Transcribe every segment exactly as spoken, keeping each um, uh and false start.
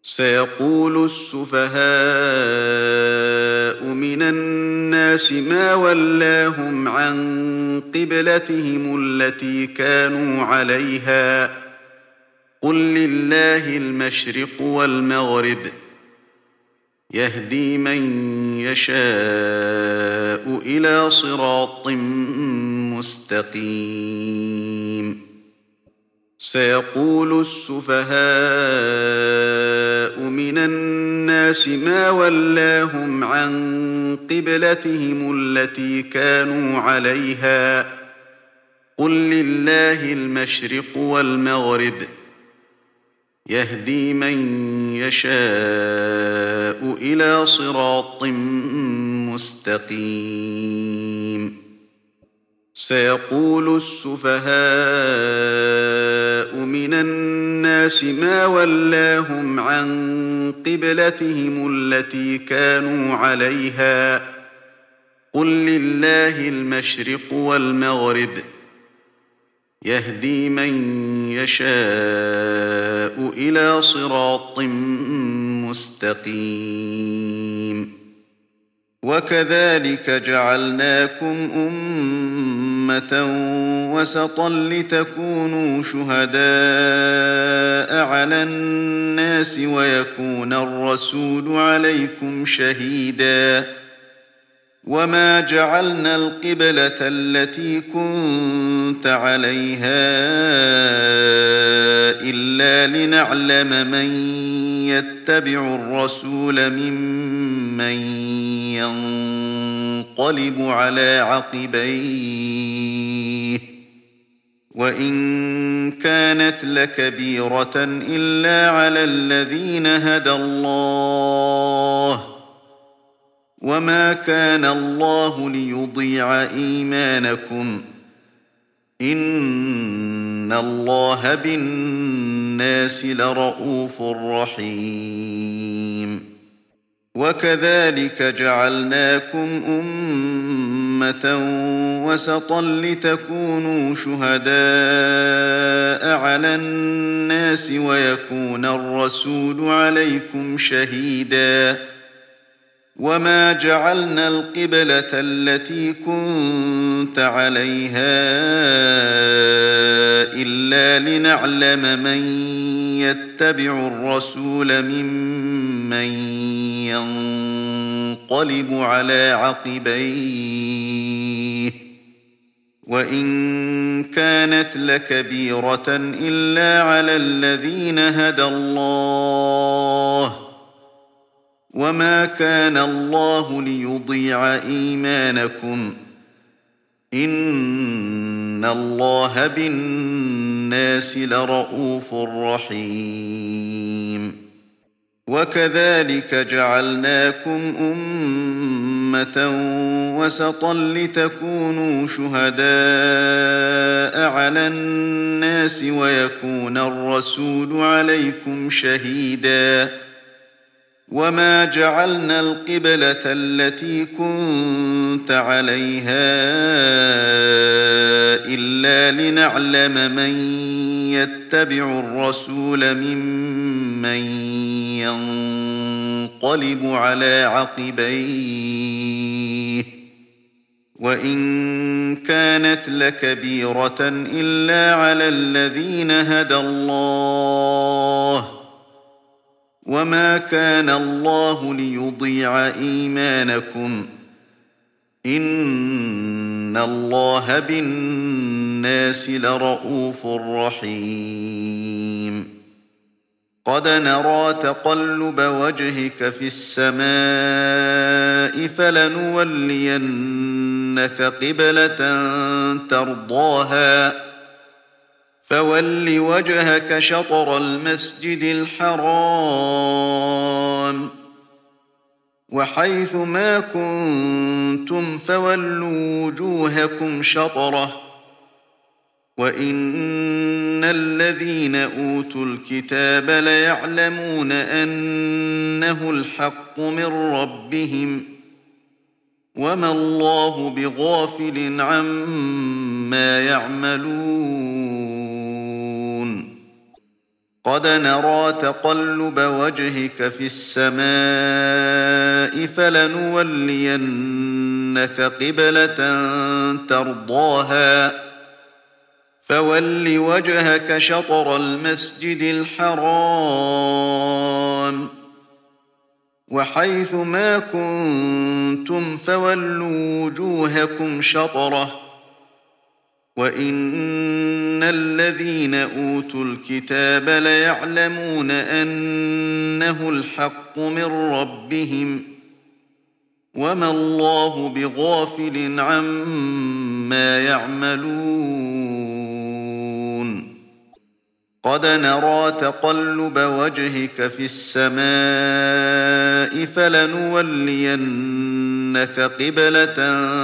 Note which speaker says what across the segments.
Speaker 1: سيقول السفهاء من الناس ما ولاهم عن قبلتهم التي كانوا عليها قل لله المشرق والمغرب يهدي من يشاء إلى صراط مستقيم سيقول السفهاء من الناس ما ولاهم عن قبلتهم التي كانوا عليها قل لله المشرق والمغرب يهدي من يشاء إلى صراط مستقيم سيقول السفهاء من الناس ما ولاهم عن قبلتهم التي كانوا عليها قل لله المشرق والمغرب يهدي من يشاء إلى صراط مستقيم وكذلك جعلناكم أمة وسطا لتكونوا شهداء على الناس ويكون الرسول عليكم شهيدا وما جعلنا القبلة التي كنت عليها إلا لنعلم من يتبع الرسول ممن ينقلب على عقبيه وإن كانت لكبيرة إلا على الذين هدى الله وما كان الله ليضيع إيمانكم إن الله بالناس لرءوف رحيم وكذلك جعلناكم أمة وسطا لتكونوا شهداء على الناس ويكون الرسول عليكم شهيدا وما جعلنا القبلة التي كنت عليها إلا لنعلم من يتبع الرسول ممن ينقلب على عقبيه وإن كانت لكبيرة إلا على الذين هدى الله وما كان الله ليضيع إيمانكم إن الله بالناس لرءوف رحيم وكذلك جعلناكم أمة وسطا لتكونوا شهداء على الناس ويكون الرسول عليكم شهيدا وما جعلنا القبلة التي كنت عليها إلا لنعلم من يتبع الرسول ممن ينقلب على عقبيه وإن كانت لكبيرة إلا على الذين هدى الله وما كان الله ليضيع إيمانكم إن الله بالناس لرءوف رحيم قد نرى تقلب وجهك في السماء فلنولينك قبلة ترضاها فول وجهك شطر المسجد الحرام وحيث ما كنتم فولوا وجوهكم شطره وإن الذين أوتوا الكتاب ليعلمون أنه الحق من ربهم وما الله بغافل عما يعملون قد نرى تقلب وجهك في السماء فلنولينك قبلة ترضاها فول وجهك شطر المسجد الحرام وحيث ما كنتم فولوا وجوهكم شطره وإن الذين أوتوا الكتاب ليعلمون أنه الحق من ربهم وما الله بغافل عما يعملون قد نرى تقلب وجهك في السماء فلنولينك قبلة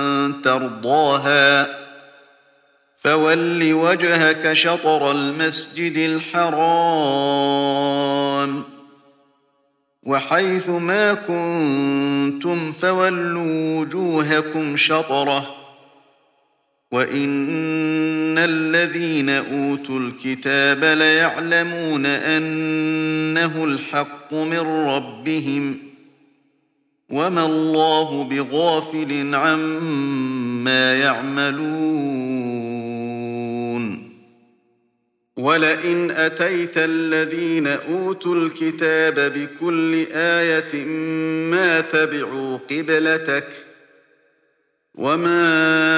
Speaker 1: ترضاها فول وجهك شطر المسجد الحرام وحيث ما كنتم فولوا وجوهكم شطره وإن الذين أوتوا الكتاب ليعلمون أنه الحق من ربهم وما الله بغافل عما يعملون ولئن أتيت الذين أوتوا الكتاب بكل آية ما تبعوا قبلتك وما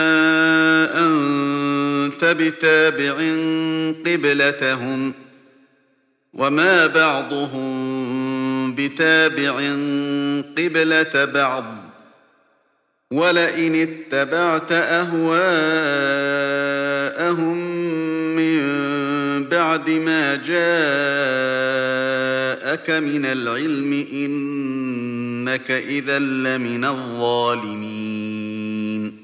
Speaker 1: أنت بتابع قبلتهم وما بعضهم بتابع قبلة بعض ولئن اتبعت أهواءهم من بعد ما جاءك من العلم إنك إذا لمن الظالمين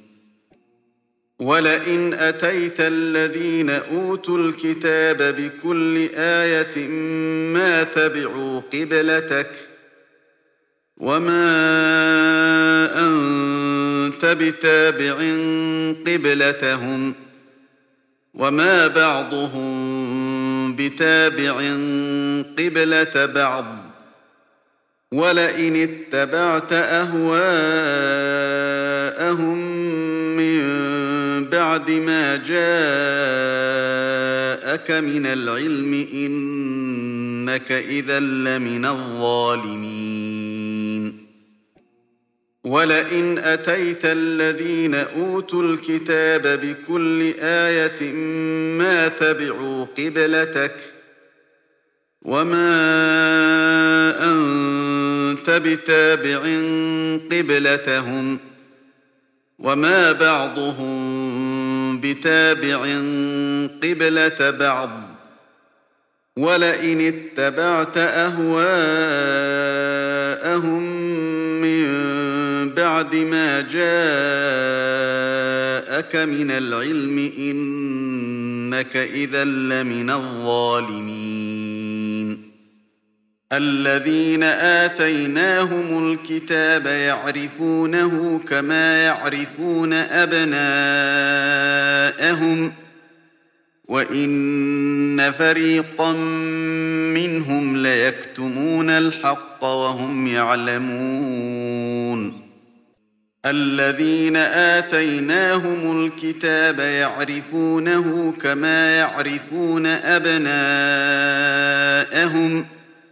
Speaker 1: ولئن أتيت الذين أوتوا الكتاب بكل آية ما تبعوا قبلتك وما أنت بتابع قبلتهم وما بعضهم بتابع قبلة بعض ولئن اتبعت أهواءهم من بعد ما جاءك من العلم إنك إذا لمن الظالمين ولئن أتيت الذين أوتوا الكتاب بكل آية ما تبعوا قبلتك وما أنت بتابع قبلتهم وما بعضهم بتابع قبلة بعض ولئن اتبعت أهواءهم من بعد ما جاءك من العلم إنك إذا لمن الظالمين الذين آتيناهم الكتاب يعرفونه كما يعرفون أبناءهم وإن فريقا منهم ليكتمون الحق وهم يعلمون الذين آتيناهم الكتاب يعرفونه كما يعرفون أبناءهم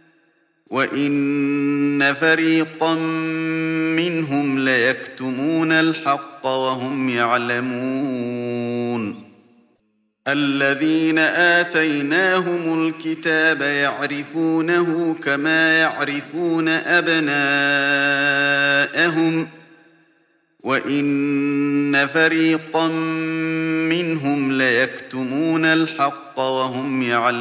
Speaker 1: وإن فريقا منهم ليكتمون الحق وهم يعلمون الذين آتيناهم الكتاب يعرفونه كما يعرفون أبناءهم وإن فريقا منهم ليكتمون الحق وهم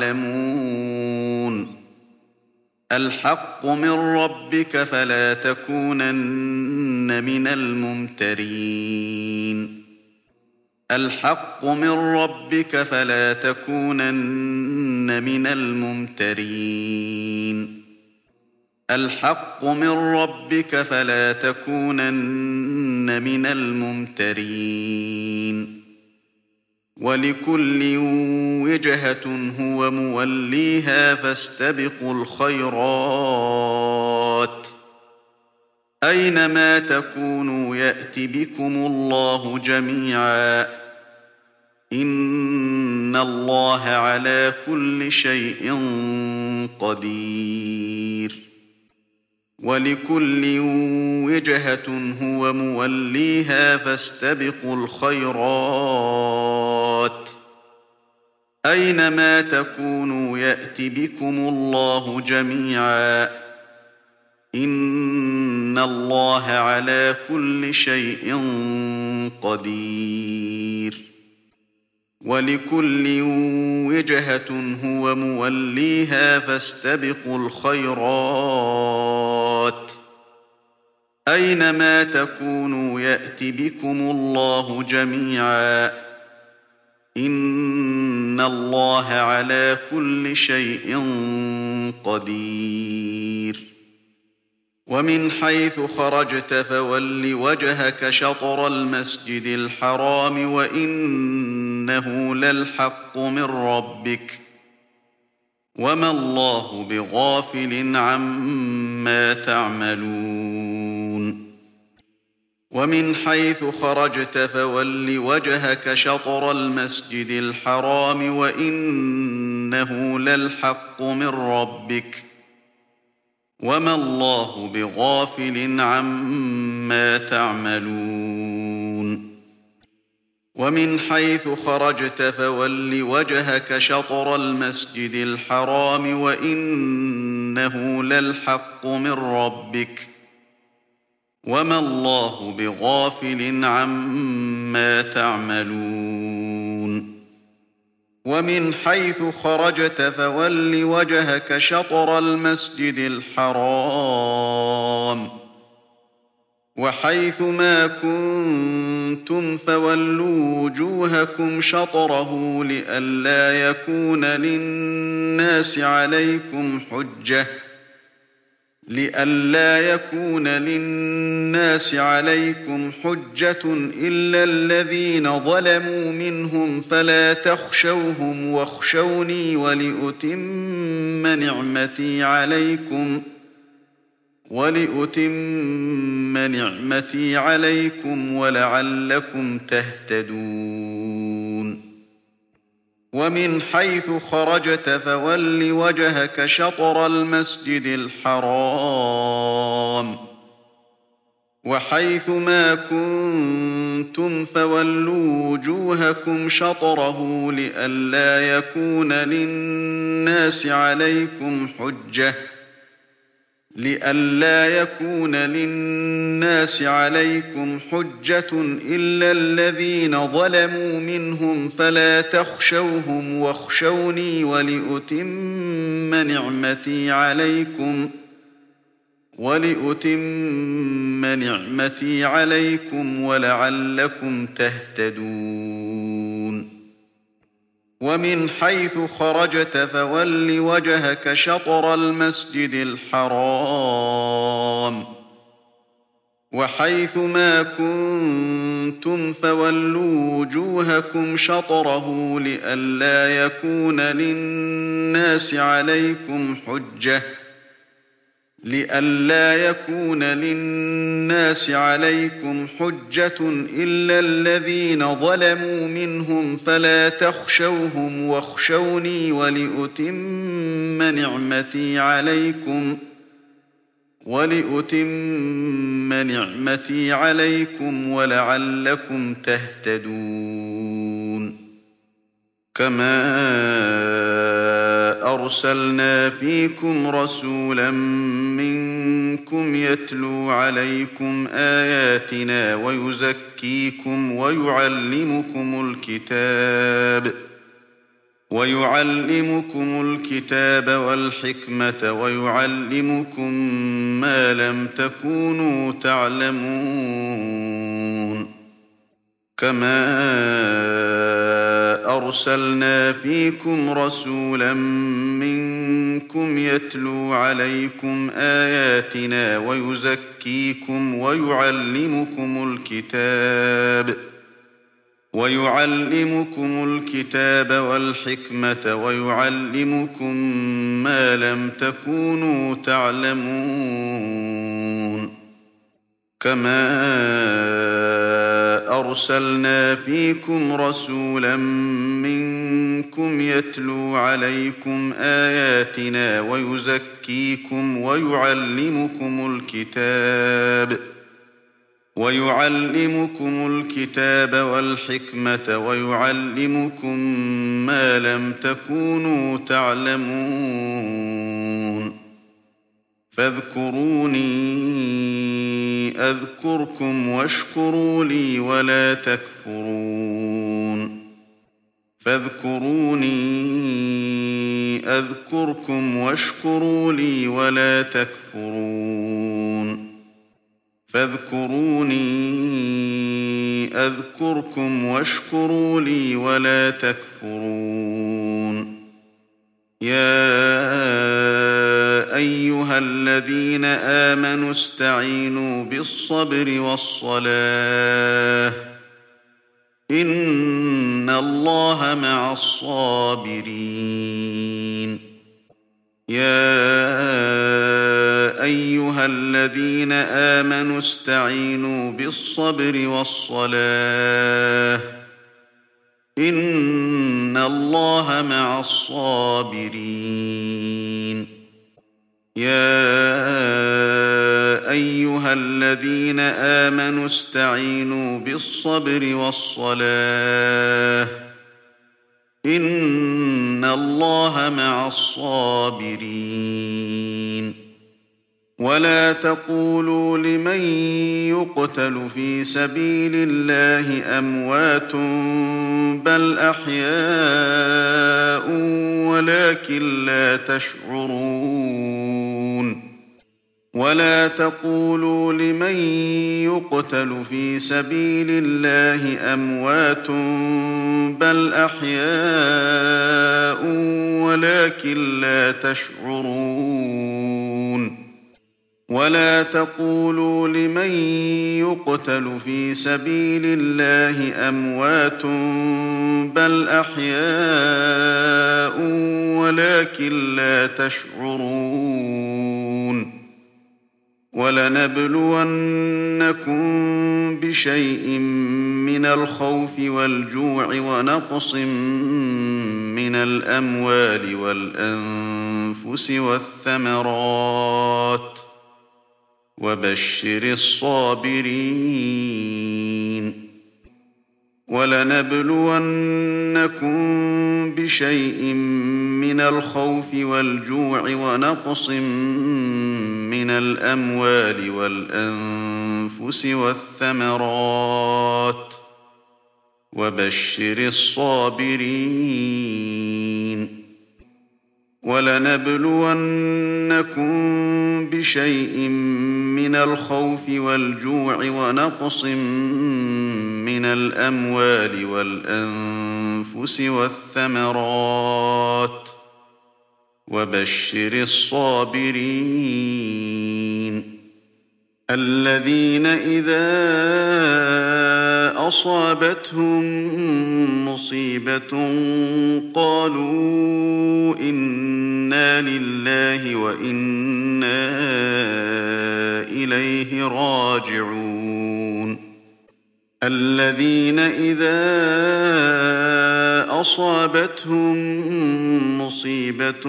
Speaker 1: يعلمون الحق من ربك فلا تكونن من الممترين الحق من ربك فلا تكونن من الممترين الحق من ربك فلا تكونن من الممترين ولكل وجهة هو موليها فاستبقوا الخيرات أينما تكونوا يأت بكم الله جميعا إن الله على كل شيء قدير ولكل وجهة هو موليها فاستبقوا الخيرات أينما تكونوا يأت بكم الله جميعا إن الله على كل شيء قدير ولكل وجهة هو موليها فاستبقوا الخيرات أينما تكونوا يأت بكم الله جميعا إن الله على كل شيء قدير ومن حيث خرجت فول وجهك شطر المسجد الحرام وإنه للحق من ربك وما الله بغافل عما تعملون ومن حيث خرجت فول وجهك شطر المسجد الحرام وإنه للحق من ربك وما الله بغافل عما تعملون ومن حيث خرجت فول وجهك شطر المسجد الحرام وإنه للحق من ربك وما الله بغافل عما تعملون ومن حيث خرجت فول وجهك شطر المسجد الحرام وحيث ما كنتم فولوا وجوهكم شطره لئلا يكون للناس عليكم حجة لئلا يكون للناس عليكم حجة إلا الذين ظلموا منهم فلا تخشوهم واخشوني ولأتم نعمتي عليكم ولأتم نعمتي عليكم ولعلكم تهتدون ومن حيث خرجت فول وجهك شطر المسجد الحرام وحيث ما كنتم فولوا وجوهكم شطره لئلا يكون للناس عليكم حجة لئلا يكون للناس عليكم حجة إلا الذين ظلموا منهم فلا تخشوهم واخشوني ولأتم نعمتي عليكم ولأتم نعمتي عليكم ولعلكم تهتدون ومن حيث خرجت فول وجهك شطر المسجد الحرام وحيث ما كنتم فولوا وجوهكم شطره لئلا يكون للناس عليكم حجة لئلا يكون للناس عليكم حجة إلا الذين ظلموا منهم فلا تخشوهم واخشوني ولأتم نعمتي عليكم ولأتم نعمتي عليكم ولعلكم تهتدون كما أرسلنا فيكم رسولا منكم يتلو عليكم آياتنا ويزكيكم ويعلمكم الكتاب ويعلمكم الكتاب والحكمة ويعلمكم ما لم تكونوا تعلمون كما أرسلنا فيكم رسولا منكم يتلو عليكم آياتنا ويزكيكم ويعلمكم الكتاب ويعلمكم الكتاب والحكمة ويعلمكم ما لم تكونوا تعلمون كما أرسلنا فيكم رسولا منكم يتلو عليكم آياتنا ويزكيكم ويعلمكم الكتاب ويعلمكم الكتاب والحكمة ويعلمكم ما لم تكونوا تعلمون فاذكروني أذكركم واشكروا لي ولا تكفرون فاذكروني أذكركم واشكروا لي ولا تكفرون فاذكروني أذكركم واشكروا لي ولا تكفرون يا أيها الذين آمنوا استعينوا بالصبر والصلاة إن الله مع الصابرين يا أيها الذين آمنوا استعينوا بالصبر والصلاة إن الله مع الصابرين يا أيها الذين آمنوا استعينوا بالصبر والصلاة إن الله مع الصابرين ولا تقولوا لمن يقتل في سبيل الله أموات بل أحياء ولكن لا تشعرون ولا تقولوا لمن يقتل في سبيل الله أموات بل أحياء ولكن لا تشعرون ولا تقولوا لمن يقتل في سبيل الله أموات بل أحياء ولكن لا تشعرون ولنبلونكم بشيء من الخوف والجوع ونقص من الأموال والأنفس والثمرات وبشر الصابرين ولنبلونكم بشيء من الخوف والجوع ونقص من الأموال والأنفس والثمرات وبشر الصابرين ولنبلونكم بشيء من الخوف والجوع ونقص من الأموال والأنفس والثمرات وبشر الصابرين الذين إذا أصابتهم مصيبة قالوا إنا لله وإنا إليه راجعون الذين إذا أصابتهم مصيبة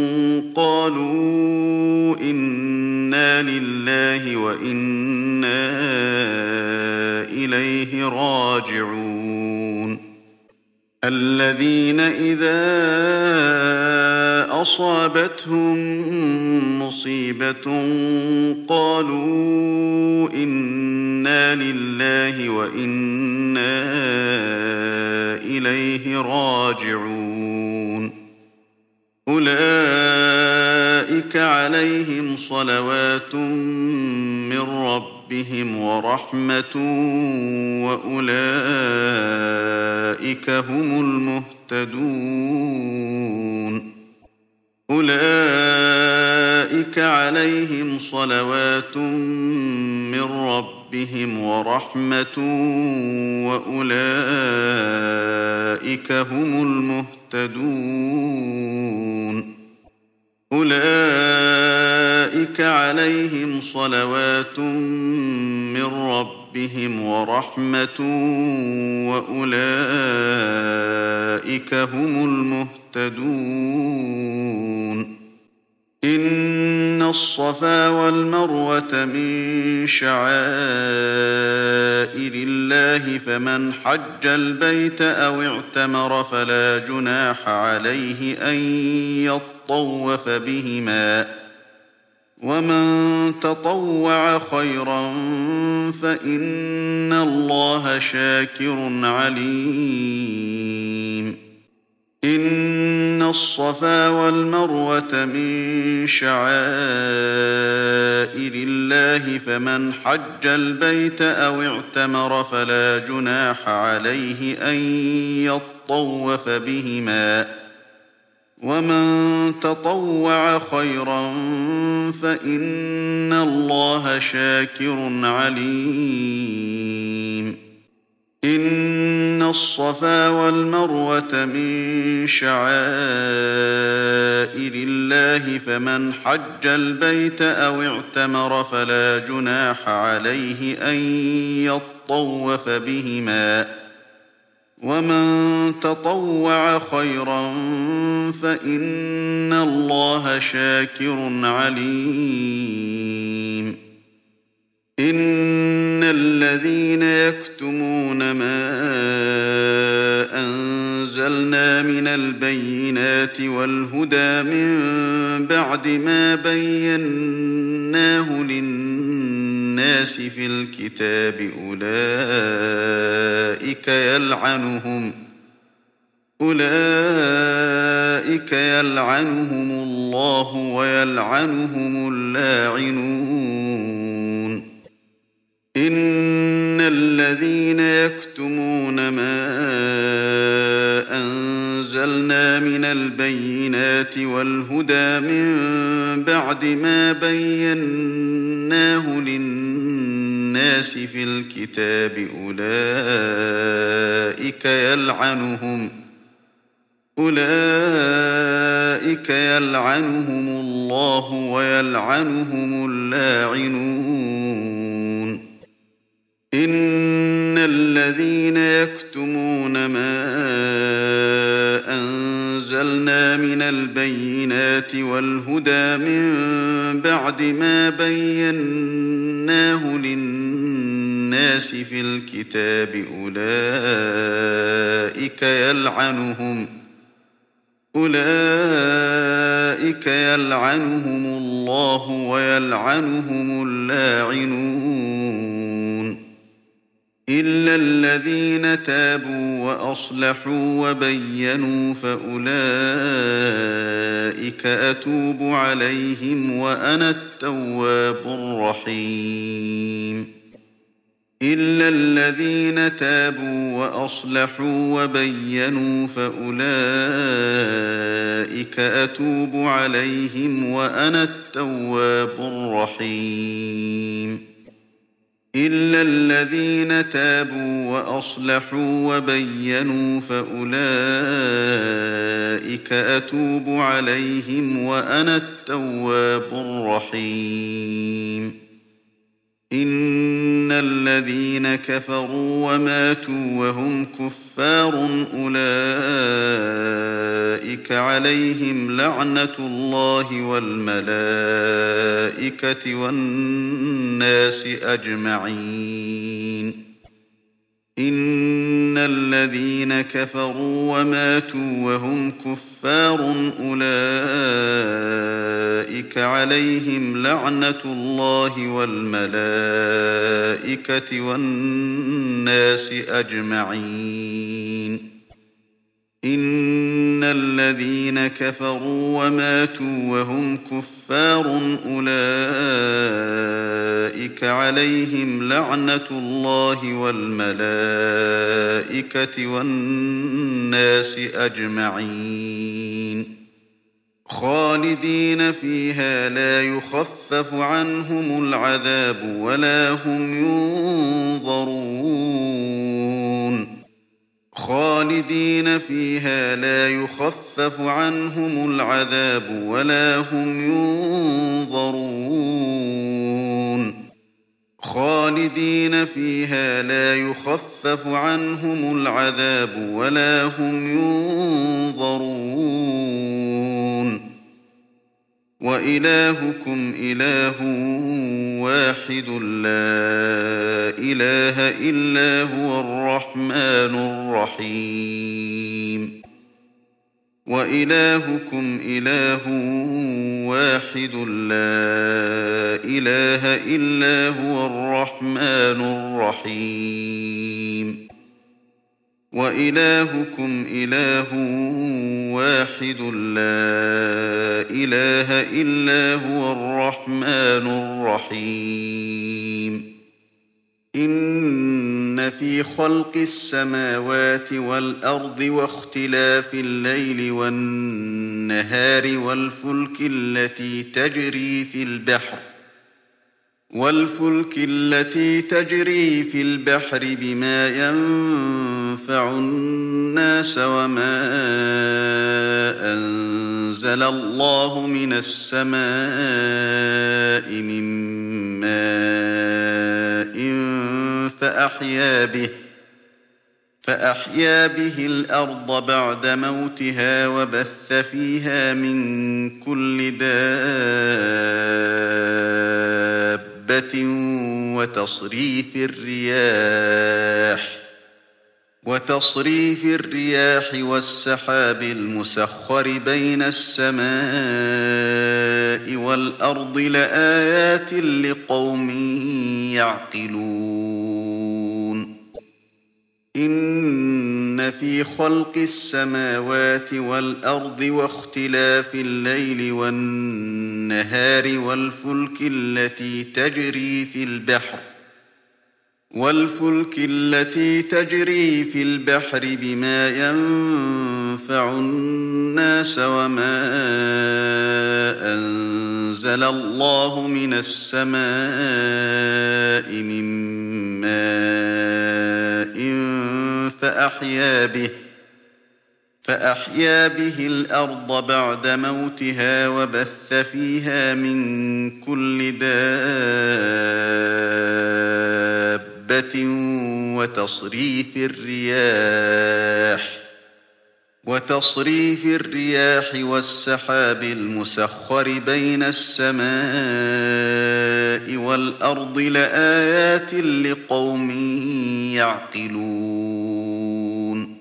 Speaker 1: قالوا إنا لله وإنا إليه راجعون الذين إذا أصابتهم مصيبة قالوا إنا لله وإنا إليه راجعون أولئك عليهم صلوات من ربهم ورحمة وأولئك هم المهتدون أولئك أولئك عليهم صلوات من ربهم ورحمة وأولئك هم المهتدون أولئك عليهم صلوات من ربهم ورحمة وأولئك هم المهتدون إن الصفا والمروة من شعائر الله فمن حج البيت أو اعتمر فلا جناح عليه أن يطوف بهما ومن تطوع خيرا فإن الله شاكر عليم إن الصفا والمروة من شعائر الله فمن حج البيت أو اعتمر فلا جناح عليه أن يطوف بهما ومن تطوع خيرا فإن الله شاكر عليم إن الصفا والمروة من شعائر الله فمن حج البيت أو اعتمر فلا جناح عليه أن يطوف بهما ومن تطوع خيرا فإن الله شاكر عليم إن الذين يكتمون ما أنزلنا من البينات والهدى من بعد ما بيناه للناس في الكتاب أولئك يلعنهم أولئك يلعنهم الله ويلعنهم اللاعنون إن الذين يكتمون ما أنزلنا من البينات والهدى من بعد ما بيناه للناس في الكتاب أولئك يلعنهم أولئك يلعنهم الله ويلعنهم اللاعنون إن الذين يكتمون ما أنزلنا من البينات والهدى من بعد ما بيناه للناس في الكتاب أولئك يلعنهم أولئك يلعنهم الله ويلعنهم اللاعنون إلا الذين تابوا وأصلحوا وبينوا فأولئك أتوب عليهم وأنا التواب الرحيم إلا الذين تابوا وأصلحوا وبينوا فأولئك أتوب عليهم وأنا التواب الرحيم إلا الذين تابوا وأصلحوا وبينوا فأولئك أتوب عليهم وأنا التواب الرحيم إن الذين كفروا وماتوا وهم كفار أولئك عليهم لعنة الله والملائكة والناس أجمعين إن الذين كفروا وماتوا وهم كفار أولئك عليهم لعنة الله والملائكة والناس أجمعين إن الذين كفروا وماتوا وهم كفار أولئك عليهم لعنة الله والملائكة والناس أجمعين خالدين فيها لا يخفف عنهم العذاب ولا هم ينظرون خالدين فيها لا يخفف عنهم العذاب ولا هم ينظرون خالدين فيها لا يخفف عنهم العذاب ولا هم ينظرون وإلهكم إله واحد لا إله إلا هو الرحمن الرحيم وإلهكم إله واحد لا إله إلا هو الرحمن الرحيم وإلهكم إله واحد لا إله إلا هو الرحمن الرحيم إن في خلق السماوات والأرض واختلاف الليل والنهار والفلك التي تجري في البحر والفلك التي تجري في البحر بما ينفع الناس وما أنزل الله من السماء من ماء فأحيا به فأحيا به الأرض بعد موتها وبث فيها من كل دابة وتصريف الرياح وتصريف الرياح والسحاب المسخر بين السماء والأرض لآيات لقوم يعقلون إن في خلق السماوات والأرض واختلاف الليل والنهار والفلك التي تجري في البحر والفلك التي تجري في البحر بما ينفع الناس وما أنزل الله من السماء من ماء فأحيا به فأحيا به الأرض بعد موتها وبث فيها من كل دابة وتصريف الرياح وتصريف الرياح والسحاب المسخر بين السماء والأرض لآيات لقوم يعقلون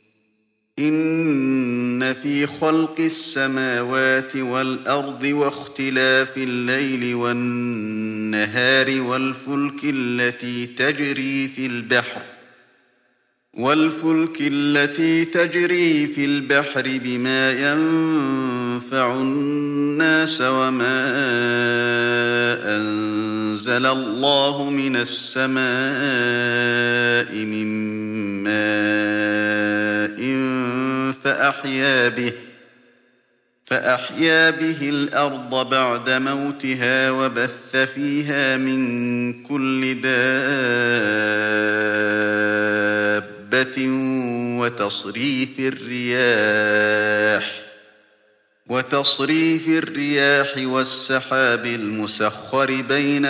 Speaker 1: إن في خلق السماوات والأرض واختلاف الليل والنهار والفلك التي تجري في البحر والفلك التي تجري في البحر بما ينفع الناس وما أنزل الله من السماء من ماء فأحيا به فأحيا به الأرض بعد موتها وبث فيها من كل دابة وتصريف الرياح وتصريف الرياح والسحاب المسخر بين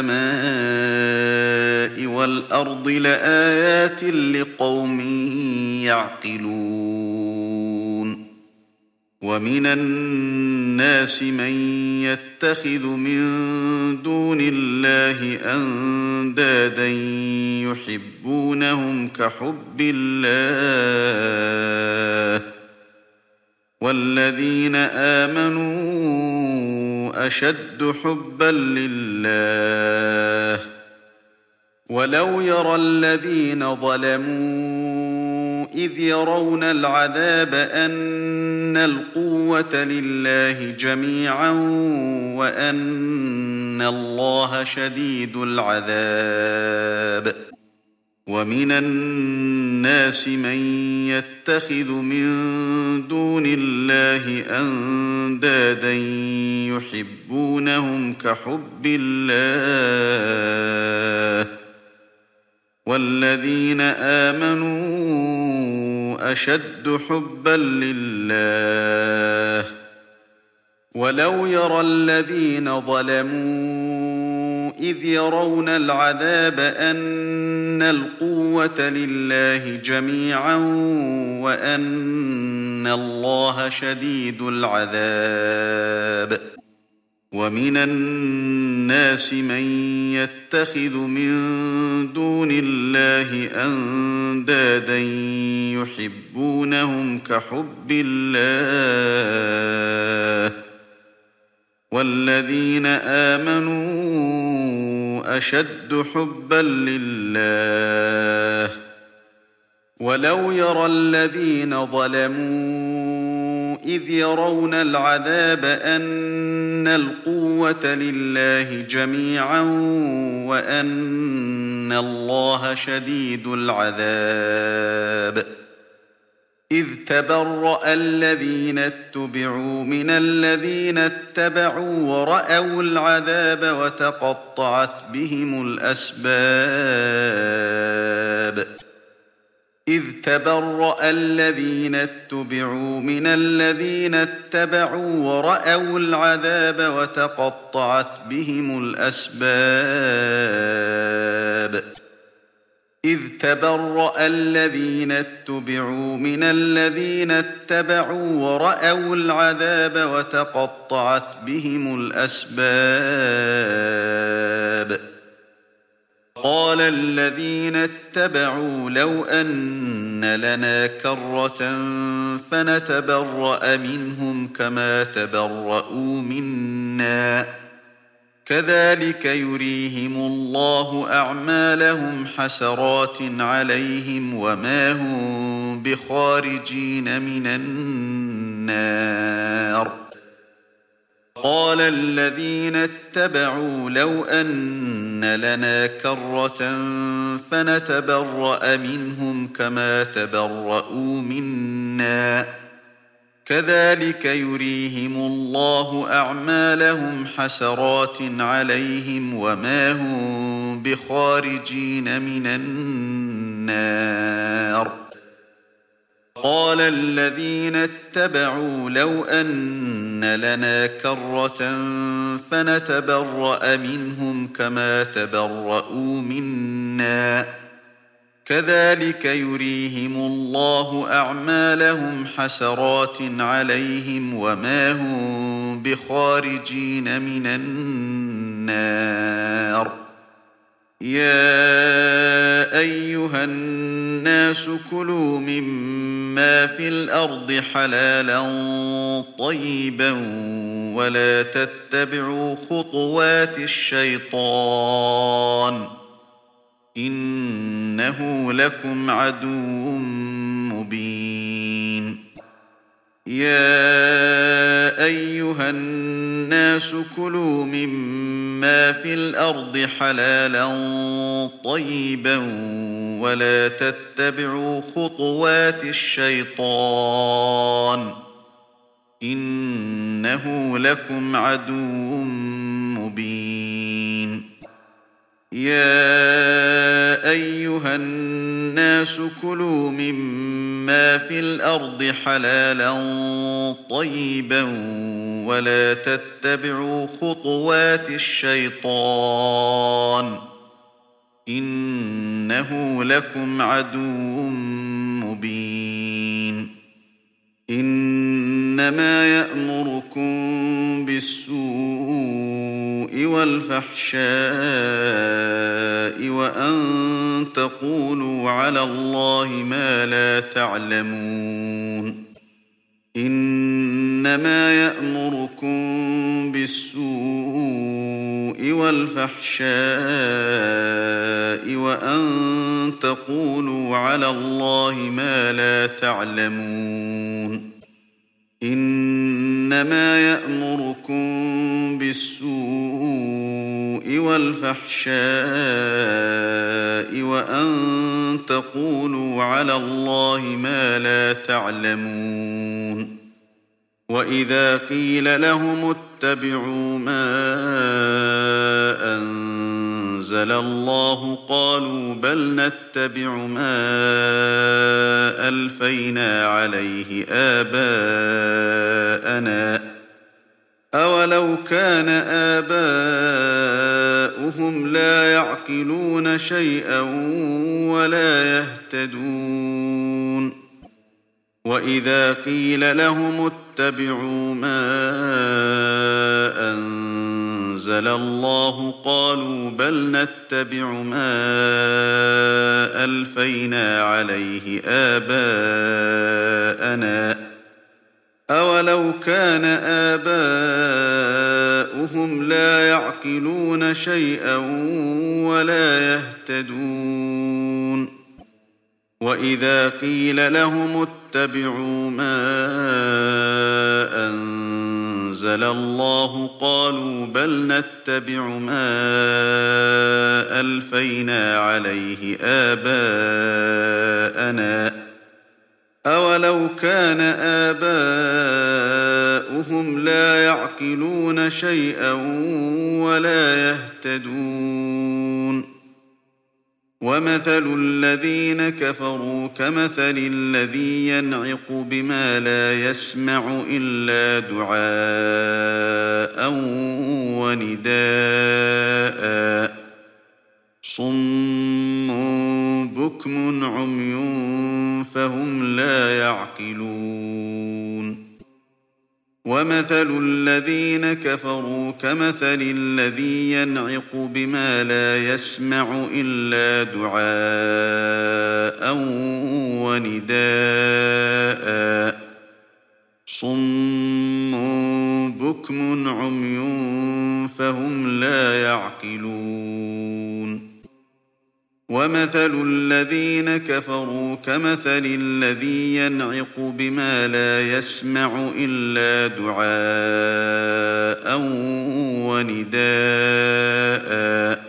Speaker 1: السماء والأرض لآيات لقوم يعقلون ومن الناس من يتخذ من دون الله أندادا يحبونهم كحب الله والذين آمنوا أشد حبا لله ولو يرى الذين ظلموا إذ يرون العذاب أن القوة لله جميعا وأن الله شديد العذاب ومن الناس من يتخذ من دون الله أندادا يحبونهم كحب الله والذين آمنوا أشد حبا لله ولو يرى الذين ظلموا إذ يرون العذاب أن القوة لله جميعا وأن الله شديد العذاب ومن الناس من يتخذ من دون الله أندادا يحبونهم كحب الله والذين آمنوا أشد حبا لله ولو يرى الذين ظلموا إذ يرون العذاب أن القوة لله جميعا وأن الله شديد العذاب إذ تبرأ الذين اتبعوا من الذين اتبعوا ورأوا العذاب وتقطعت بهم الأسباب إذ تبرأ الذين اتبعوا من الذين اتبعوا ورأوا العذاب وتقطعت بهم الأسباب إذ تبرأ الذين اتبعوا من الذين اتبعوا ورأوا العذاب وتقطعت بهم الأسباب قال الذين اتبعوا لو أن لنا كرة فنتبرأ منهم كما تبرؤوا منا كذلك يريهم الله أعمالهم حسرات عليهم وما هم بخارجين من النار قال الذين اتبعوا لو أن لنا كرة فنتبرأ منهم كما تبرؤوا منا كذلك يريهم الله أعمالهم حسرات عليهم وما هم بخارجين من النار قال الذين اتبعوا لو أن لنا كرة فنتبرأ منهم كما تبرؤوا منا كذلك يريهم الله أعمالهم حسرات عليهم وما هم بخارجين من النار يا أيها الناس كلوا مما في الأرض حلالا طيبا ولا تتبعوا خطوات الشيطان إنه لكم عدو مبين يا أيها الناس كلوا مما في الأرض حلالا طيبا ولا تتبعوا خطوات الشيطان إنه لكم عدو مبين يا أيها الناس كلوا مما في الأرض حلالا طيبا ولا تتبعوا خطوات الشيطان إنه لكم عدو مبين إنما يأمركم بالسوء والفحشاء وأن تقولوا على الله ما لا تعلمون إنما يأمركم بالسوء والفحشاء وأن تقولوا على الله ما لا تعلمون إنما يأمركم بالسوء بالسوء والفحشاء وأن تقولوا على الله ما لا تعلمون وإذا قيل لهم اتبعوا ما أنزل الله قالوا بل نتبع ما ألفينا عليه آباءنا أولو كان آباؤهم لا يعقلون شيئا ولا يهتدون وإذا قيل لهم اتبعوا ما أنزل الله قالوا بل نتبع ما ألفينا عليه آباءنا أولو كان آباؤهم لا يعقلون شيئا ولا يهتدون وإذا قيل لهم اتبعوا ما أنزل الله قالوا بل نتبع ما ألفينا عليه آباءنا أولو كان آباؤهم لا يعقلون شيئا ولا يهتدون ومثل الذين كفروا كمثل الذي ينعق بما لا يسمع إلا دعاء ونداء صم بكم عمي فهم لا يعقلون ومثل الذين كفروا كمثل الذي ينعق بما لا يسمع إلا دعاء ونداء صم بكم عمي فهم لا يعقلون ومثل الذين كفروا كمثل الذي ينعق بما لا يسمع إلا دعاء ونداء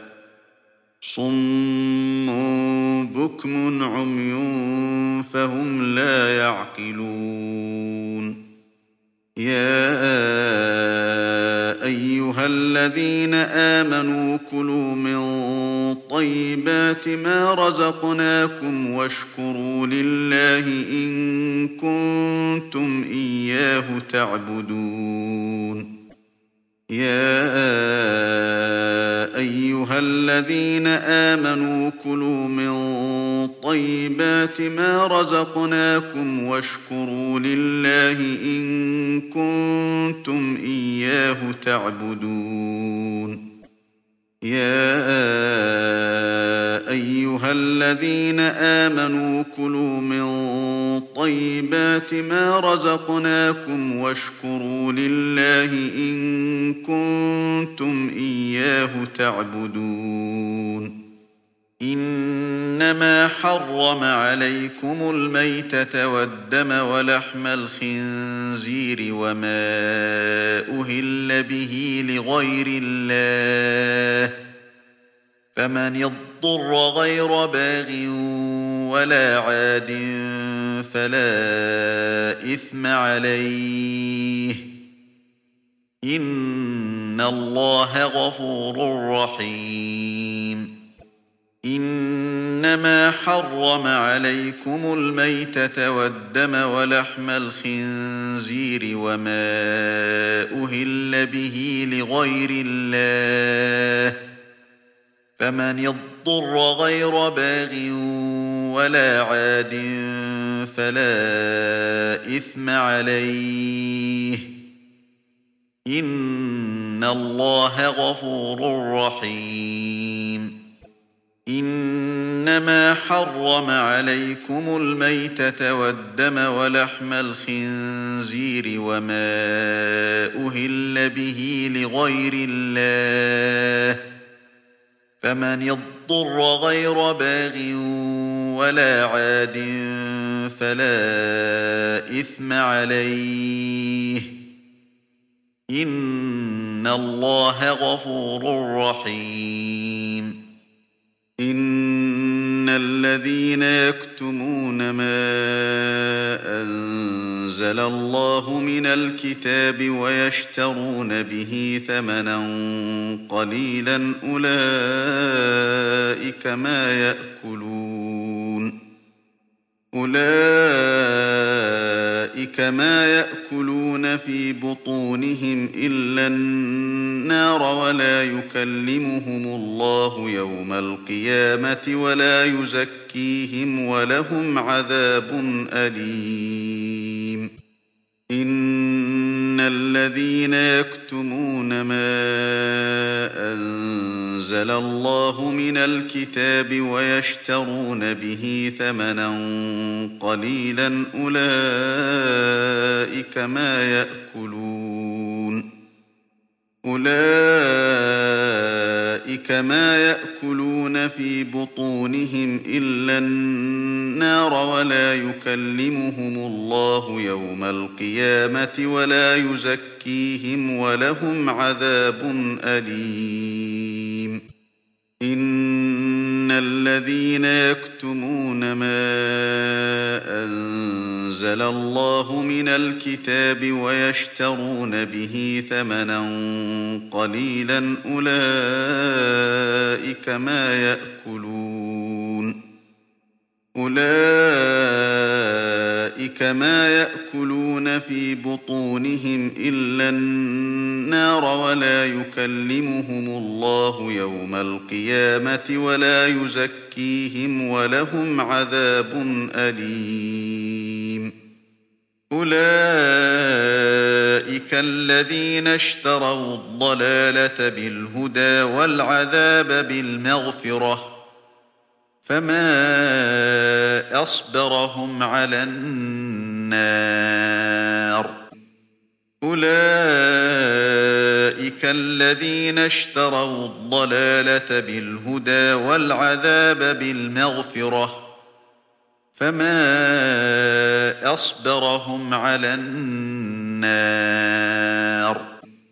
Speaker 1: صم بكم عمي فهم لا يعقلون يا أيها الذين آمنوا كلوا من طيبات ما رزقناكم واشكروا لله إن كنتم إياه تعبدون يا أيها الذين آمنوا كلوا من طيبات ما رزقناكم واشكروا لله إن كنتم إياه تعبدون يا أيها الذين آمنوا كلوا من طيبات ما رزقناكم واشكروا لله إن كنتم إياه تعبدون إنما حرم عليكم الميتة والدم ولحم الخنزير وما أهل به لغير الله فمن اضطر غير باغ ولا عاد فلا إثم عليه إن الله غفور رحيم إنما حرم عليكم الميتة والدم ولحم الخنزير وما أهل به لغير الله فمن اضطر غير باغ ولا عاد فلا إثم عليه إن الله غفور رحيم إنما حرم عليكم الميتة والدم ولحم الخنزير وما أهل به لغير الله فمن اضطر غير باغ ولا عاد فلا إثم عليه إن إِنَّ اللَّهَ غَفُورٌ رَّحِيمٌ إِنَّ الَّذِينَ يَكْتُمُونَ مَا أَنزَلَ اللَّهُ مِنَ الْكِتَابِ وَيَشْتَرُونَ بِهِ ثَمَنًا قَلِيلًا أُولَٰئِكَ مَا يَأْكُلُونَ أُولَٰئِكَ مَا يَأْكُلُونَ فِي بُطُونِهِمْ إِلَّا النَّارَ وَلَا يُكَلِّمُهُمُ اللَّهُ يَوْمَ الْقِيَامَةِ وَلَا يُزَكِّيهِمْ وَلَهُمْ عَذَابٌ أَلِيمٌ إِنَّ الَّذِينَ يَكْتُمُونَ مَا أَنزَلَ اللَّهُ مِنَ الْكِتَابِ وَيَشْتَرُونَ بِهِ ثَمَنًا قَلِيلًا أُولَٰئِكَ مَا يَأْكُلُونَ أُولَٰئِكَ مَا يَأْكُلُونَ فِي بُطُونِهِمْ إِلَّا النَّارَ وَلَا يُكَلِّمُهُمُ اللَّهُ يَوْمَ الْقِيَامَةِ وَلَا يُزَكِّيهِمْ وَلَهُمْ عَذَابٌ أَلِيمٌ إِنَّ الَّذِينَ يَكْتُمُونَ مَا أَنزَلَ اللَّهُ مِنَ الْكِتَابِ وَيَشْتَرُونَ بِهِ ثَمَنًا قَلِيلًا أُولَٰئِكَ مَا يَأْكُلُونَ أُولَٰئِكَ مَا يَأْكُلُونَ فِي بُطُونِهِمْ إِلَّا النَّارَ وَلَا يُكَلِّمُهُمُ اللَّهُ يَوْمَ الْقِيَامَةِ وَلَا يُزَكِّيهِمْ وَلَهُمْ عَذَابٌ أَلِيمٌ أُولَٰئِكَ الَّذِينَ اشْتَرَوُا الضَّلَالَةَ بِالْهُدَىٰ وَالْعَذَابَ بِالْمَغْفِرَةِ فَمَا أَصْبَرَهُمْ عَلَى النَّارِ أُولَئِكَ الَّذِينَ اشْتَرَوُا الضَّلَالَةَ بِالْهُدَىٰ وَالْعَذَابَ بِالْمَغْفِرَةِ فَمَا أَصْبَرَهُمْ عَلَى النَّارِ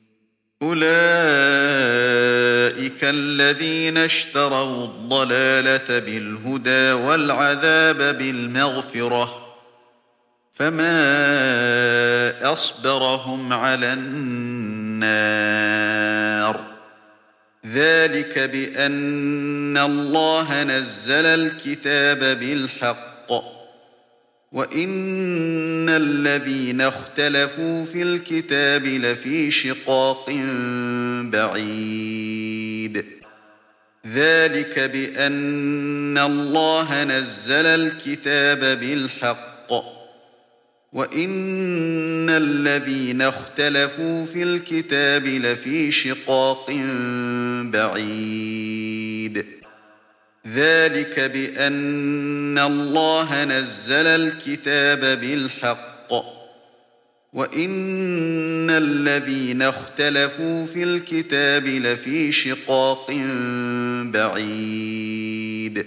Speaker 1: أُولَئِكَ الَّذِينَ اشْتَرَوُا الضَّلَالَةَ بِالْهُدَىٰ وَالْعَذَابَ بِالْمَغْفِرَةِ فَمَا أَصْبَرَهُمْ عَلَى النَّارِ ذَٰلِكَ بِأَنَّ اللَّهَ نَزَّلَ الْكِتَابَ بِالْحَقِّ وَإِنَّ الَّذِينَ اخْتَلَفُوا فِي الْكِتَابِ لَفِي شِقَاقٍ بَعِيدٍ ذَٰلِكَ بِأَنَّ اللَّهَ نَزَّلَ الْكِتَابَ بِالْحَقِّ وَإِنَّ الَّذِينَ اخْتَلَفُوا فِي الْكِتَابِ لَفِي شِقَاقٍ بَعِيدٍ ذَٰلِكَ بِأَنَّ اللَّهَ نَزَّلَ الْكِتَابَ بِالْحَقِّ وَإِنَّ الَّذِينَ اخْتَلَفُوا فِي الْكِتَابِ لَفِي شِقَاقٍ بَعِيدٍ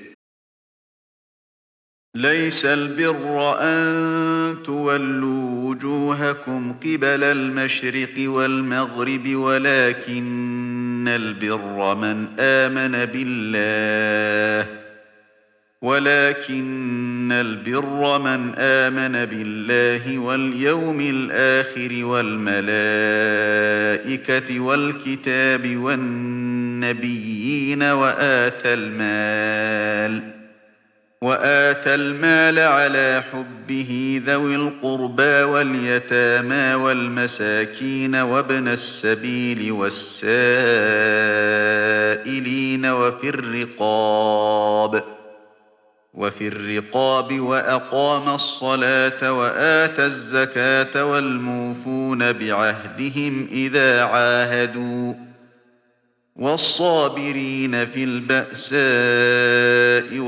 Speaker 1: لَيْسَ الْبِرَّ أَن تُوَلُّوا وُجُوهَكُمْ قِبَلَ الْمَشْرِقِ وَالْمَغْرِبِ وَلَٰكِنَّ الْبِرَّ مَنْ آمَنَ بِاللَّهِ ولكن البر من آمن بالله واليوم الآخر والملائكة والكتاب والنبيين وآتى المال وآتى المال على حبه ذوي القربى واليتامى والمساكين وابن السبيل والسائلين وفي الرقاب وفي الرقاب وأقام الصلاة وآتى الزكاة والموفون بعهدهم إذا عاهدوا والصابرين في البأساء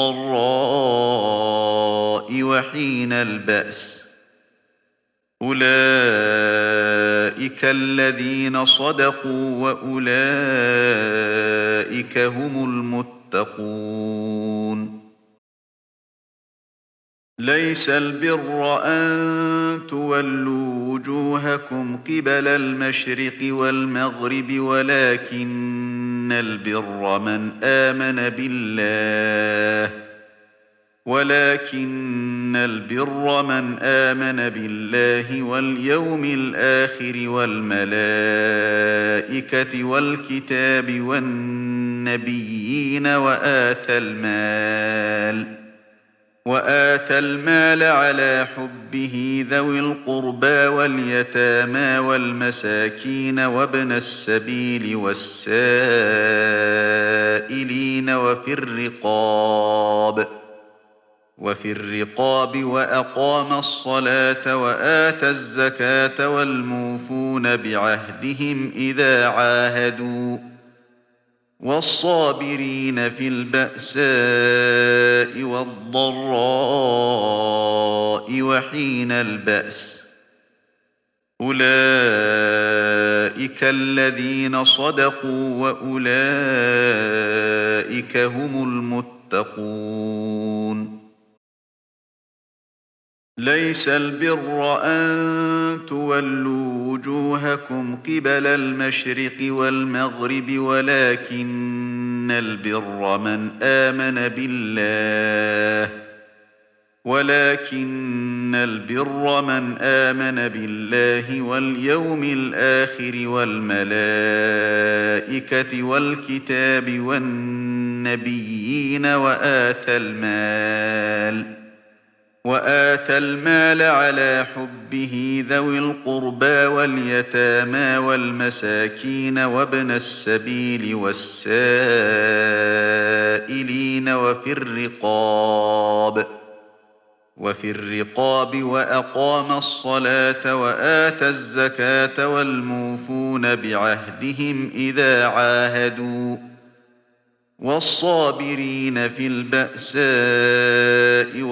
Speaker 1: والضراء وحين البأس أولئك الذين صدقوا وأولئك هم المتقون ليس البر أن تولوا وجوهكم قبل المشرق والمغرب ولكن البر من آمن بالله ولكن البر من آمن بالله واليوم الآخر والملائكة والكتاب والنبيين وآتى المال وآتى المال على حبه ذوي القربى واليتامى والمساكين وابن السبيل والسائلين وفي الرقاب وفي الرقاب وأقام الصلاة وآتى الزكاة والموفون بعهدهم إذا عاهدوا والصابرين في البأساء والضراء وحين البأس أولئك الذين صدقوا وأولئك هم المتقون ليس البر أن تولوا وجوهكم قبل المشرق والمغرب ولكن البر من آمن بالله ولكن البر من آمن بالله واليوم الآخر والملائكة والكتاب والنبيين وآتى المال وآتى المال على حبه ذوي القربى واليتامى والمساكين وابن السبيل والسائلين وفي الرقاب وفي الرقاب وأقام الصلاة وآتى الزكاة والموفون بعهدهم إذا عاهدوا والصابرين في البأساء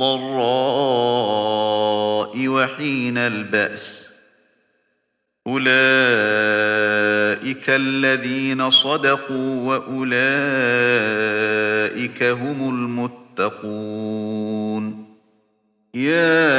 Speaker 1: والضراء وحين البأس أولئك الذين صدقوا وأولئك هم المتقون يا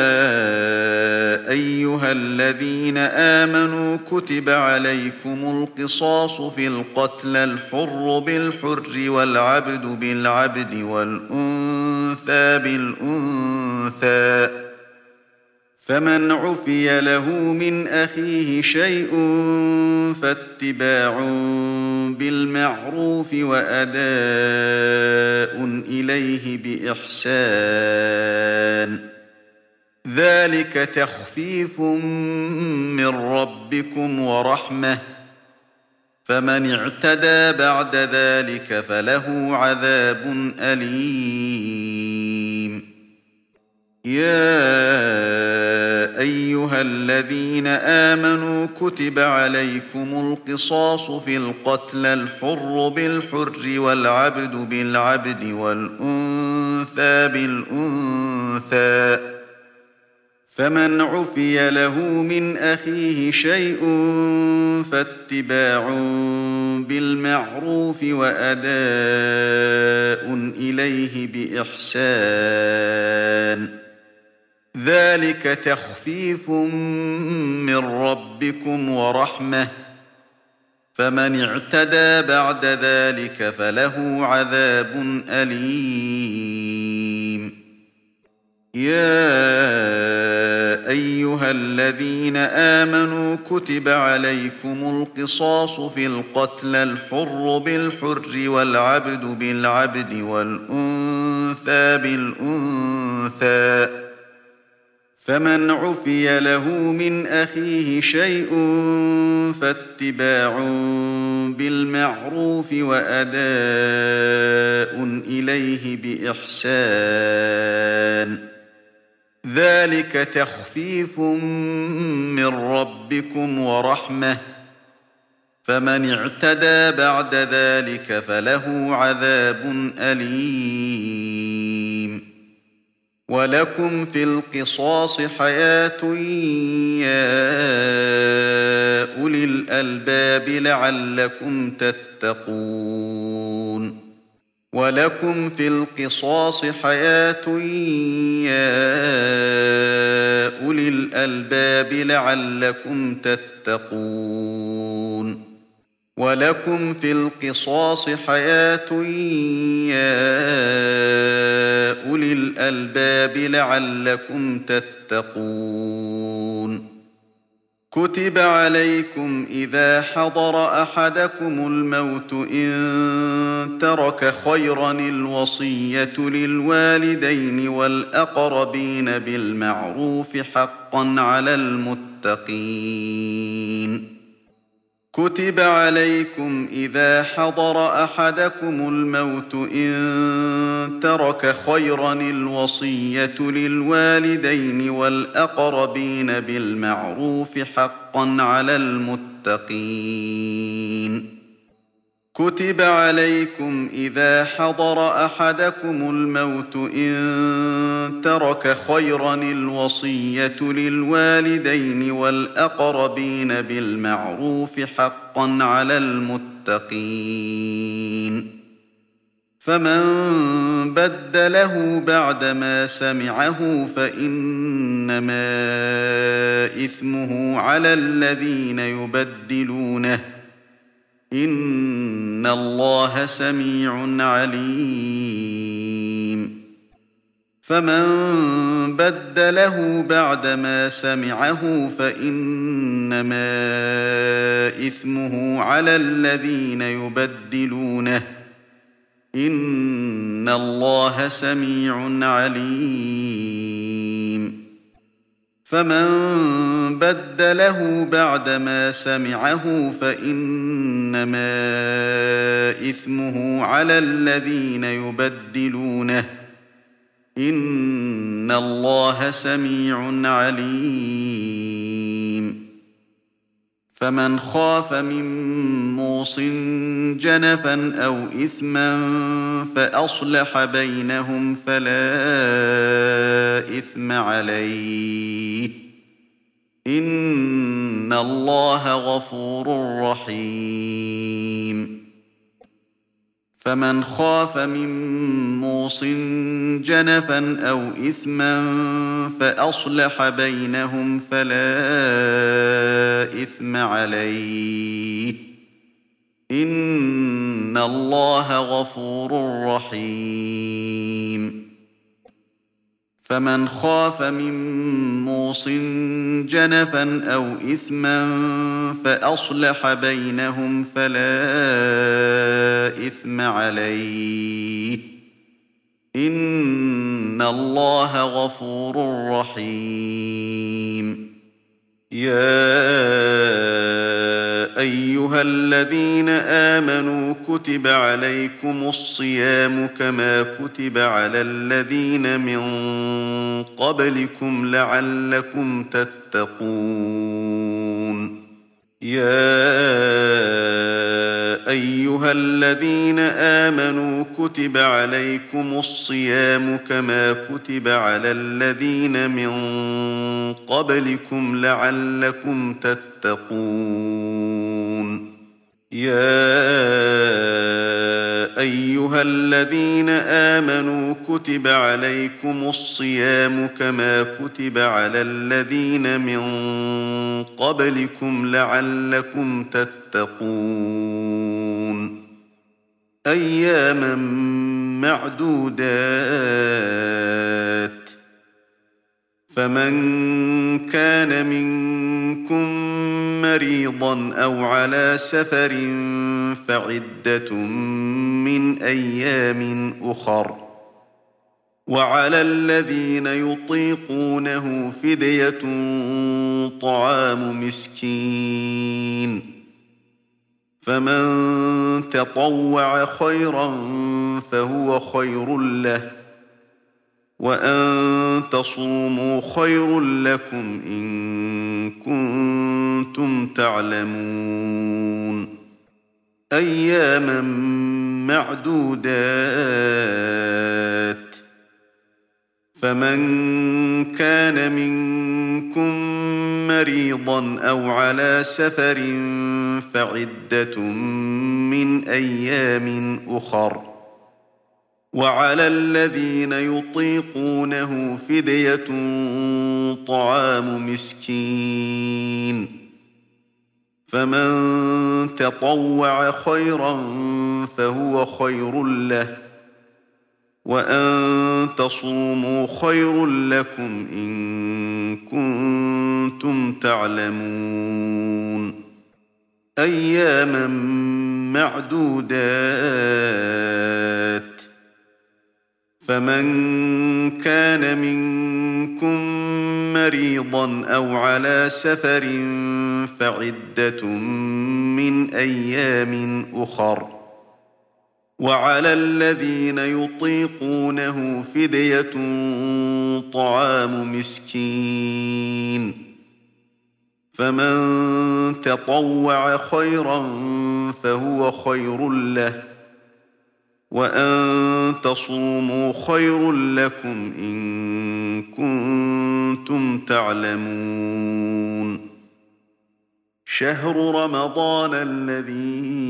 Speaker 1: أيها الذين آمنوا كتب عليكم القصاص في القتلى الحر بالحر والعبد بالعبد والأنثى بالأنثى فمن عفي له من أخيه شيء فاتباع بالمعروف وأداء إليه بإحسان ذلك تخفيف من ربكم ورحمة فمن اعتدى بعد ذلك فله عذاب أليم يا أيها الذين آمنوا كتب عليكم القصاص في القتلى الحر بالحر والعبد بالعبد والأنثى بالأنثى فمن عفي له من أخيه شيء فاتباع بالمعروف وأداء إليه بإحسان ذلك تخفيف من ربكم ورحمة فمن اعتدى بعد ذلك فله عذاب أليم يا أيها الذين آمنوا كتب عليكم القصاص في القتلى الحر بالحر والعبد بالعبد والأنثى بالأنثى فمن عفي له من أخيه شيء فاتباع بالمعروف وأداء إليه بإحسان ذلك تخفيف من ربكم ورحمة فمن اعتدى بعد ذلك فله عذاب أليم ولكم في القصاص حياة يا أولي الألباب لعلكم تتقون ولكم في القصاص حياة يا أولي الألباب لعلكم تتقون ولكم في القصاص حياة يا أولي الألباب لعلكم تتقون كتب عليكم إذا حضر أحدكم الموت إن ترك خيرا الوصية للوالدين والأقربين بالمعروف حقا على المتقين كتب عليكم إذا حضر أحدكم الموت إن ترك خيرا الوصية للوالدين والأقربين بالمعروف حقا على المتقين كتب عليكم إذا حضر أحدكم الموت إن ترك خيرا الوصية للوالدين والأقربين بالمعروف حقا على المتقين فمن بدله بعدما سمعه فإنما إثمه على الذين يبدلونه إن الله سميع عليم فمن بدله بعدما سمعه فإنما إثمه على الذين يبدلونه إن الله سميع عليم فمن بدله بعدما سمعه فإنما إثمه على الذين يبدلونه إن الله سميع عليم فمن خاف من موص جنفا أو إثما فأصلح بينهم فلا إثم عليه إن الله غفور رحيم فمن خاف من موص جنفا أو إثما فأصلح بينهم فلا إثم عليه إن الله غفور رحيم فمن خاف من موص جنفا أو إثما فأصلح بينهم فلا إثم عليه إن الله غفور رحيم يا أيها الذين آمنوا كتب عليكم الصيام كما كتب على الذين من قبلكم لعلكم تتقون يا أيها الذين آمنوا كتب عليكم الصيام كما كتب على الذين من قبلكم لعلكم تتقون يا أيها الذين آمنوا كتب عليكم الصيام كما كتب على الذين من قبلكم لعلكم تتقون أياما معدودات فمن كان منكم مريضا أو على سفر فعدة من أيام أخر وعلى الذين يطيقونه فدية طعام مسكين فمن تطوع خيرا فهو خير له وأن تصوموا خير لكم إن كنتم تعلمون أياما معدودات فمن كان منكم مريضا أو على سفر فعدة من أيام أخر وعلى الذين يطيقونه فدية طعام مسكين فمن تطوع خيرا فهو خير له وأن تصوموا خير لكم إن كنتم تعلمون أياما معدودات فمن كان منكم مريضا أو على سفر فعدة من أيام أخر وعلى الذين يطيقونه فدية طعام مسكين فمن تطوع خيرا فهو خير له وأن تصوموا خير لكم إن كنتم تعلمون شهر رمضان الذي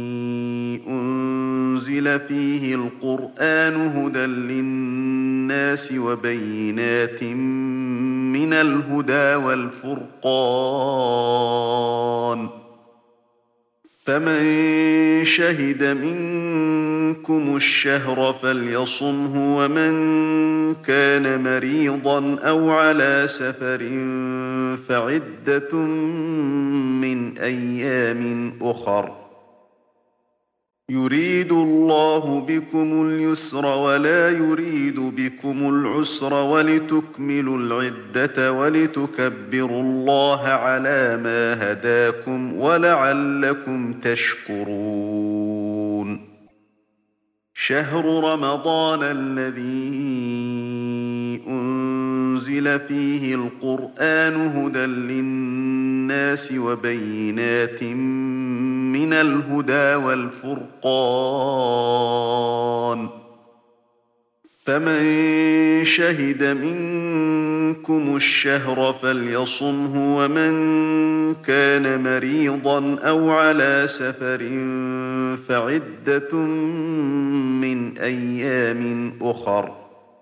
Speaker 1: أنزل فيه القرآن هدى للناس وبينات من الهدى والفرقان فمن شهد منكم الشهر فليصمه ومن كان مريضا أو على سفر فعدة من أيام أخر يريد الله بكم اليسر ولا يريد بكم العسر ولتكملوا العدة ولتكبروا الله على ما هداكم ولعلكم تشكرون شهر رمضان الذي أنزل فيه القرآن هدى للناس وبينات من الهدى والفرقان فمن شهد منكم الشهر فليصمه ومن كان مريضا أو على سفر فعدة من أيام أخر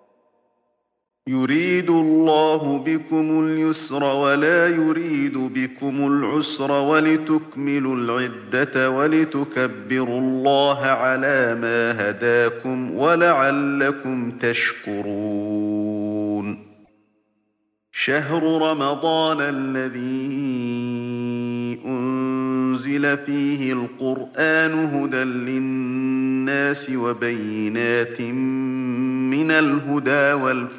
Speaker 1: يريد الله بكم اليسر ولا يريد بكم العسر ولتكملوا العدة ولتكبروا الله على ما هداكم ولعلكم تشكرون شهر رمضان الذي أنزل فيه القرآن هدى للناس وبينات من الهدى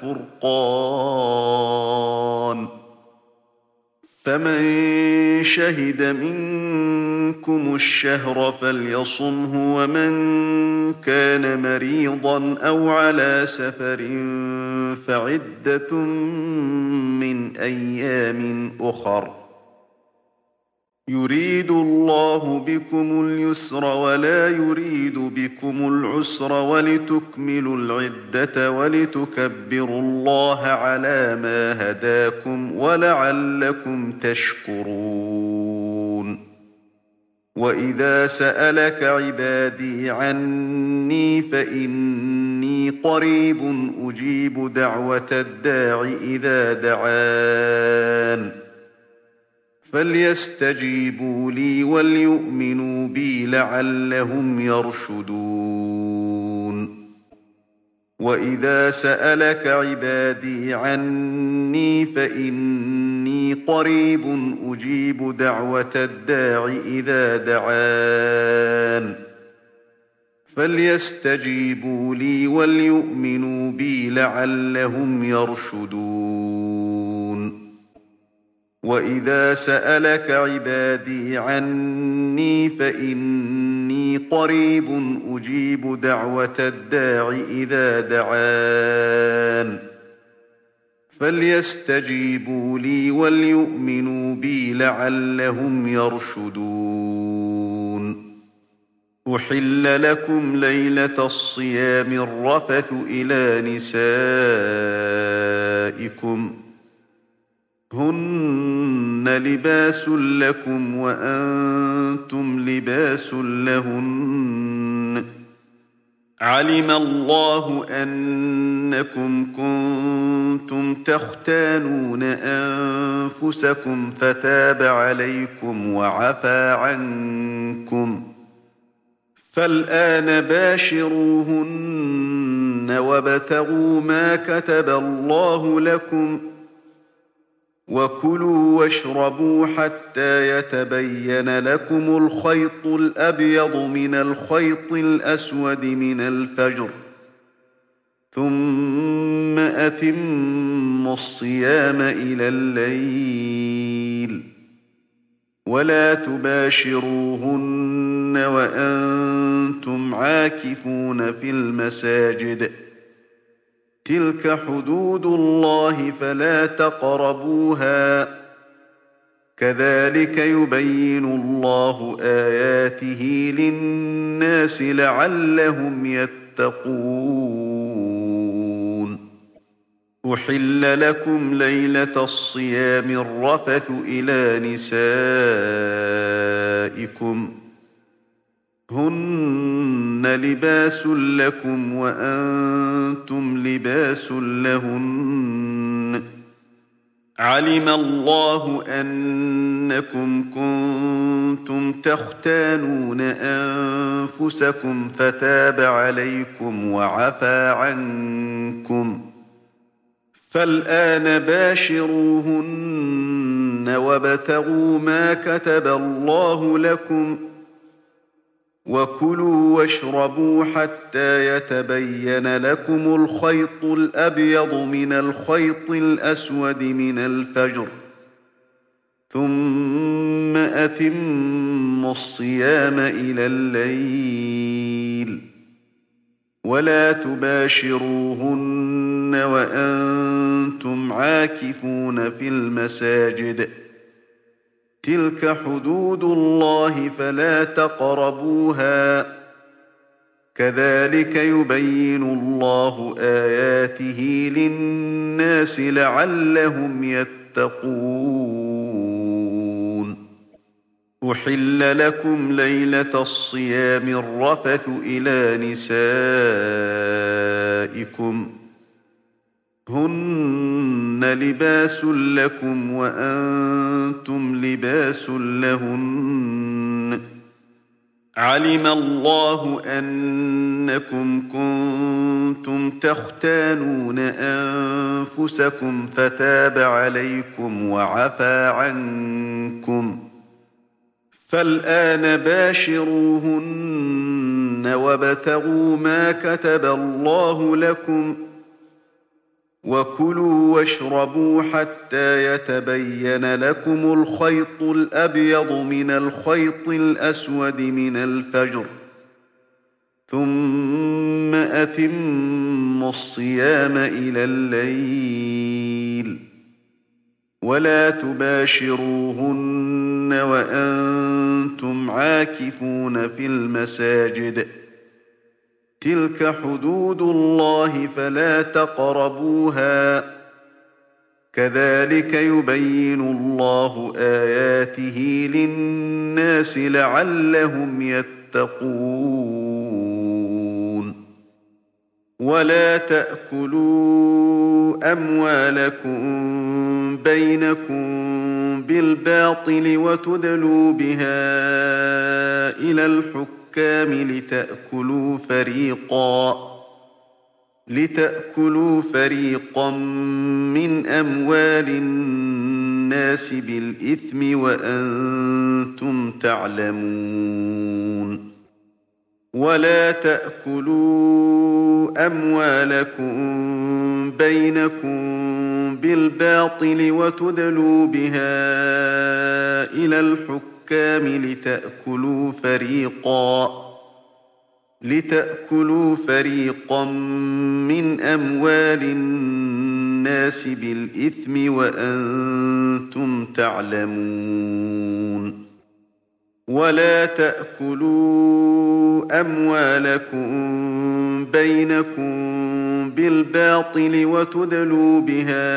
Speaker 1: والفرقان فمن شهد منكم الشهر فليصمه ومن كان مريضا أو على سفر فعدة من أيام أخر يريد الله بكم اليسر ولا يريد بكم العسر ولتكملوا العدة ولتكبروا الله على ما هداكم ولعلكم تشكرون وإذا سألك عبادي عني فإني قريب أجيب دعوة الداع إذا دعان فليستجيبوا لي وليؤمنوا بي لعلهم يرشدون وإذا سألك عبادي عني فإني قريب أجيب دعوة الداع إذا دعان فليستجيبوا لي وليؤمنوا بي لعلهم يرشدون وإذا سألك عبادي عني فإني قريب أجيب دعوة الداع إذا دعان فليستجيبوا لي وليؤمنوا بي لعلهم يرشدون أحل لكم ليلة الصيام الرفث إلى نسائكم هن لباس لكم وأنتم لباس لهن علم الله أنكم كنتم تختانون أنفسكم فتاب عليكم وعفى عنكم فالآن باشروهن وابتغوا ما كتب الله لكم وكلوا واشربوا حتى يتبين لكم الخيط الأبيض من الخيط الأسود من الفجر ثم أتموا الصيام إلى الليل ولا تباشروهن وأنتم عاكفون في المساجد تلك حدود الله فلا تقربوها كذلك يبين الله آياته للناس لعلهم يتقون أحل لكم ليلة الصيام الرفث إلى نسائكم هن لباس لكم وأنتم لباس لهن علم الله أنكم كنتم تختانون أنفسكم فتاب عليكم وعفى عنكم فالآن باشروهن وابتغوا ما كتب الله لكم وكلوا واشربوا حتى يتبين لكم الخيط الأبيض من الخيط الأسود من الفجر ثم أتموا الصيام إلى الليل ولا تباشروهن وأنتم عاكفون في المساجد تلك حدود الله فلا تقربوها كذلك يبين الله آياته للناس لعلهم يتقون أحل لكم ليلة الصيام الرفث إلى نسائكم هن لباس لكم وأنتم لباس لهن علم الله أنكم كنتم تختانون أنفسكم فتاب عليكم وعفى عنكم فالآن باشروهن وابتغوا ما كتب الله لكم وكلوا واشربوا حتى يتبين لكم الخيط الأبيض من الخيط الأسود من الفجر ثم أتموا الصيام إلى الليل ولا تباشروهن وأنتم عاكفون في المساجد تلك حدود الله فلا تقربوها كذلك يبين الله آياته للناس لعلهم يتقون ولا تأكلوا أموالكم بينكم بالباطل وتدلوا بها إلى الحكام لتأكلوا فريقا لتأكلوا فريقا من أموال الناس بالإثم وأنتم تعلمون ولا تأكلوا أموالكم بينكم بالباطل وتدلوا بها إلى الحكام لتأكلوا فريقا لتأكلوا فريقا من أموال الناس بالإثم وأنتم تعلمون ولا تأكلوا أموالكم بينكم بالباطل وتدلوا بها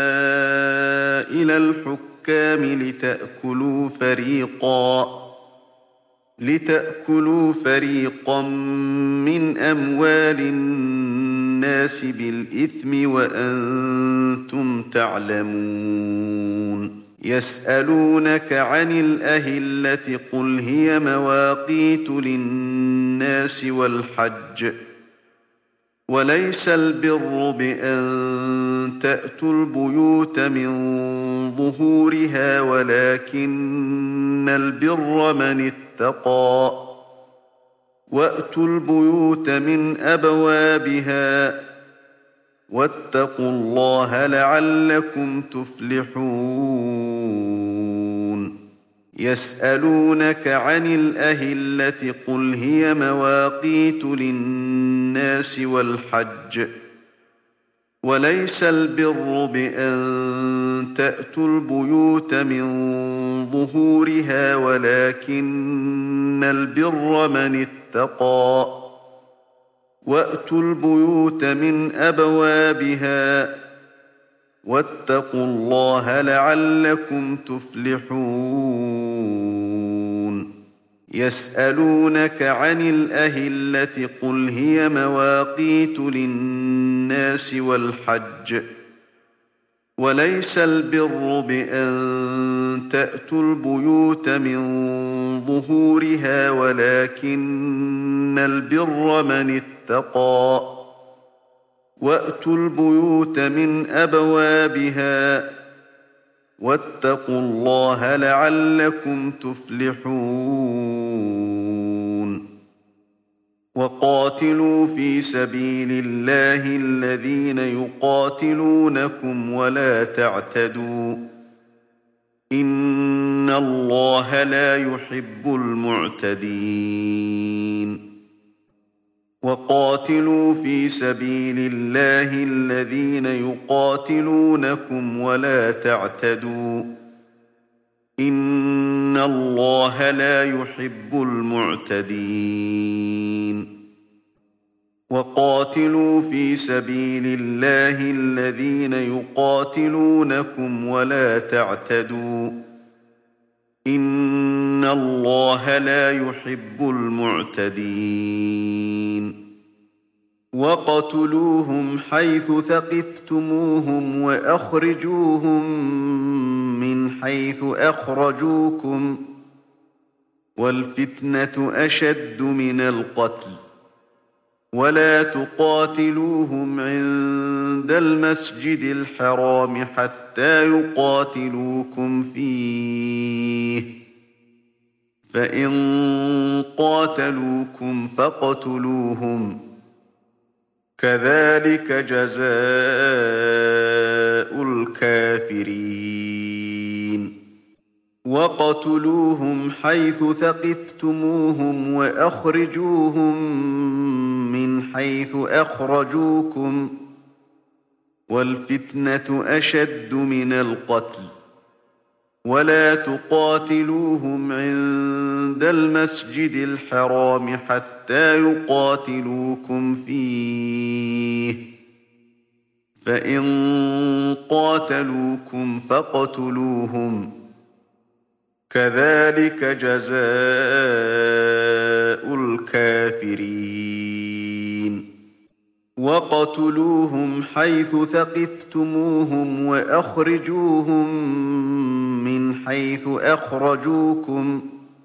Speaker 1: إلى الحكام لتأكلوا فريقا لتأكلوا فريقا من أموال الناس بالإثم وأنتم تعلمون يسألونك عن الأهلة قل هي مواقيت للناس والحج وليس البر بأن تأتوا البيوت من ظهورها ولكن البر من اتقى وأتوا البيوت من أبوابها واتقوا الله لعلكم تفلحون يسألونك عن الأهلة قل هي مواقيت للناس والحج وليس البر بأن تأتوا البيوت من ظهورها ولكن البر من اتقى وأتوا البيوت من أبوابها واتقوا الله لعلكم تفلحون يسألونك عن الأهلة قل هي مواقيت للناس والحج وليس البر بأن تأتوا البيوت من ظهورها ولكن البر من اتقى وأتوا البيوت من أبوابها واتقوا الله لعلكم تفلحون وقاتلوا في سبيل الله الذين يقاتلونكم ولا تعتدوا إن الله لا يحب المعتدين وقاتلوا في سبيل الله الذين يقاتلونكم ولا تعتدوا إن الله لا يحب المعتدين وقاتلوا في سبيل الله الذين يقاتلونكم ولا تعتدوا إن الله لا يحب المعتدين وقتلوهم حيث ثقفتموهم وأخرجوهم من حيث أخرجوكم والفتنة أشد من القتل ولا تقاتلوهم عند المسجد الحرام حتى يقاتلوكم فيه فإن قاتلوكم فاقتلوهم كذلك جزاء الكافرين وقتلوهم حيث ثقفتموهم وأخرجوهم من حيث أخرجوكم والفتنة أشد من القتل ولا تقاتلوهم عند المسجد الحرام حتى يقاتلوكم فيه فإن قاتلوكم فاقتلوهم كذلك جزاء الكافرين وقتلوهم حيث ثقفتموهم وأخرجوهم من حيث أخرجوكم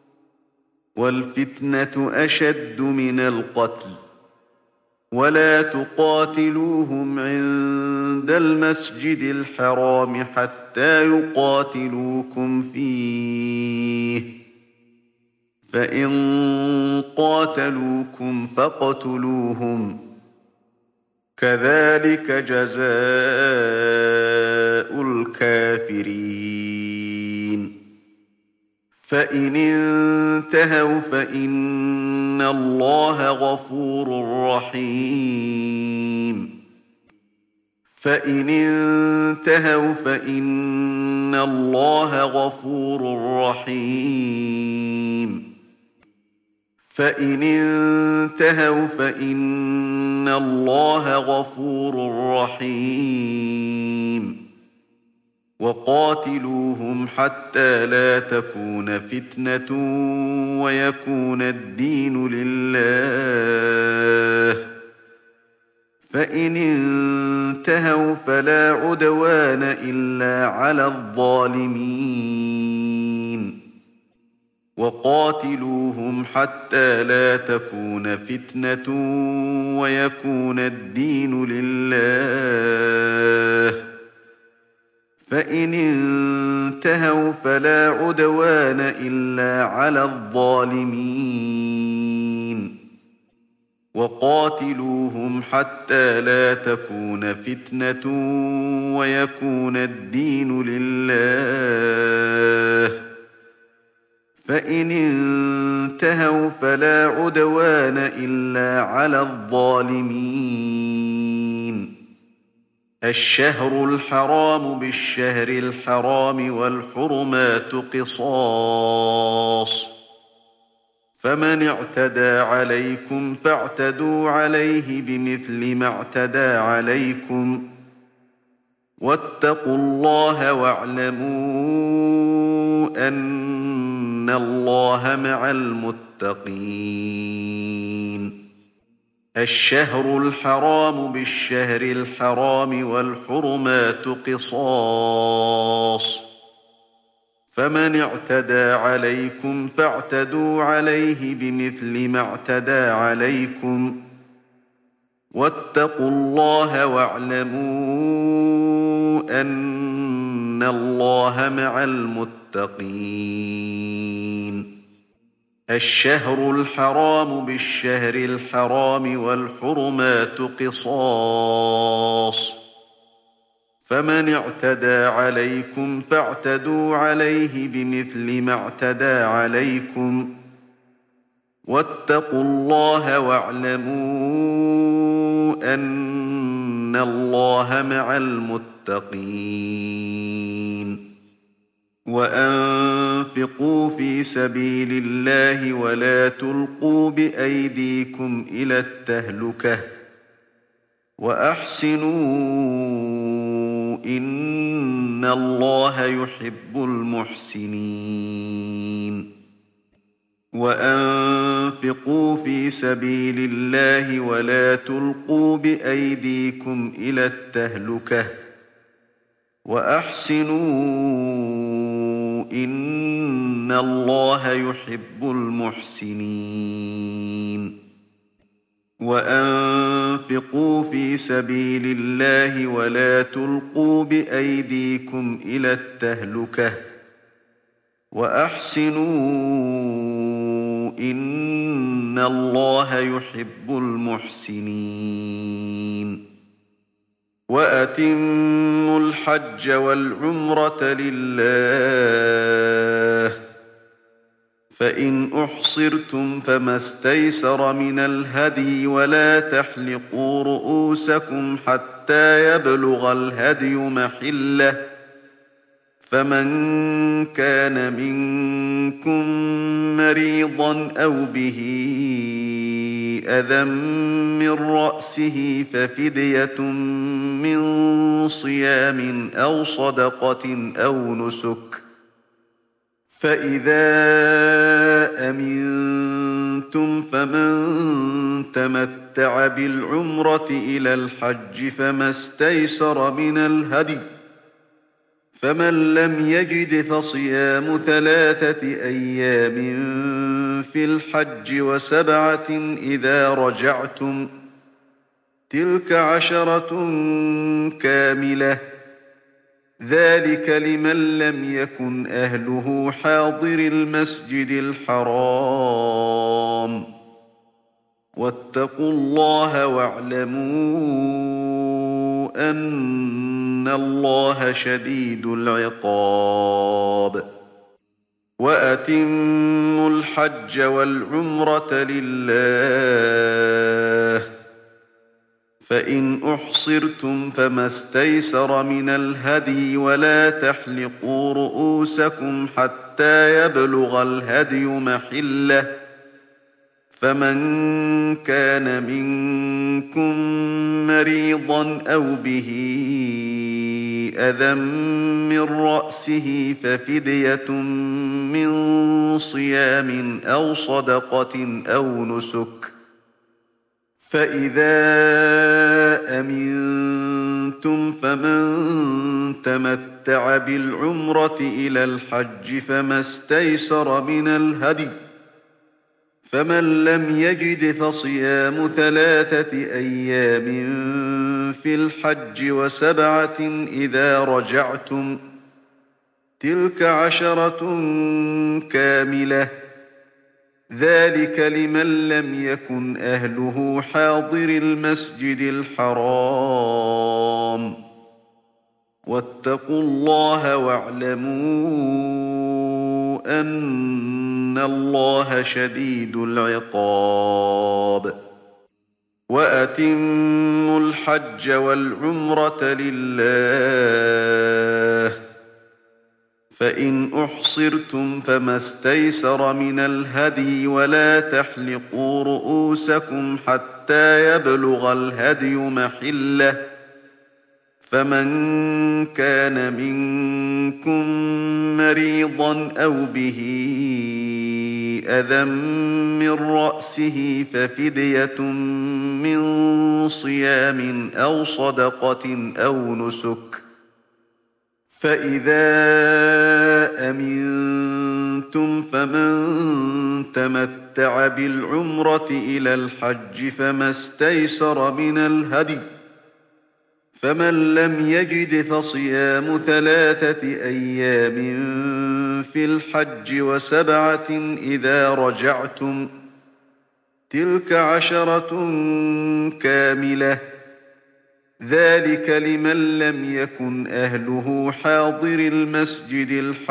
Speaker 1: والفتنة أشد من القتل ولا تقاتلوهم عند المسجد الحرام حتى يقاتلوكم فيه فإن قاتلوكم فاقتلوهم كذلك جزاء الكافرين فإن انتهوا فإن الله غفور رحيم فإن انتهوا فإن الله غفور رحيم فإن انتهوا فإن الله غفور رحيم وقاتلوهم حتى لا تكون فتنة ويكون الدين لله، فإن انتهوا فلا عدوان إلا على الظالمين. وقاتلوهم حتى لا تكون فتنة ويكون الدين لله، فإن انتهوا فلا عدوان إلا على الظالمين. وقاتلوهم حتى لا تكون فتنة ويكون الدين لله، فإن انتهوا فلا عدوان إلا على الظالمين. الشهر الحرام بالشهر الحرام والحرمات قصاص، فمن اعتدى عليكم فاعتدوا عليه بمثل ما اعتدى عليكم، واتقوا الله واعلموا أن الله مع المتقين. الشهر الحرام بالشهر الحرام والحرمات قصاص، فمن اعتدى عليكم فاعتدوا عليه بمثل ما اعتدى عليكم، واتقوا الله واعلموا أن الله مع المتقين. الشهر الحرام بالشهر الحرام والحرمات قصاص، فمن اعتدى عليكم فاعتدوا عليه بمثل ما اعتدى عليكم، واتقوا الله واعلموا أن الله مع المتقين. وأنفقوا في سبيل الله ولا تلقوا بأيديكم إلى التهلكة، وأحسنوا إن الله يحب المحسنين. وأنفقوا في سبيل الله ولا تلقوا بأيديكم إلى التهلكة، وأحسنوا إن الله يحب المحسنين. وأنفقوا في سبيل الله ولا تلقوا بأيديكم إلى التهلكة، وأحسنوا إن الله يحب المحسنين. وأتموا الحج والعمرة لله، فإن أحصرتم فما استيسر من الهدي، ولا تحلقوا رؤوسكم حتى يبلغ الهدي محله، فمن كان منكم مريضا أو به أذى من رأسه ففدية من صيام أو صدقة أو نسك، فإذا أمنتم فمن تمتع بالعمرة إلى الحج فما استيسر من الهدي، فمن لم يجد فصيام ثلاثة أيام في الحج وسبعة إذا رجعتم، تلك عشرة كاملة، ذلك لمن لم يكن أهله حاضر المسجد الحرام. واتقوا الله واعلموا أن الله شديد العقاب. وأتموا الحج والعمرة لله، فإن أحصرتم فما استيسر من الهدي، ولا تحلقوا رؤوسكم حتى يبلغ الهدي محله، فمن كان منكم مريضا أو به أذى من رأسه ففدية من صيام أو صدقة أو نسك فإذا أمنتم فمن تمتع بالعمرة إلى الحج فما استيسر من الهدي فمن لم يجد فصيام ثلاثة أيام في الحج وسبعة إذا رجعتم تلك عشرة كاملة ذلك لمن لم يكن أهله حاضر المسجد الحرام واتقوا الله واعلموا أن الله شديد العقاب وأتموا الحج والعمرة لله فإن أحصرتم فما استيسر من الهدي ولا تحلقوا رؤوسكم حتى يبلغ الهدي محله فمن كان منكم مريضا أو به أذى من رأسه ففدية من صيام أو صدقة أو نسك فإذا أمنتم فمن تمتع بالعمرة إلى الحج فما استيسر من الهدي فمن لم يجد فصيام ثلاثة أيام في الحج وسبعة إذا رجعتم تلك عشرة كاملة ذلك لمن لم يكن أهله حاضر المسجد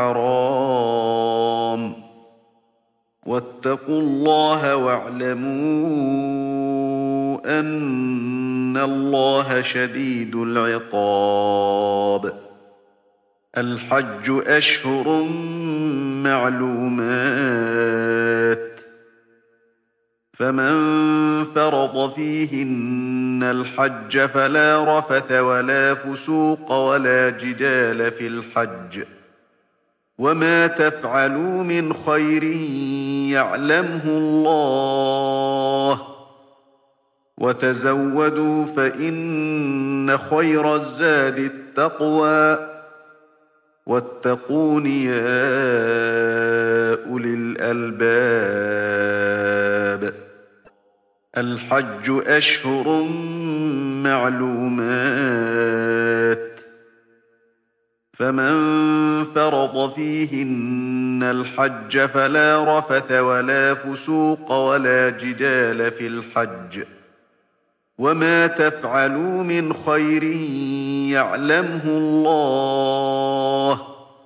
Speaker 1: الحرام واتقوا الله واعلموا أن الله شديد العقاب الحج أشهر معلومات فمن فرض فيهن الحج فلا رفث ولا فسوق ولا جدال في الحج وما تفعلوا من خير يعلمه الله وتزودوا فإن خير الزاد التقوى واتقون يا أولي الألباب الحج أشهر معلومات فمن فرض فيهن الحج فلا رفث ولا فسوق ولا جدال في الحج وما تفعلوا من خير يعلمه الله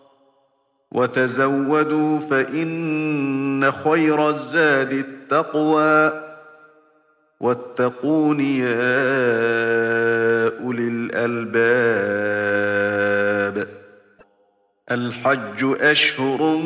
Speaker 1: وتزودوا فإن خير الزاد التقوى واتقون يا أولي الألباب الحج أشهر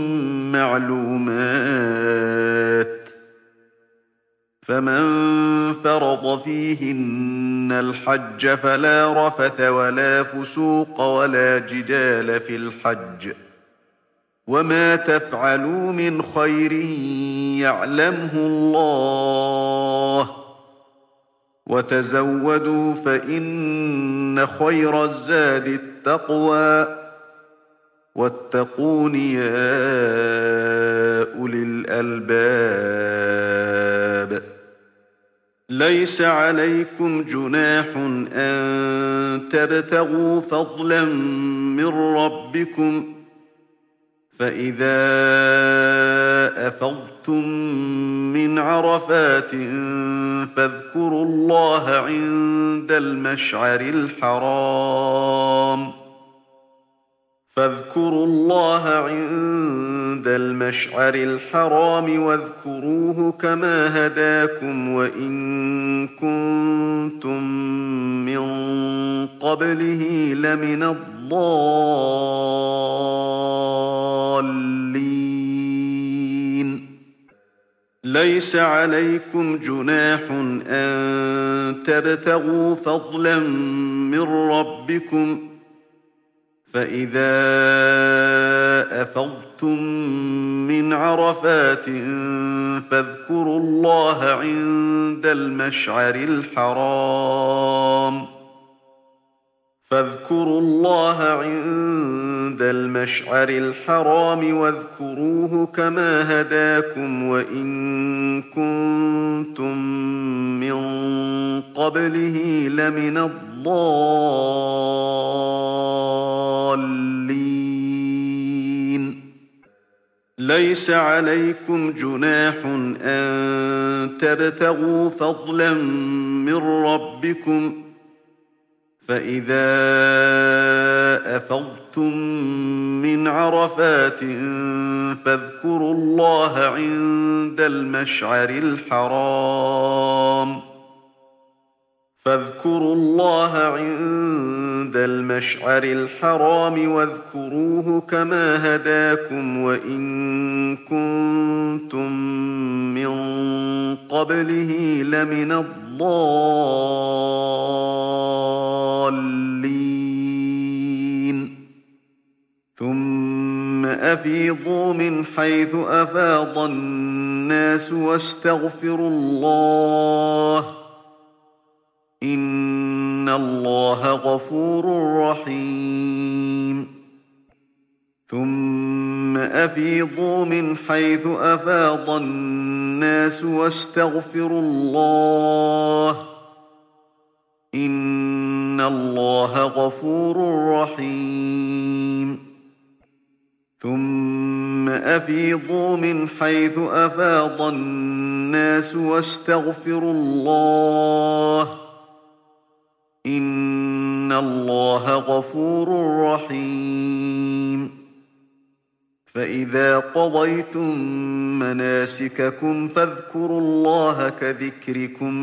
Speaker 1: معلومات فمن فرض فيهن الحج فلا رفث ولا فسوق ولا جدال في الحج وما تفعلوا من خير يعلمه الله وتزودوا فإن خير الزاد التقوى واتقون يا أولي الألباب ليس عليكم جناح أن تبتغوا فضلا من ربكم فإذا أفضتم من عرفات فاذكروا الله عند المشعر الحرام فاذكروا الله عند المشعر الحرام واذكروه كما هداكم وإن كنتم من قبله لمن الضالين ليس عليكم جناح أن تبتغوا فضلا من ربكم فإذا أفضتم من عرفات فاذكروا الله عند المشعر الحرام فاذكروا الله عند المشعر الحرام واذكروه كما هداكم وإن كنتم من قبله لمن الضالين ليس عليكم جناح أن تبتغوا فضلا من ربكم فإذا أفضتم من عرفات فاذكروا الله عند المشعر الحرام فاذكروا الله عند المشعر الحرام واذكروه كما هداكم وإن كنتم من قبله لمن الضالين ثم أفيضوا من حيث أفاض الناس واستغفروا الله إن الله غفور رحيم ثم أفيضوا من حيث أفاض الناس واستغفروا الله إن الله غفور رحيم ثم أفيضوا من حيث أفاض الناس واستغفروا الله إن الله غفور رحيم فإذا قضيتم مناسككم فاذكروا الله كذكركم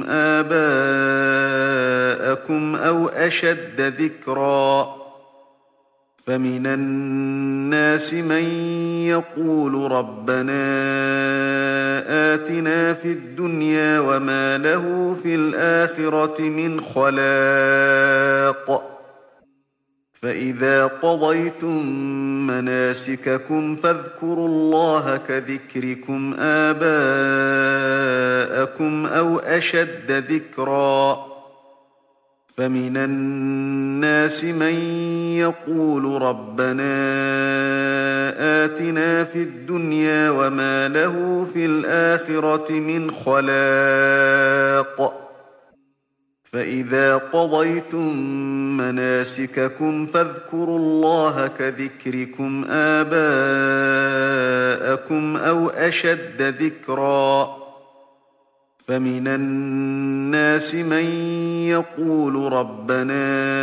Speaker 1: آباءكم أو أشد ذكرا فمن الناس من يقول ربنا آتنا في الدنيا وما له في الآخرة من خلاق فإذا قضيتم مناسككم فاذكروا الله كذكركم آباءكم أو أشد ذكرا فمن الناس من يقول ربنا آتنا في الدنيا وما له في الآخرة من خلاق فإذا قضيتم مناسككم فاذكروا الله كذكركم آباءكم أو أشد ذكرا فمن الناس من يقول ربنا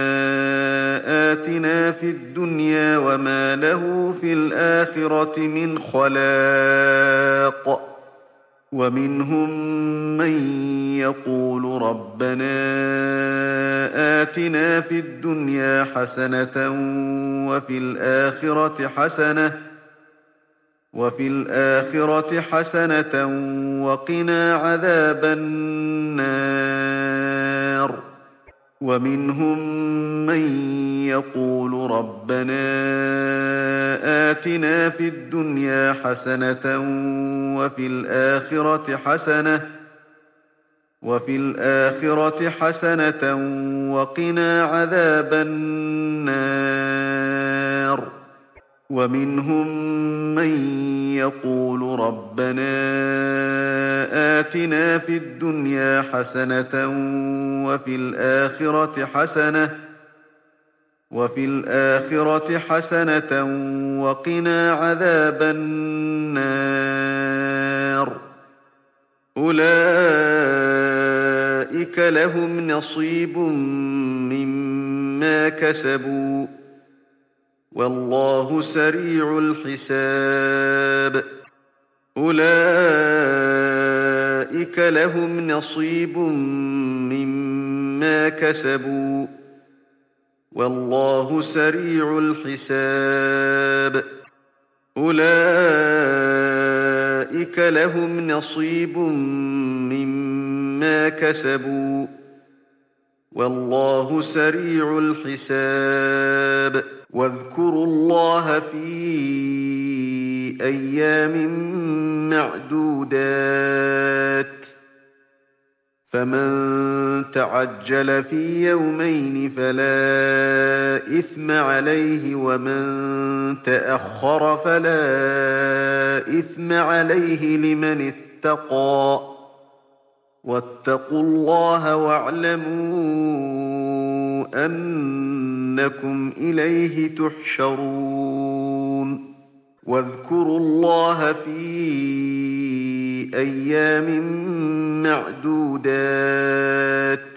Speaker 1: آتنا في الدنيا وما له في الآخرة من خلاق ومنهم من يقول ربنا آتنا في الدنيا حسنة وفي الآخرة حسنة وفي الآخرة حسنة وقنا عذاب النار ومنهم من يقول ربنا آتنا في الدنيا حسنة وفي الآخرة حسنة وفي الآخرة حسنة وقنا عذاب النار ومنهم من يقول ربنا آتنا في الدنيا حسنة وفي الآخرة حسنة وفي الآخرة حسنة وقنا عذاب النار أولئك لهم نصيب مما كسبوا والله سريع الحساب أولئك لهم نصيب مما كسبوا والله سريع الحساب أولئك لهم نصيب مما كسبوا والله سريع الحساب واذكروا الله في أيام معدودات فمن تعجل في يومين فلا إثم عليه ومن تأخر فلا إثم عليه لمن اتقى واتقوا الله واعلموا أنكم إليه تحشرون واذكروا الله في أيام معدودات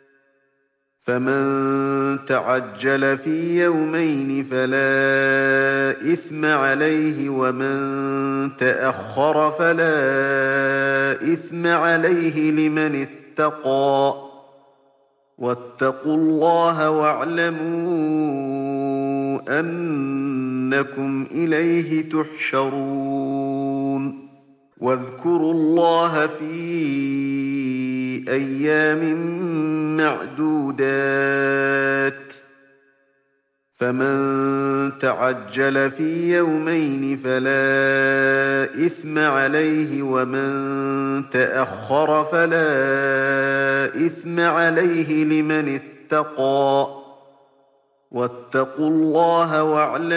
Speaker 1: فمن تعجل في يومين فلا إثم عليه ومن تأخر فلا إثم عليه لمن اتقى واتقوا الله واعلموا أنكم إليه تحشرون واذكروا الله في أيام معدودات فمن تعجل في يومين فلا إثم عليه ومن تأخر فلا إثم عليه لمن اتقى واتقوا الله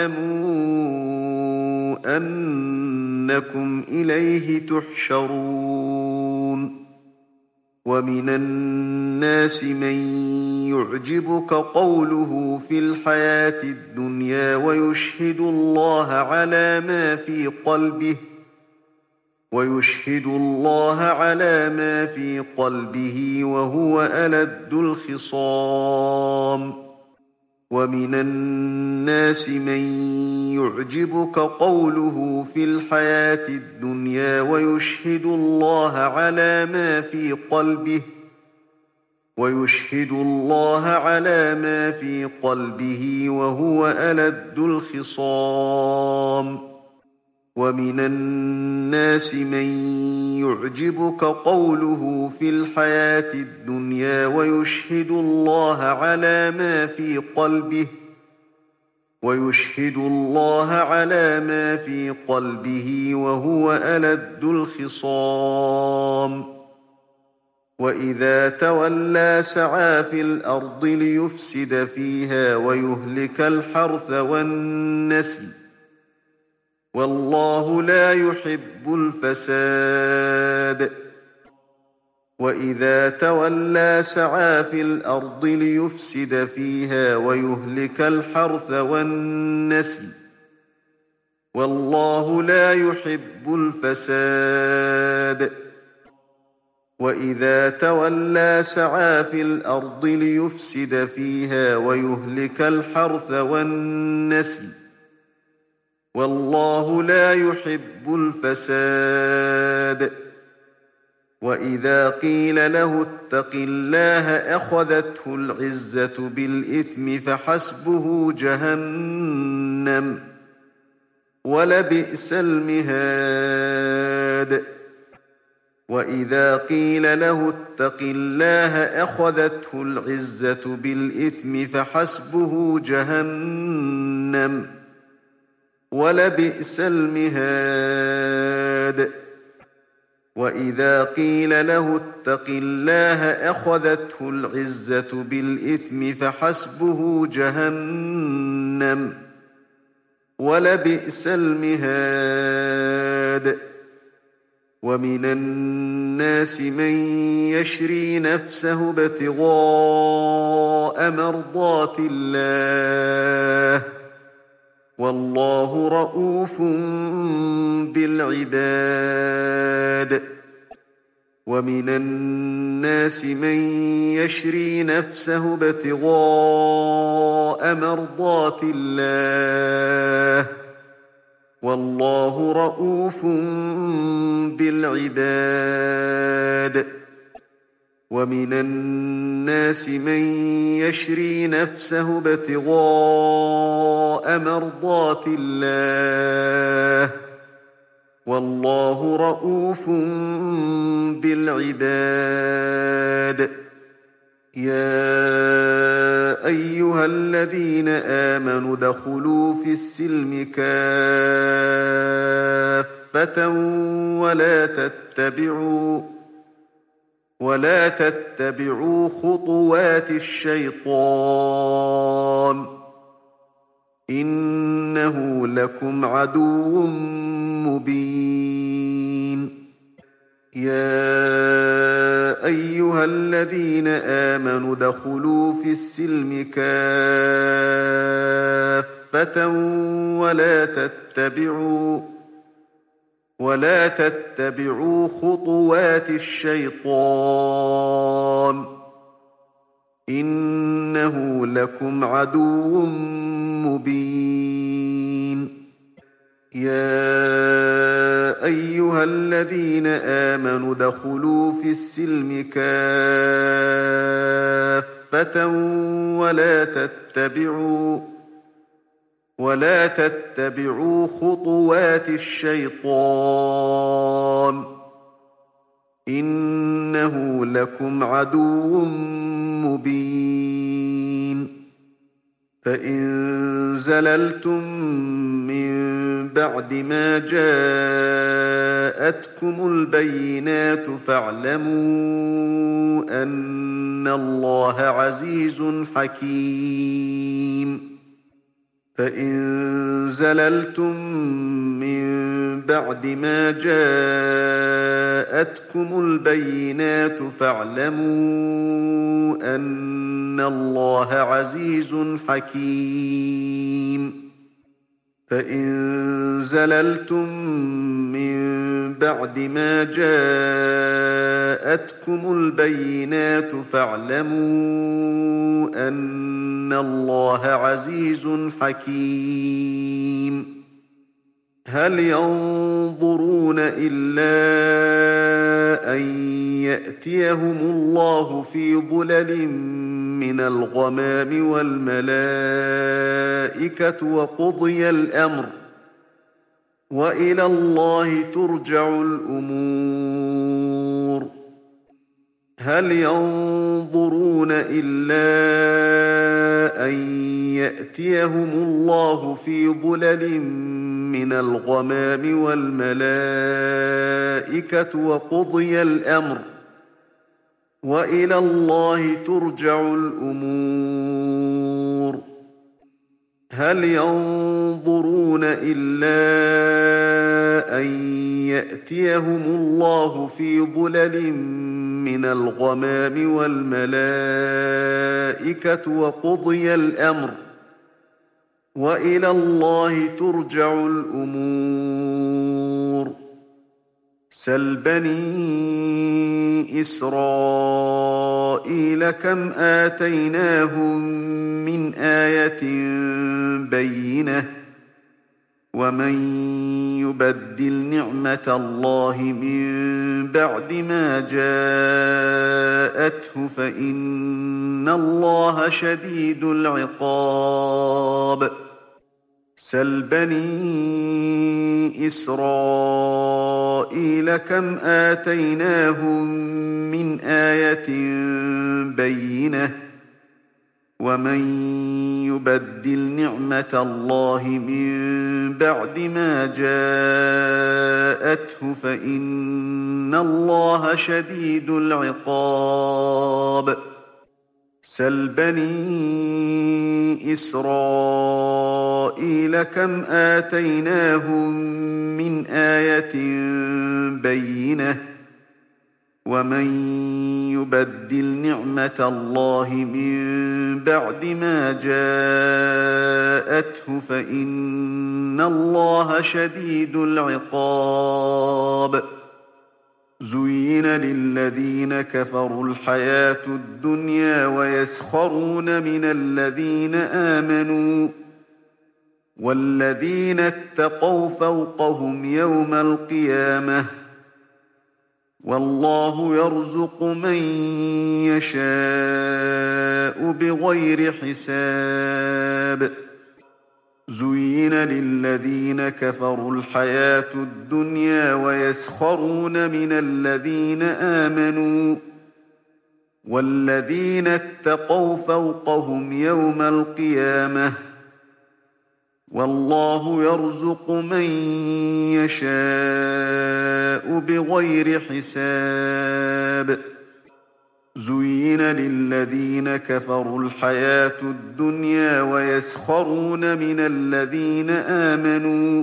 Speaker 1: واعلموا أنكم إليه تحشرون ومن الناس من يعجبك قوله في الحياة الدنيا ويشهد الله على ما في قلبه ويشهد الله على ما في قلبه وهو ألد الخصام ومن الناس من يعجبك قوله في الحياة الدنيا ويشهد الله على ما في قلبه ويشهد الله على ما في قلبه وهو ألد الخصام ومن الناس من يعجبك قوله في الحياة الدنيا ويشهد الله على ما في قلبه ويشهد الله على ما في قلبه وهو ألد الخصام وإذا تولى سعى في الأرض ليفسد فيها ويهلك الحرث والنسل والله لا يحب الفساد وإذا تولى سعى في الأرض ليفسد فيها ويهلك الحرث والنسل والله لا يحب الفساد وإذا تولى سعى في الأرض ليفسد فيها ويهلك الحرث والنسل والله لا يحب الفساد وإذا قيل له اتق الله أخذته العزة بالإثم فحسبه جهنم ولبئس المهاد وإذا قيل له اتق الله أخذته العزة بالإثم فحسبه جهنم ولبئس المهاد وإذا قيل له اتق الله أخذته العزة بالإثم فحسبه جهنم ولبئس المهاد ومن الناس من يشري نفسه ابتغاء مرضات الله والله رءوف بالعباد ومن الناس من يشري نفسه ابتغاء مرضات الله والله رءوف بالعباد ومن الناس من يشري نفسه ابتغاء مرضات الله والله رءوف بالعباد يا أيها الذين آمنوا ادخلوا في السلم كافة ولا تتبعوا ولا تتبعوا خطوات الشيطان إنه لكم عدو مبين يا أيها الذين آمنوا ادخلوا في السلم كافة ولا تتبعوا ولا تتبعوا خطوات الشيطان إنه لكم عدو مبين يا أيها الذين آمنوا ادخلوا في السلم كافة ولا تتبعوا ولا تتبعوا خطوات الشيطان إنه لكم عدو مبين فإن زللتم من بعد ما جاءتكم البينات فاعلموا أن الله عزيز حكيم فإن زللتم من بعد ما جاءتكم البينات فاعلموا أن الله عزيز حكيم فإن زللتم من بعد ما جاءتكم البينات فاعلموا أن الله عزيز حكيم هل ينظرون إلا أن يأتيهم الله في ظلل من الغمام والملائكة وقضي الأمر وإلى الله ترجع الأمور هل ينظرون إلا أن يأتيهم الله في ظلل من الغمام والملائكة وقضي الأمر وإلى الله ترجع الأمور هل ينظرون إلا أن يأتيهم الله في ظلل من الغمام والملائكة وقضي الأمر وإلى الله ترجع الأمور سل بني إسرائيل كم آتيناهم من آية بينة ومن يبدل نعمة الله من بعد ما جاءته فإن الله شديد العقاب سل بني إسرائيل كم آتيناهم من آية بينة ومن يبدل نعمة الله من بعد ما جاءته فإن الله شديد العقاب سل بني إسرائيل كم آتيناهم من آية بينة ومن يبدل نعمة الله من بعد ما جاءته فإن الله شديد العقاب زين للذين كفروا الحياة الدنيا ويسخرون من الذين آمنوا والذين اتقوا فوقهم يوم القيامة والله يرزق من يشاء بغير حساب زين للذين كفروا الحياة الدنيا ويسخرون من الذين آمنوا والذين اتقوا فوقهم يوم القيامة والله يرزق من يشاء بغير حساب زين للذين كفروا الحياة الدنيا ويسخرون من الذين آمنوا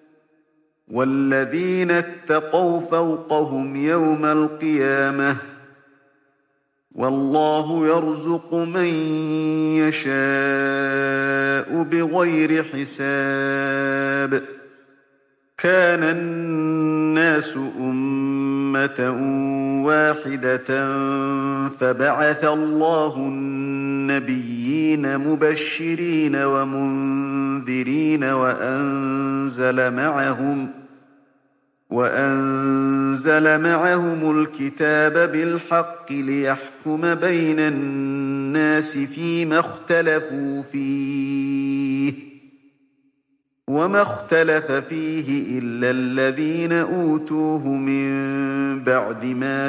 Speaker 1: والذين اتقوا فوقهم يوم القيامة والله يرزق من يشاء بغير حساب كان الناس أمة واحدة فبعث الله النبيين مبشرين ومنذرين وأنزل معهم وأنزل معهم الكتاب بالحق ليحكم بين الناس فيما اختلفوا فيه وما اختلف فيه إلا الذين أوتوه من بعد ما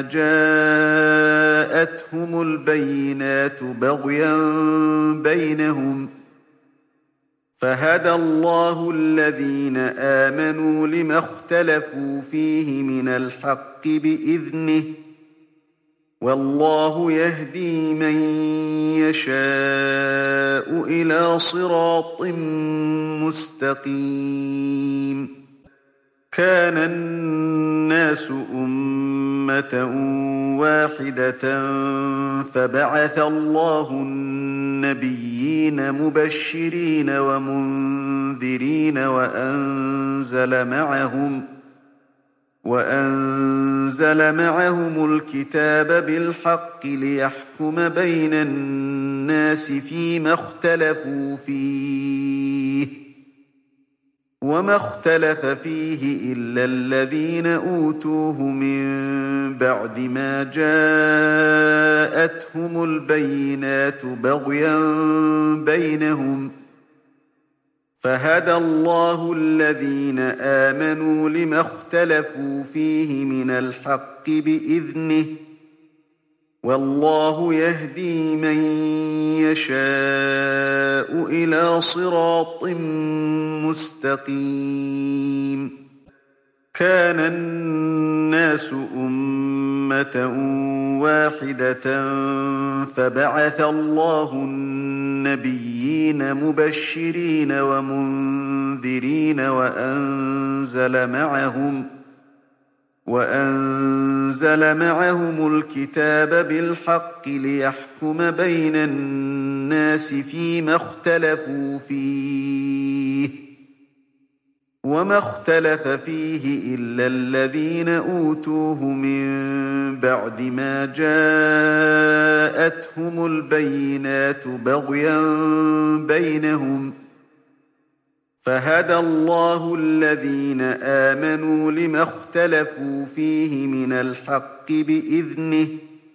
Speaker 1: جاءتهم البينات بغيا بينهم فهدى الله الذين آمنوا لما اختلفوا فيه من الحق بإذنه والله يهدي من يشاء إلى صراط مستقيم كان الناس أمة واحدة فبعث الله النبيين مبشرين ومنذرين وأنزل معهم وأنزل معهم الكتاب بالحق ليحكم بين الناس فيما اختلفوا فيه وما اختلف فيه إلا الذين أوتوه من بعد ما جاءتهم البينات بغيا بينهم فهدى الله الذين آمنوا لما اختلفوا فيه من الحق بإذنه والله يهدي من يشاء إلى صراط مستقيم كان الناس أمة واحدة فبعث الله النبيين مبشرين ومنذرين وأنزل معهم وأنزل معهم الكتاب بالحق ليحكم بين الناس فيما اختلفوا فيه وما اختلف فيه إلا الذين أوتوه من بعد ما جاءتهم البينات بغيا بينهم فهدى الله الذين آمنوا لما اختلفوا فيه من الحق بإذنه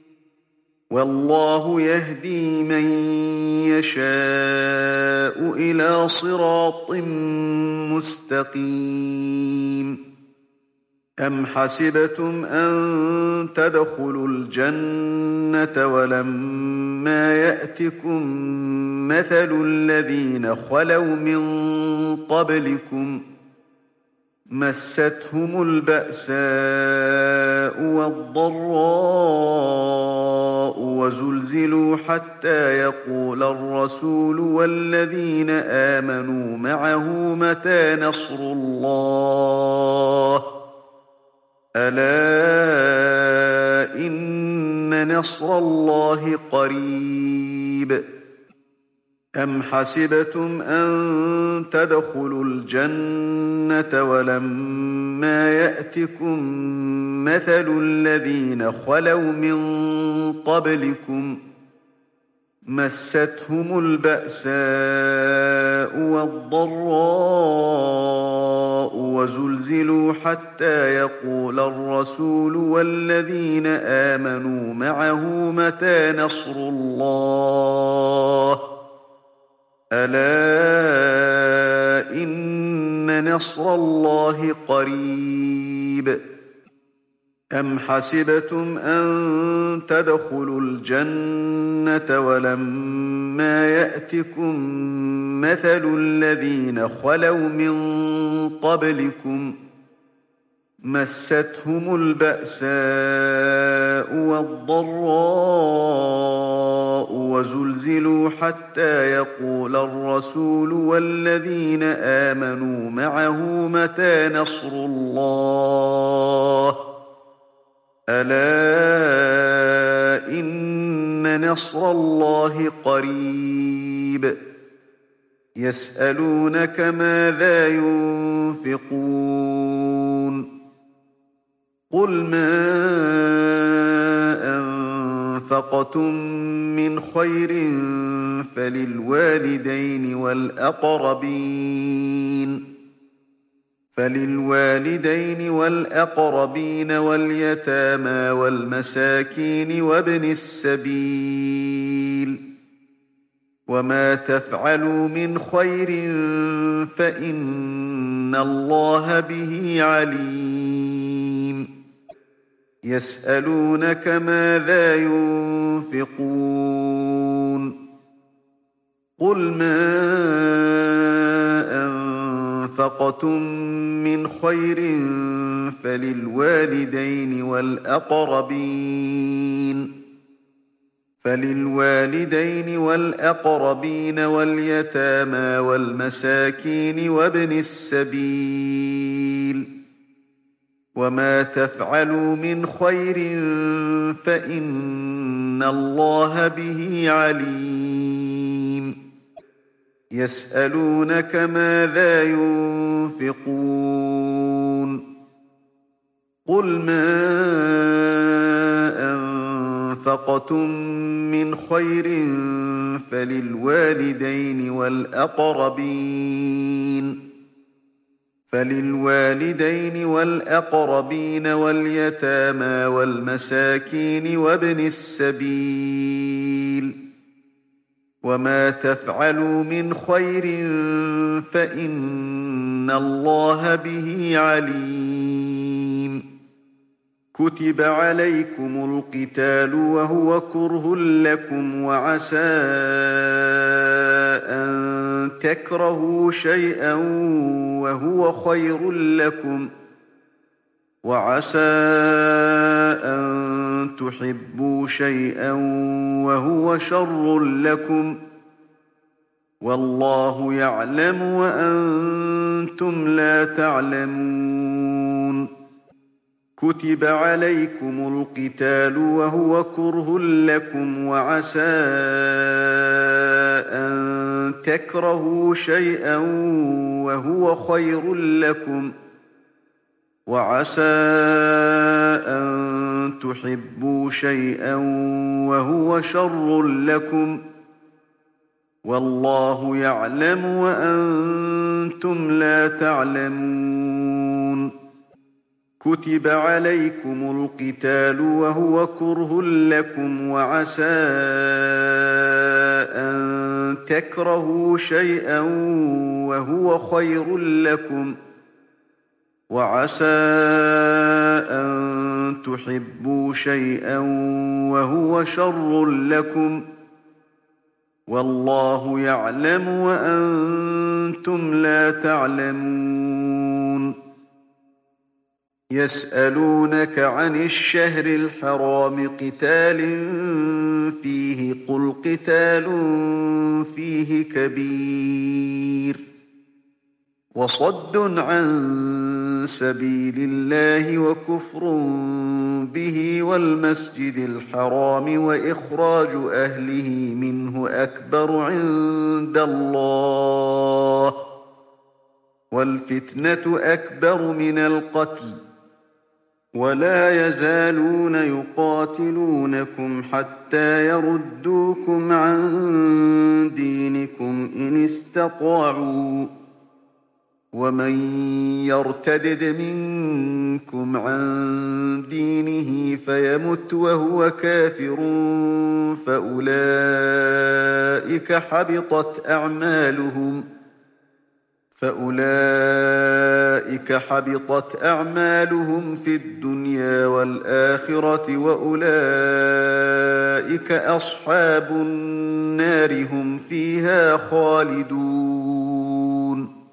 Speaker 1: والله يهدي من يشاء إلى صراط مستقيم أم حسبتم أن تدخلوا الجنة ولما يأتكم مثل الذين خلوا من قبلكم مستهم البأساء والضراء وزلزلوا حتى يقول الرسول والذين آمنوا معه متى نصر الله ألا إن نصر الله قريب أم حسبتم أن تدخلوا الجنة ولما يأتكم مثل الذين خلوا من قبلكم مستهم البأساء والضراء وزلزلوا حتى يقول الرسول والذين آمنوا معه متى نصر الله ألا إن نصر الله قريب أَمْ حَسِبْتُمْ أَن تَدْخُلُوا الْجَنَّةَ وَلَمَّا يَأْتِكُم مَّثَلُ الَّذِينَ خَلَوْا مِن قَبْلِكُم مَّسَّتْهُمُ الْبَأْسَاءُ وَالضَّرَّاءُ وَزُلْزِلُوا حَتَّىٰ يَقُولَ الرَّسُولُ وَالَّذِينَ آمَنُوا مَعَهُ مَتَىٰ نَصْرُ اللَّهِ ۗ أَلَا إِنَّ نَصْرَ اللَّهِ قَرِيبٌ يَسْأَلُونَكَ مَاذَا يُنفِقُونَ قُلْ مَا أَنفَقْتُم مِّنْ خَيْرٍ فَلِلْوَالِدَيْنِ وَالْأَقْرَبِينَ فَلِلْوَالِدَيْنِ وَالْأَقْرَبِينَ وَالْيَتَامَىٰ وَالْمَسَاكِينِ وَابْنِ السَّبِيلِ ۗ وَمَا تَفْعَلُوا مِنْ خَيْرٍ فَإِنَّ اللَّهَ بِهِ عَلِيمٌ يَسْأَلُونَكَ مَاذَا يُنفِقُونَ قُلْ مَا أَنفَقْتُم مِّنْ خَيْرٍ فَلِلْوَالِدَيْنِ وَالْأَقْرَبِينَ فَلِلْوَالِدَيْنِ وَالْأَقْرَبِينَ وَالْيَتَامَىٰ وَالْمَسَاكِينِ وَابْنِ السَّبِيلِ ۗ وَمَا تَفْعَلُوا مِنْ خَيْرٍ فَإِنَّ اللَّهَ بِهِ عَلِيمٌ يَسْأَلُونَكَ مَاذَا يُنفِقُونَ قُلْ مَا أَنفَقْتُم مِّنْ خَيْرٍ فَلِلْوَالِدَيْنِ وَالْأَقْرَبِينَ فَلِلْوَالِدَيْنِ وَالْأَقْرَبِينَ وَالْيَتَامَىٰ وَالْمَسَاكِينِ وَابْنِ السَّبِيلِ ۗ وَمَا تَفْعَلُوا مِنْ خَيْرٍ فَإِنَّ اللَّهَ بِهِ عَلِيمٌ كُتِبَ عَلَيْكُمُ الْقِتَالُ وَهُوَ كُرْهٌ لَّكُمْ وَعَسَىٰ أَن تَكْرَهُوا شَيْئًا وَهُوَ خَيْرٌ لَّكُمْ وَعَسَىٰ أَن تُحِبُّوا شَيْئًا وَهُوَ شَرٌّ لَّكُمْ وَاللَّهُ يَعْلَمُ وَأَنتُمْ لَا تَعْلَمُونَ كُتِبَ عَلَيْكُمُ الْقِتَالُ وَهُوَ كُرْهٌ لَّكُمْ وَعَسَىٰ أَن تَكْرَهُوا شَيْئًا وَهُوَ خَيْرٌ لَّكُمْ وَعَسَىٰ أَن تُحِبُّوا شَيْئًا وَهُوَ شَرٌّ لَّكُمْ وَاللَّهُ يَعْلَمُ وَأَنتُمْ لَا تَعْلَمُونَ كُتِبَ عَلَيْكُمُ الْقِتَالُ وَهُوَ كُرْهٌ لَّكُمْ وَعَسَىٰ أَن تَكْرَهُوا شَيْئًا وَهُوَ خَيْرٌ لَّكُمْ وَعَسَىٰ أَن تُحِبُّوا شَيْئًا وَهُوَ شَرٌّ لَّكُمْ وَاللَّهُ يَعْلَمُ وَأَنتُمْ لَا تَعْلَمُونَ يَسْأَلُونَكَ عَنِ الشَّهْرِ الْحَرَامِ قِتَالٍ فِيهِ ۖ قُلْ قِتَالٌ فِيهِ كَبِيرٌ وَصَدٌّ عَن سَبِيلِ اللَّهِ وَكُفْرٌ بِهِ وَالْمَسْجِدِ الْحَرَامِ وَإِخْرَاجُ أَهْلِهِ مِنْهُ أَكْبَرُ عِندَ اللَّهِ وَالْفِتْنَةُ أَكْبَرُ مِنَ الْقَتْلِ ۗ وَلَا يَزَالُونَ يُقَاتِلُونَكُمْ حَتَّىٰ يَرُدُّوكُمْ عَن دِينِكُمْ إِنِ اسْتَطَاعُوا ۚ وَمَن يَرْتَدِدْ مِنكُمْ عَن دِينِهِ فَيَمُتْ وَهُوَ كَافِرٌ فَأُولَٰئِكَ حَبِطَتْ أَعْمَالُهُمْ فأولئك حبطت أعمالهم في الدنيا والآخرة وأولئك أصحاب النار هم فيها خالدون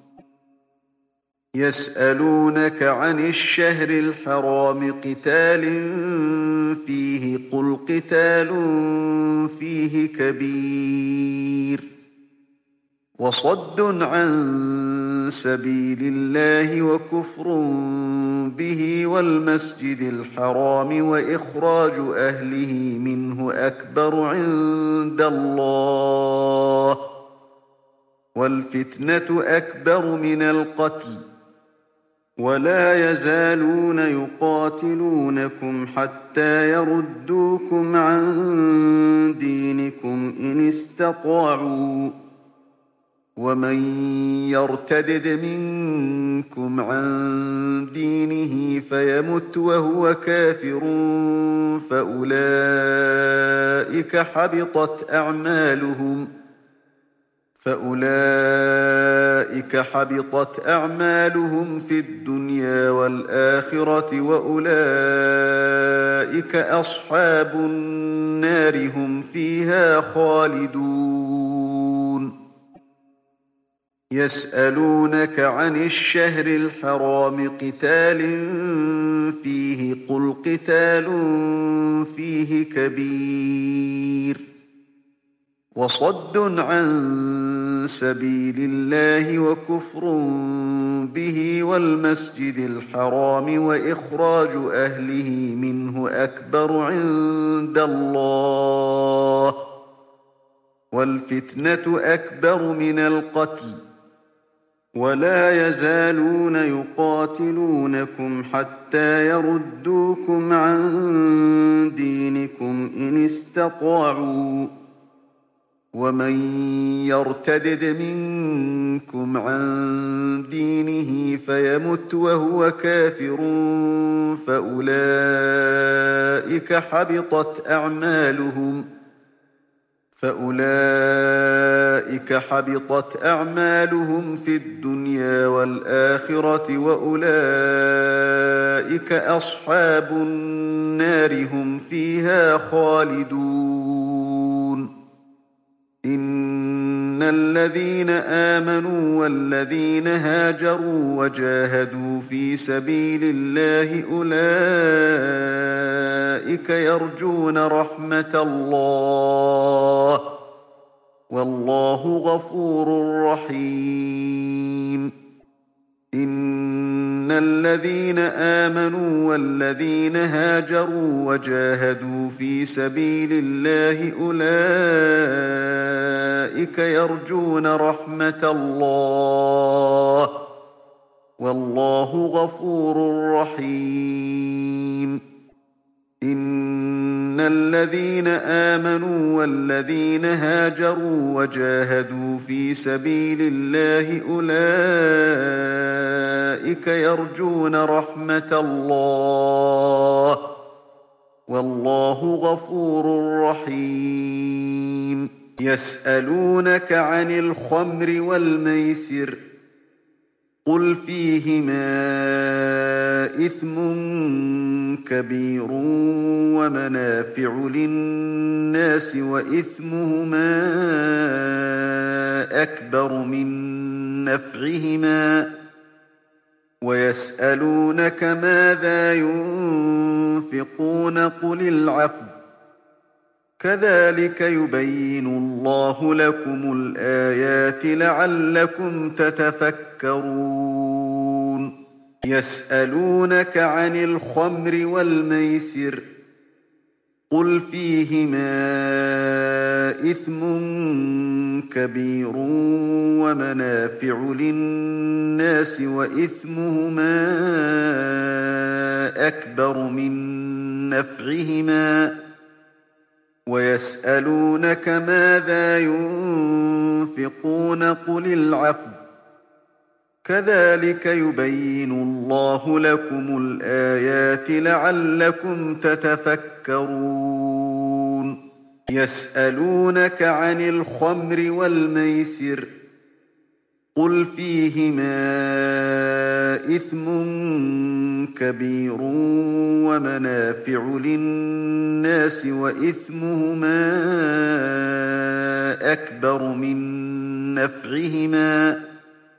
Speaker 1: يسألونك عن الشهر الحرام قتال فيه قل قتال فيه كبير وصد عن سبيل الله وكفر به والمسجد الحرام وإخراج أهله منه أكبر عند الله والفتنة أكبر من القتل ولا يزالون يقاتلونكم حتى يردوكم عن دينكم إن استطاعوا ومن يرتدد منكم عن دينه فيمت وهو كافر فأولئك حبطت أعمالهم فأولئك حبطت أعمالهم في الدنيا والآخرة وأولئك أصحاب النار هم فيها خالدون يسألونك عن الشهر الحرام قتال فيه قل قتال فيه كبير وصد عن سبيل الله وكفر به والمسجد الحرام وإخراج أهله منه أكبر عند الله والفتنة أكبر من القتل ولا يزالون يقاتلونكم حتى يردوكم عن دينكم إن استطاعوا ومن يرتدد منكم عن دينه فيمت وهو كافر فأولئك حبطت أعمالهم فأولئك حبطت أعمالهم في الدنيا والآخرة وأولئك أصحاب النار هم فيها خالدون إن الذين آمنوا والذين هاجروا وجاهدوا في سبيل الله أولئك يرجون رحمة الله والله غفور رحيم إن الذين آمنوا والذين هاجروا وجاهدوا في سبيل الله أولئك يرجون رحمة الله والله غفور رحيم إن الذين آمنوا والذين هاجروا وجاهدوا في سبيل الله أولئك يرجون رحمة الله والله غفور رحيم يسألونك عن الخمر والميسر قل فيهما إثم كبير ومنافع للناس وإثمهما أكبر من نفعهما ويسألونك ماذا ينفقون قل العفو كذلك يبين الله لكم الآيات لعلكم تتفكرون يسألونك عن الخمر والميسر قل فيهما إثم كبير ومنافع للناس وإثمهما أكبر من نفعهما ويسألونك ماذا ينفقون قل العفو كذلك يبين الله لكم الآيات لعلكم تتفكرون يسألونك عن الخمر والميسر قل فيهما إثم كبير ومنافع للناس وإثمهما أكبر من نفعهما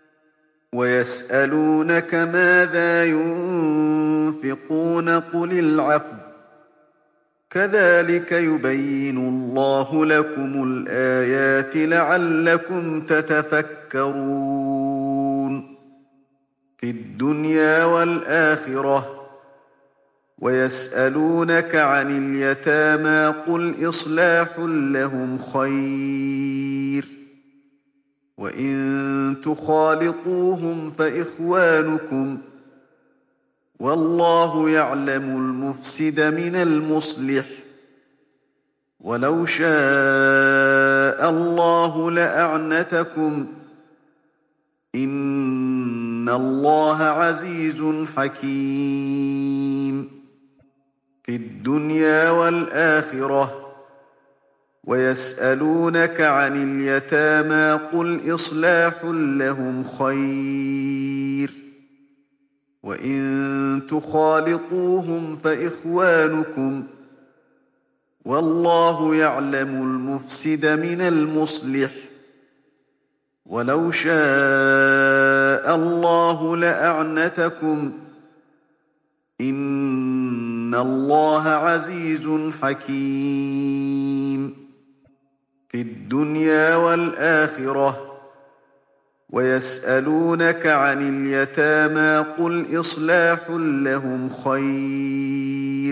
Speaker 1: ويسألونك ماذا ينفقون قل العفو كذلك يبين الله لكم الآيات لعلكم تتفكرون في الدنيا والآخرة ويسألونك عن اليتامى قل إصلاح لهم خير وإن تخالطوهم فإخوانكم والله يعلم المفسد من المصلح ولو شاء الله لأعنتكم إن الله عزيز حكيم في الدنيا والآخرة ويسألونك عن اليتامى قل إصلاح لهم خير وإن تخالطوهم فإخوانكم والله يعلم المفسد من المصلح ولو شاء الله لأعنتكم إن الله عزيز حكيم في الدنيا والآخرة ويسألونك عن اليتامى قل إصلاح لهم خير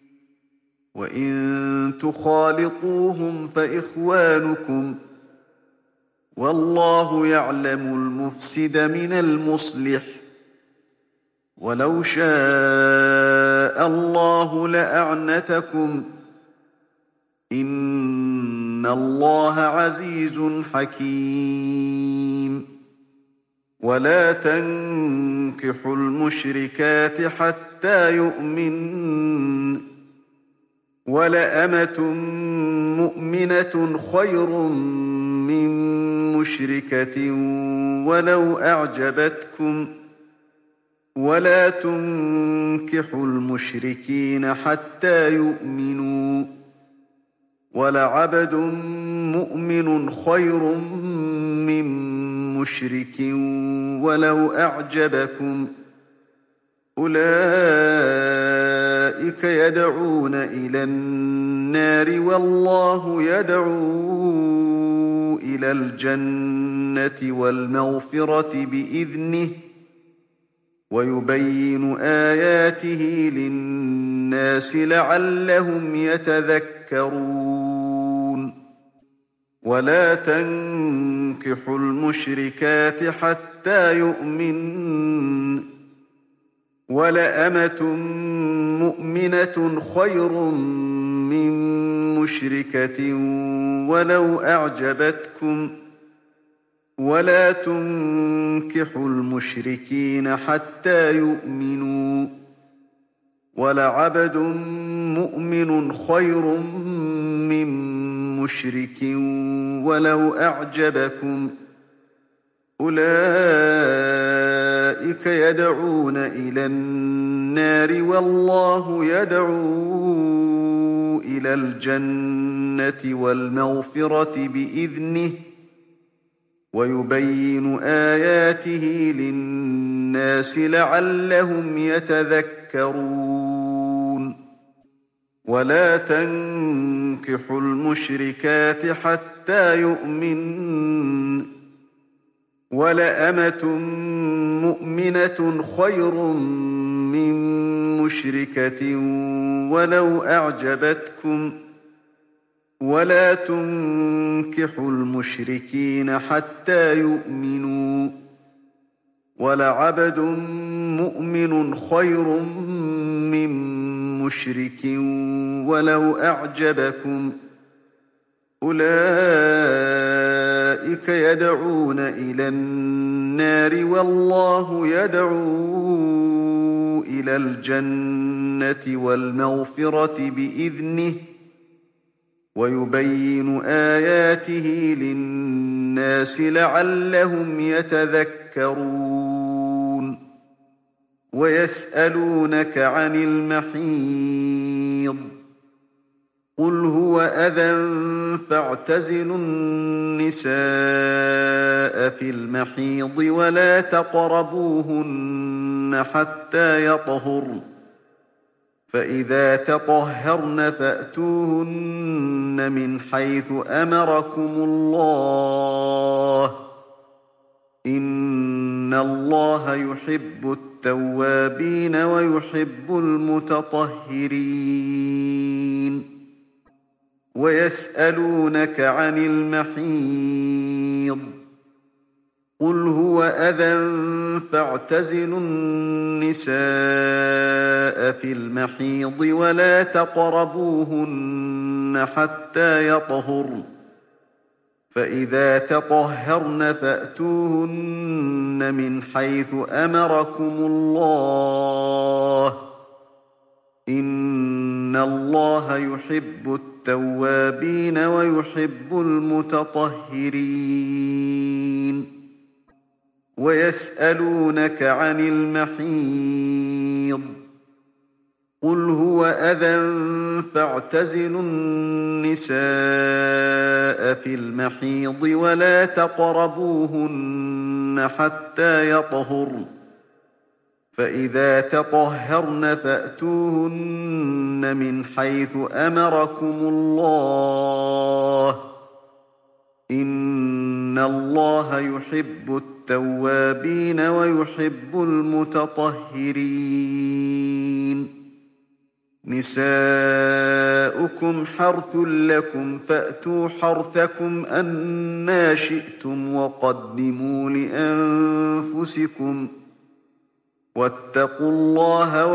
Speaker 1: وإن تخالطوهم فإخوانكم والله يعلم المفسد من المصلح ولو شاء الله لأعنتكم إن الله عزيز حكيم ولا تنكحوا المشركات حتى يؤمن ولأمة مؤمنة خير من مشركة ولو أعجبتكم ولا تنكحوا المشركين حتى يؤمنوا ولعبد مؤمن خير من مشرك ولو أعجبكم أولئك يدعون إلى النار والله يدعو إلى الجنة والمغفرة بإذنه ويبين آياته للناس لعلهم يتذكرون ولا تنكحوا المشركات حتى يؤمن ولأمة مؤمنة خير من مشركة ولو أعجبتكم ولا تنكحوا المشركين حتى يؤمنوا ولعبد مؤمن خير من مشرك ولو أعجبكم أولئك يدعون إلى النار والله يدعو إلى الجنة والمغفرة بإذنه ويبين آياته للناس لعلهم يتذكرون ولا تنكحوا المشركات حتى يؤمن ولأمة مؤمنة خير من مشركة ولو أعجبتكم ولا تنكحوا المشركين حتى يؤمنوا ولعبد مؤمن خير من مشرك ولو أعجبكم أولئك يدعون إلى النار والله يدعو إلى الجنة والمغفرة بإذنه ويبين آياته للناس لعلهم يتذكرون ويسألونك عن المحيض قل هو أذى فاعتزلوا النساء في المحيض ولا تقربوهن حتى يطهرن فإذا تطهرن فأتوهن من حيث أمركم الله إن الله يحب التوابين ويحب المتطهرين ويسألونك عن المحيض قل هو أذى فاعتزلوا النساء في المحيض ولا تقربوهن حتى يطهرن فإذا تطهرن فأتوهن من حيث أمركم الله إن الله يحب التوابين ويحب المتطهرين ويسألونك عن المحيض قل هو أذى فاعتزلوا النساء في المحيض ولا تقربوهن حتى يطهرن فإذا تطهرن فأتوهن من حيث أمركم الله إن الله يحب التوابين ويحب المتطهرين نساؤكم حرث لكم فأتوا حرثكم أنى شئتم وقدموا لأنفسكم واتقوا الله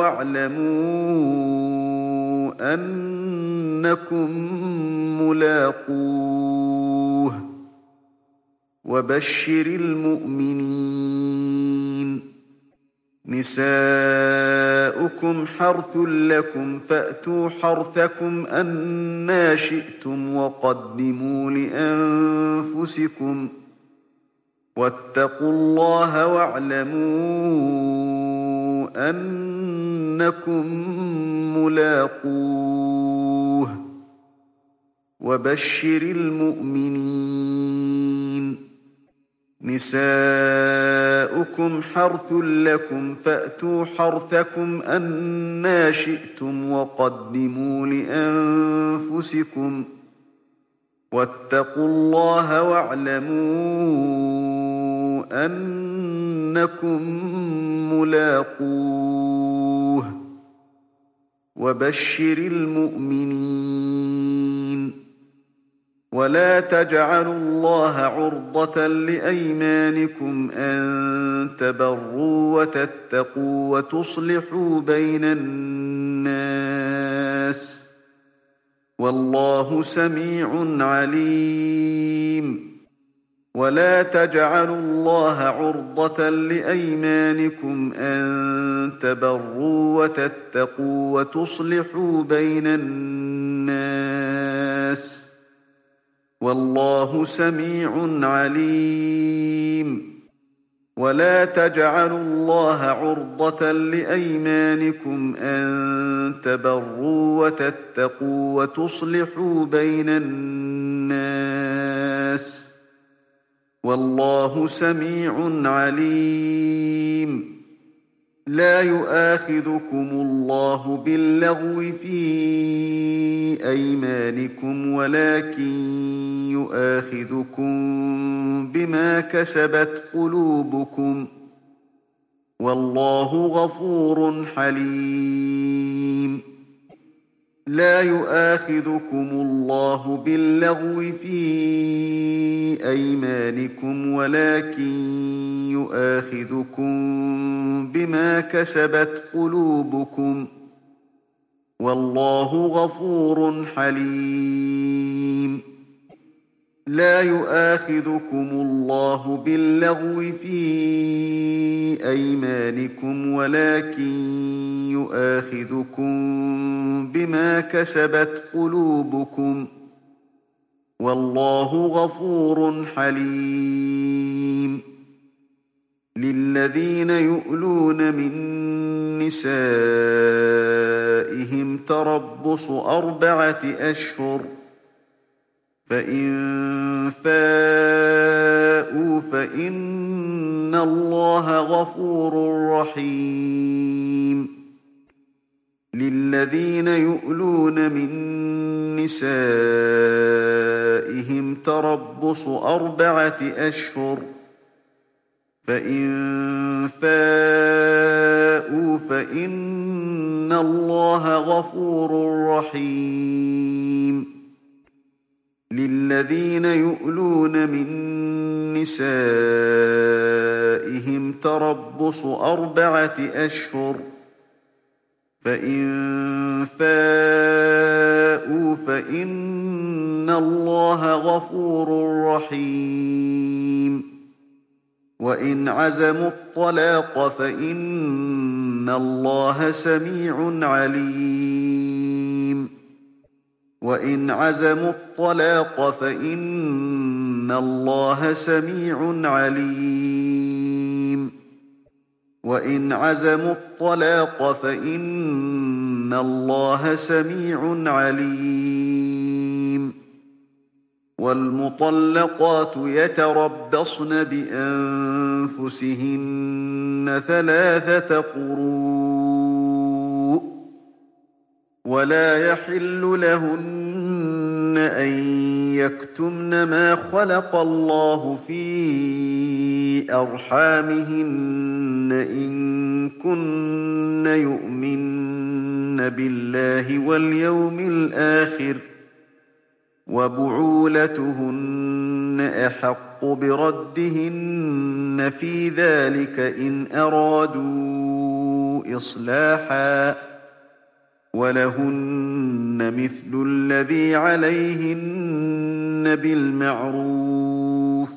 Speaker 1: واعلموا أنكم ملاقوه وبشر المؤمنين نساؤكم حرث لكم فأتوا حرثكم أنى شئتم وقدموا لأنفسكم واتقوا الله واعلموا أنكم ملاقوه وبشر المؤمنين نساؤكم حرث لكم فأتوا حرثكم أنى شئتم وقدموا لأنفسكم واتقوا الله واعلموا أنكم ملاقوه وبشر المؤمنين ولا تجعلوا الله عرضة لأيمانكم أن تبروا وتتقوا وتصلحوا بين الناس والله سميع عليم ولا تجعلوا الله عرضة لأيمانكم أن تبروا وتتقوا وتصلحوا بين الناس والله سميع عليم ولا تجعلوا الله عرضة لأيمانكم أن تبروا وتتقوا وتصلحوا بين الناس والله سميع عليم لا يؤاخذكم الله باللغو في أيمانكم ولكن يؤاخذكم بما كسبت قلوبكم والله غفور حليم لا يؤاخذكم الله باللغو في أيمانكم ولكن يؤاخذكم بما كسبت قلوبكم والله غفور حليم لا يؤاخذكم الله باللغو في أيمانكم ولكن يؤاخذكم بما كسبت قلوبكم والله غفور حليم. للذين يؤلون من نسائهم تربص أربعة أشهر، فإن فاءوا فإن الله غفور رحيم. للذين يؤلون من نسائهم تربص أربعة أشهر، فإن فاءوا فإن الله غفور رحيم. للذين يؤلون من نسائهم تربص أربعة أشهر، فإن فاءوا فإن الله غفور رحيم. وإن عزموا الطلاق فإن الله سميع عليم. وإن عزموا الطلاق فإن الله سميع عليم. وإن عزموا الطلاق فإن الله سميع عليم. والمطلقات يتربصن بأنفسهن ثلاثة قروء، ولا يحل لهن أن يكتمن ما خلق الله في أرحامهن إن كن يؤمن بالله واليوم الآخر، وبعولتهن أحق بردهن في ذلك إن أرادوا إصلاحا، ولهن مثل الذي عليهن بالمعروف،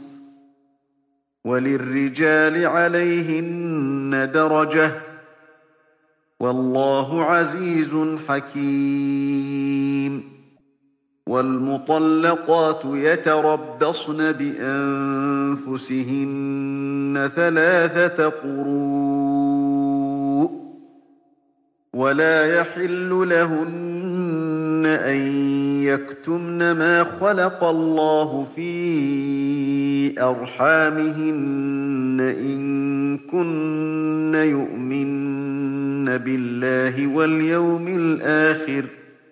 Speaker 1: وللرجال عليهن درجة، والله عزيز حكيم. والمطلقات يتربصن بأنفسهن ثلاثة قروء، ولا يحل لهن أن يكتمن ما خلق الله في أرحامهن إن كن يؤمن بالله واليوم الآخر،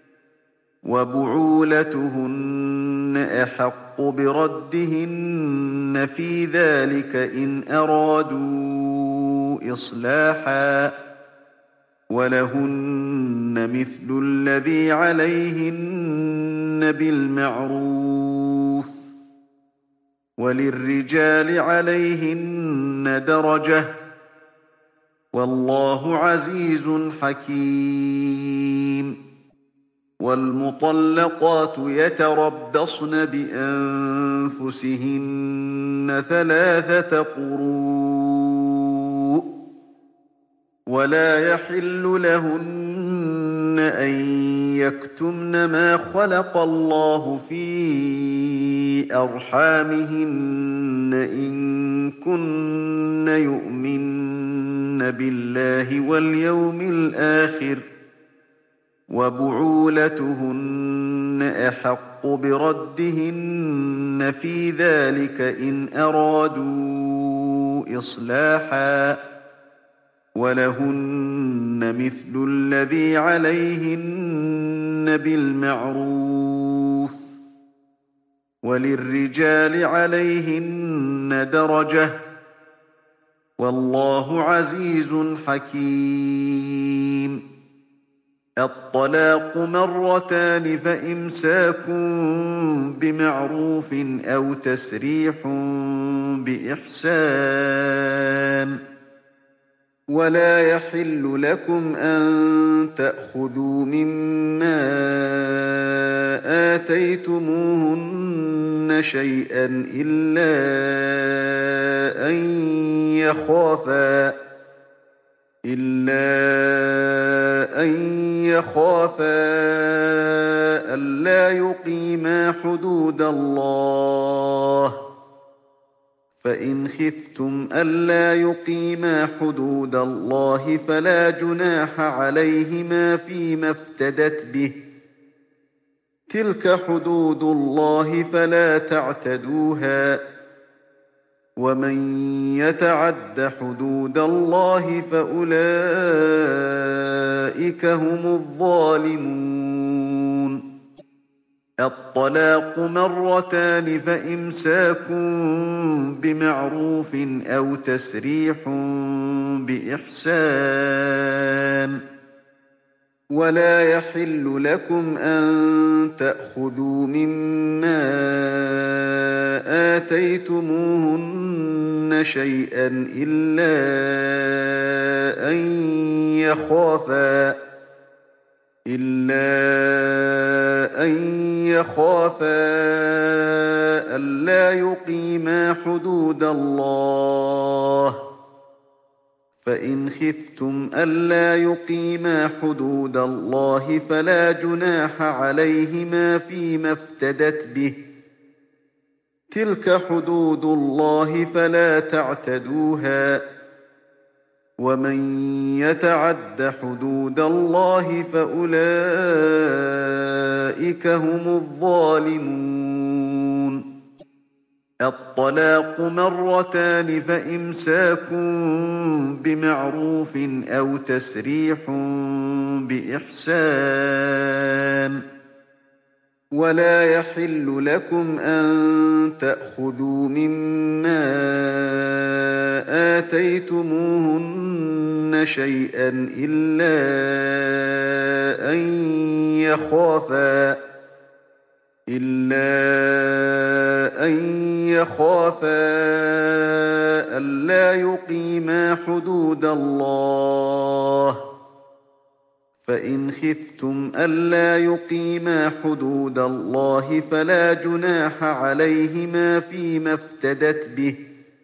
Speaker 1: وبعولتهن أحق بردهن في ذلك إن أرادوا إصلاحا، ولهن مثل الذي عليهن بالمعروف، وللرجال عليهن درجة، والله عزيز حكيم. والمطلقات يتربصن بأنفسهن ثلاثة قروء، ولا يحل لهن أن يكتمن ما خلق الله في أرحامهن إن كن يؤمن بالله واليوم الآخر، وبعولتهن أحق بردهن في ذلك إن أرادوا إصلاحا، ولهن مثل الذي عليهن بالمعروف، وللرجال عليهن درجة، والله عزيز حكيم. الطلاق مرتان فإمساك بمعروف أو تسريح بإحسان، ولا يحل لكم أن تأخذوا مما آتيتموهن شيئا إلا أن يخافا إلا أن يخافا ألا يقيما حدود الله فإن خفتم ألا يقيما حدود الله فلا جناح عليهما فيما افتدت به تلك حدود الله فلا تعتدوها ومن يتعد حدود الله فأولئك هم الظالمون الطلاق مرتان فإمساك بمعروف أو تسريح بإحسان ولا يحل لكم أن تأخذوا مما آتيتموهن شيئا إلا أن يخافا إلا أن يخافا ألا يقيما حدود الله فإن خفتم ألا يقيما حدود الله فلا جناح عليهما فيما افتدت به تلك حدود الله فلا تعتدوها ومن يتعد حدود الله فأولئك هم الظالمون الطلاق مرتان فإمساك بمعروف أو تسريح بإحسان ولا يحل لكم أن تأخذوا مما آتيتموهن شيئا إلا أن يخافا إلا أن يخافا ألا يقيما حدود الله فإن خفتم ألا يقيما حدود الله فلا جناح عليهما فيما افتدت به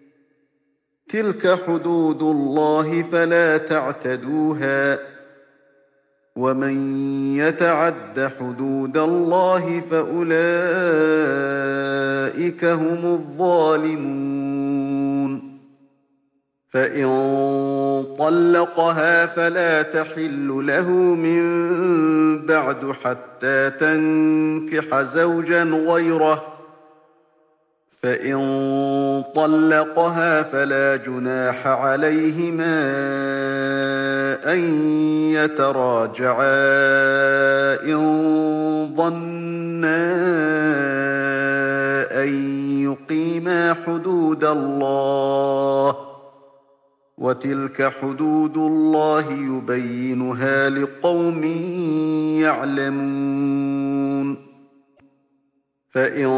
Speaker 1: تلك حدود الله فلا تعتدوها ومن يتعد حدود الله فأولئك هم الظالمون فإن طلقها فلا تحل له من بعد حتى تنكح زوجا غيره فإن طلقها فلا جناح عليهما أن يتراجعا إن ظنا أن يقيما حدود الله وتلك حدود الله يبينها لقوم يعلمون فإن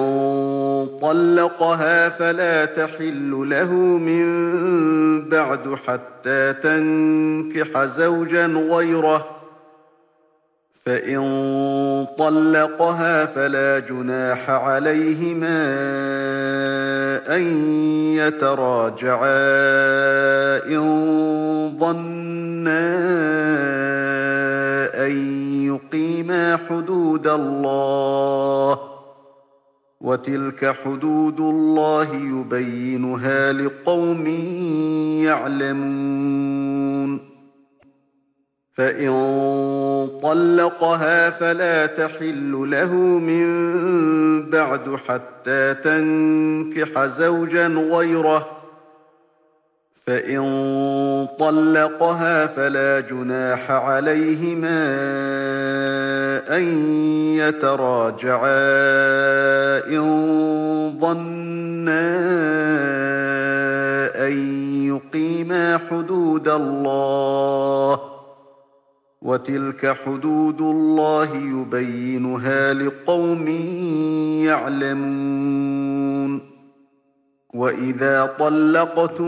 Speaker 1: طلقها فلا تحل له من بعد حتى تنكح زوجا غيره فإن طلقها فلا جناح عليهما أن يتراجعا إن ظنا أن يقيما حدود الله وتلك حدود الله يبينها لقوم يعلمون فإن طلقها فلا تحل له من بعد حتى تنكح زوجا غيره فإن طلقها فلا جناح عليهما أن يتراجعا إن ظنا أن يقيما حدود الله وتلك حدود الله يبينها لقوم يعلمون وإذا طلقتم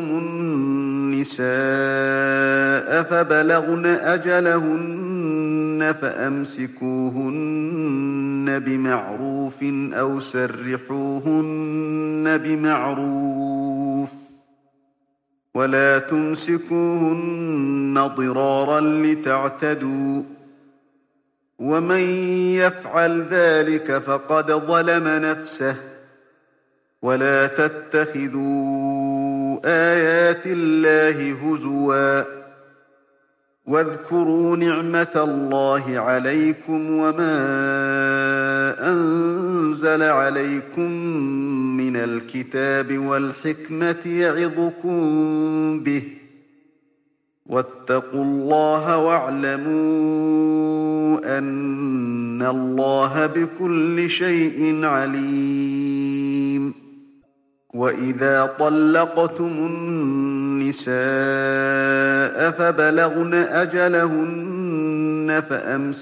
Speaker 1: النساء فبلغن أجلهن فأمسكوهن بمعروف أو سرحوهن بمعروف ولا تمسكوهن ضرارا لتعتدوا ومن يفعل ذلك فقد ظلم نفسه ولا تتخذوا آيات الله هزوا واذكروا نعمة الله عليكم وما أنزل عليكم من الكتاب والحكمة يعظكم به واتقوا الله واعلموا أن الله بكل شيء عليم وإذا طلقتم النساء فبلغن أجلهن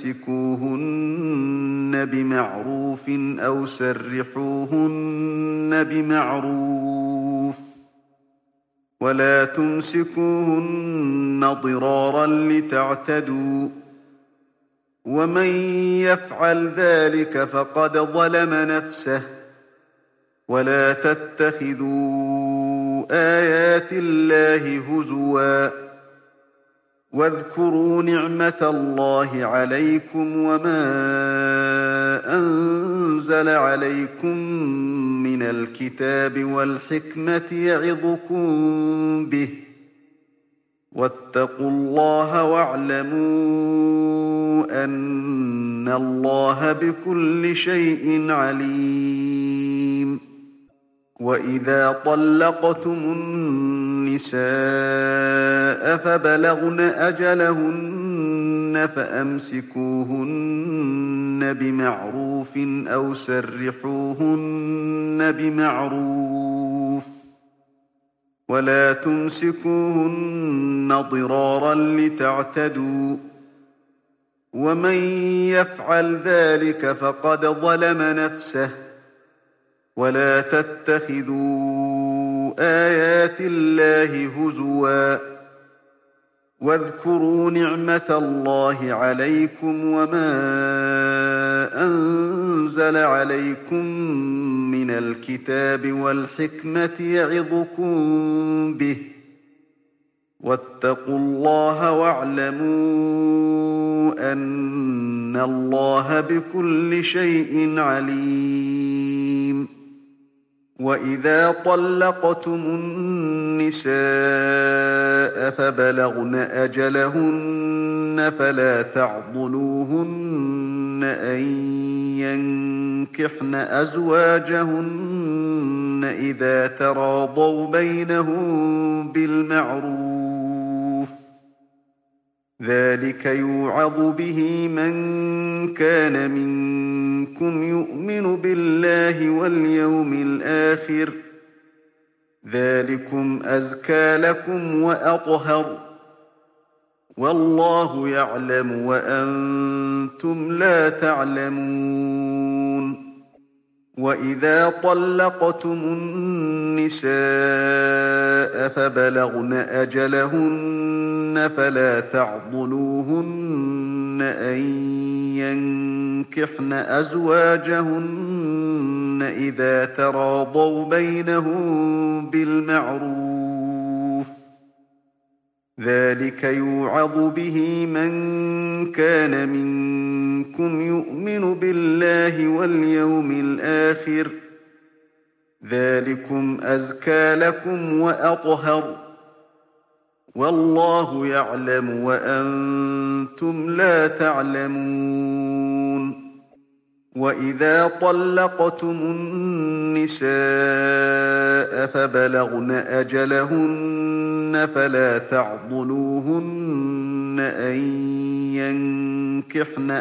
Speaker 1: فأمسكوهن بمعروف أو سرحوهن بمعروف ولا تمسكوهن ضرارا لتعتدوا ومن يفعل ذلك فقد ظلم نفسه ولا تتخذوا آيات الله هزوا واذكروا نعمة الله عليكم وما أنزل عليكم من الكتاب والحكمة يعظكم به واتقوا الله واعلموا أن الله بكل شيء عليم وإذا طلقتم النساء فبلغن أجلهن فأمسكوهن بمعروف أو سرحوهن بمعروف ولا تمسكوهن ضرارا لتعتدوا ومن يفعل ذلك فقد ظلم نفسه ولا تتخذوا آيات الله هزوا واذكروا نعمة الله عليكم وما أنزل عليكم من الكتاب والحكمة يعظكم به واتقوا الله واعلموا أن الله بكل شيء عليم وإذا طلقتم النساء فبلغن أجلهن فلا تعضلوهن أن ينكحن أزواجهن إذا تراضوا بينهم بالمعروف ذلك يوعظ به من كان منكم يؤمن بالله واليوم الآخر ذلكم أزكى لكم وأطهر والله يعلم وأنتم لا تعلمون وإذا طلقتم النساء فبلغن أجلهن فلا تعضلوهن أن ينكحن أزواجهن إذا تراضوا بينهم بالمعروف ذلك يوعظ به من كان منكم يؤمن بالله واليوم الآخر ذلكم أزكى لكم وأطهر والله يعلم وأنتم لا تعلمون وإذا طلقتم النساء فبلغن أجلهن فلا تعضلوهن أن ينكحن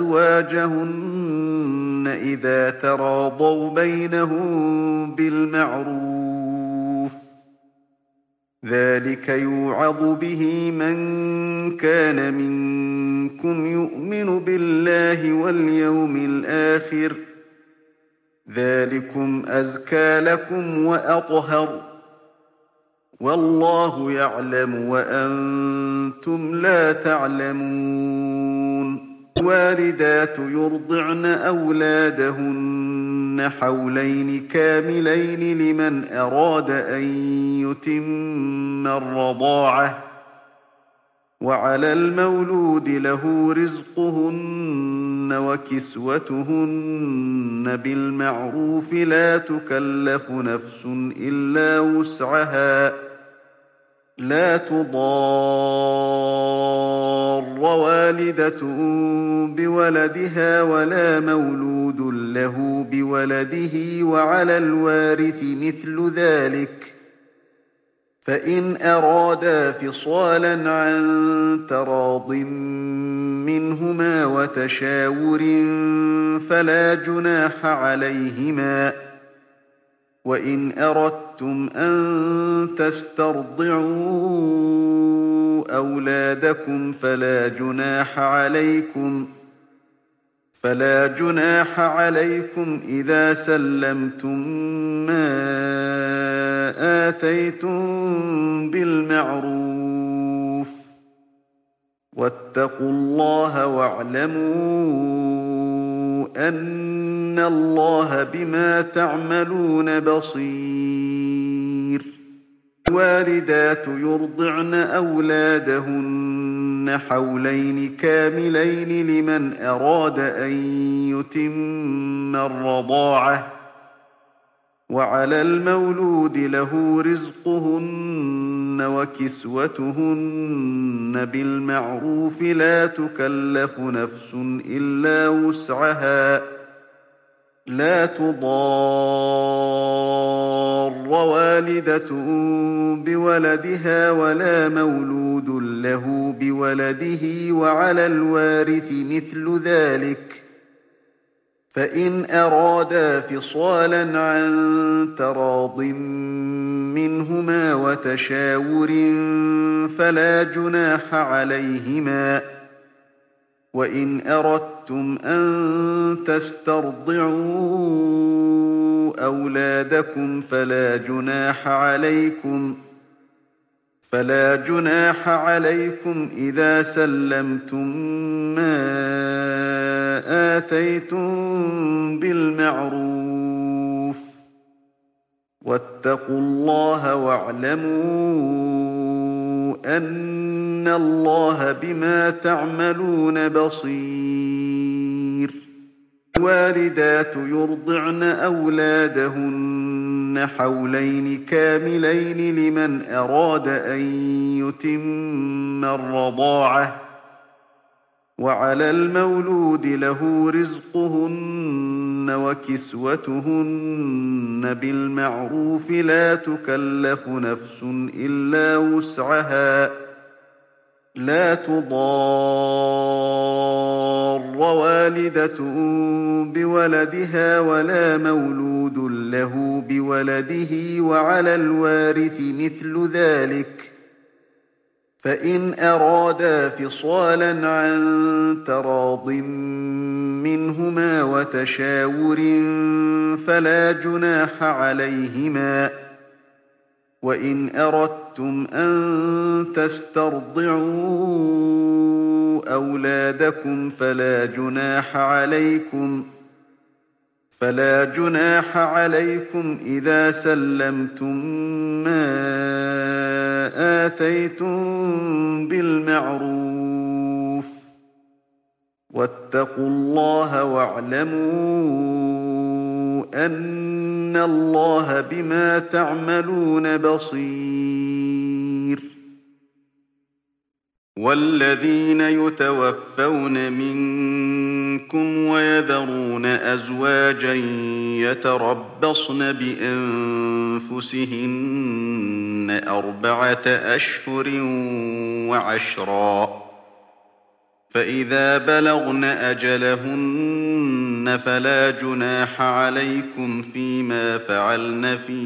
Speaker 1: أزواجهن إذا تراضوا بينهم بالمعروف ذلك يوعظ به من كان منكم يؤمن بالله واليوم الآخر ذلكم أزكى لكم وأطهر والله يعلم وأنتم لا تعلمون الوالدات يرضعن أولادهن حولين كاملين لمن أراد أن يتم الرضاعة وعلى المولود له رزقهن وكسوتهن بالمعروف لا تكلف نفس إلا وسعها لا تضار والدة بولدها ولا مولود له بولده وعلى الوارث مثل ذلك فإن أرادا فصالا عن تراض منهما وتشاور فلا جناح عليهما وإن أردتم أن تسترضعوا أولادكم فلا جناح عليكم فلا جناح عليكم إذا سلمتم ما آتيتم بالمعروف واتقوا الله واعلموا أن الله بما تعملون بصير الوالدات يرضعن أولادهن حولين كاملين لمن أراد أن يتم الرضاعة وعلى المولود له رزقهن وكسوتهن بالمعروف لا تكلف نفس إلا وسعها لا تضار والدة بولدها ولا مولود له بولده وعلى الوارث مثل ذلك فإن أرادا فصالا عن تراض منهما وتشاور فلا جناح عليهما وإن أردتم أن تسترضعوا أولادكم فلا جناح عليكم فلا جناح عليكم إذا سلمتم ما آتيتم بالمعروف واتقوا الله واعلموا أن الله بما تعملون بصير الوالدات يرضعن أولادهن حولين كاملين لمن أراد أن يتم الرضاعة وعلى المولود له رزقهن وكسوتهن بالمعروف لا تكلف نفس إلا وسعها لا تضار والدة بولدها ولا مولود له بولده وعلى الوارث مثل ذلك فإن أرادا فصالا عن تراض منهما وتشاور فلا جناح عليهما وإن أردتم أن تسترضعوا أولادكم فلا جناح عليكم فلا جناح عليكم إذا سلمتم ما آتيتم بالمعروف واتقوا الله واعلموا أن الله بما تعملون بصير والذين يتوفون منكم ويذرون أزواجا يتربصن بأنفسهن أربعة أشهر وعشرا فإذا بلغن أجلهن فلا جناح عليكم فيما فعلن في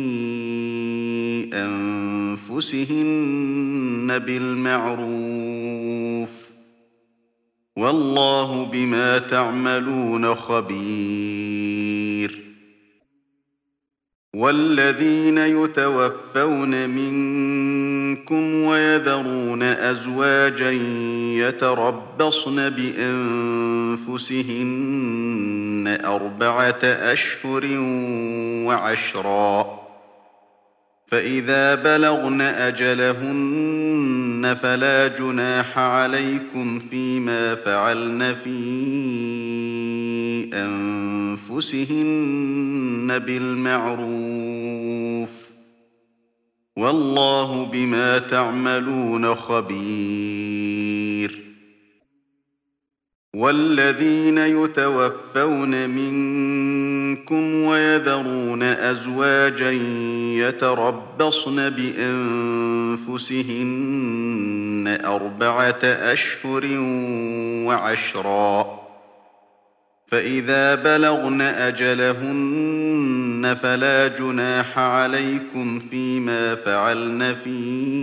Speaker 1: أنفسهن بالمعروف والله بما تعملون خبير والذين يتوفون منكم ويذرون أزواجا يتربصن بأنفسهن أنفسهن أربعة أشهر وعشرا، فإذا بلغن أجلهن فلا جناح عليكم فيما فعلن في أنفسهن بالمعروف، والله بما تعملون خبير. والذين يتوفون منكم ويذرون أزواجا يتربصن بأنفسهن أربعة أشهر وعشرا، فإذا بلغن أجلهن فلا جناح عليكم فيما فعلن في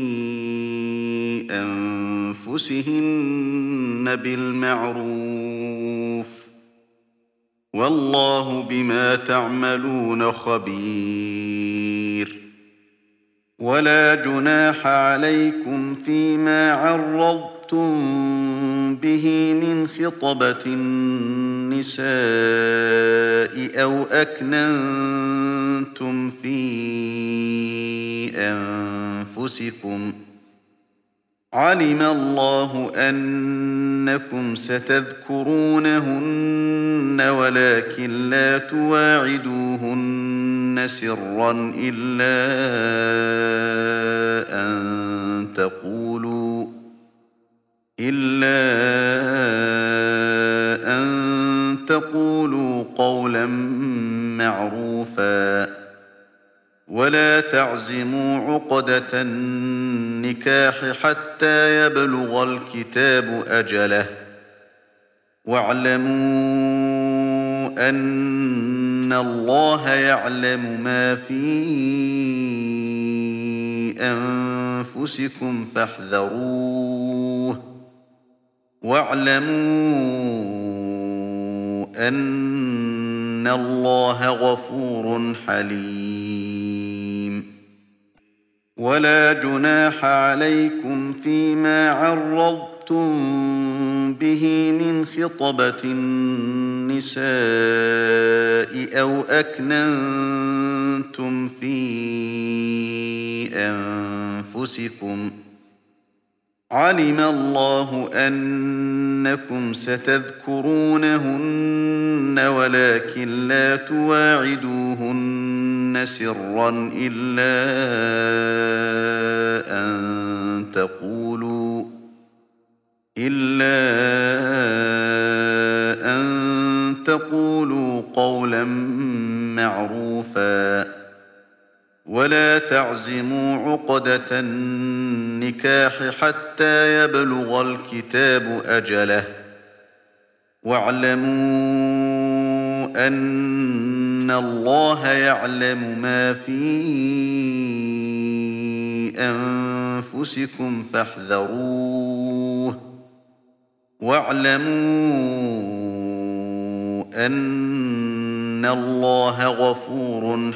Speaker 1: أنفسهن بالمعروف، والله بما تعملون خبير. ولا جناح عليكم فيما عرضتم به من خطبة النساء أو أكننتم في أنفسكم، علم الله أنكم ستذكرونهن ولكن لا تواعدوهن سرا إلا أن تقولوا إلا أن تقولوا قولا معروفا، ولا تعزموا عقدة النكاح حتى يبلغ الكتاب أجله، واعلموا أن الله يعلم ما في أنفسكم فاحذروه، واعلموا أن الله غفور حليم. ولا جناح عليكم فيما عرضتم به من خطبة النساء أو أكننتم في أنفسكم، علم الله أنكم ستذكرونهن ولكن لا تواعدوهن سرا إلا أن تقولوا إلا أن تقولوا قولا معروفا، ولا تعزموا عقدة النكاح حتى يبلغ الكتاب أجله، واعلموا أن الله يعلم ما في أنفسكم فاحذروه، واعلموا أن الله غفور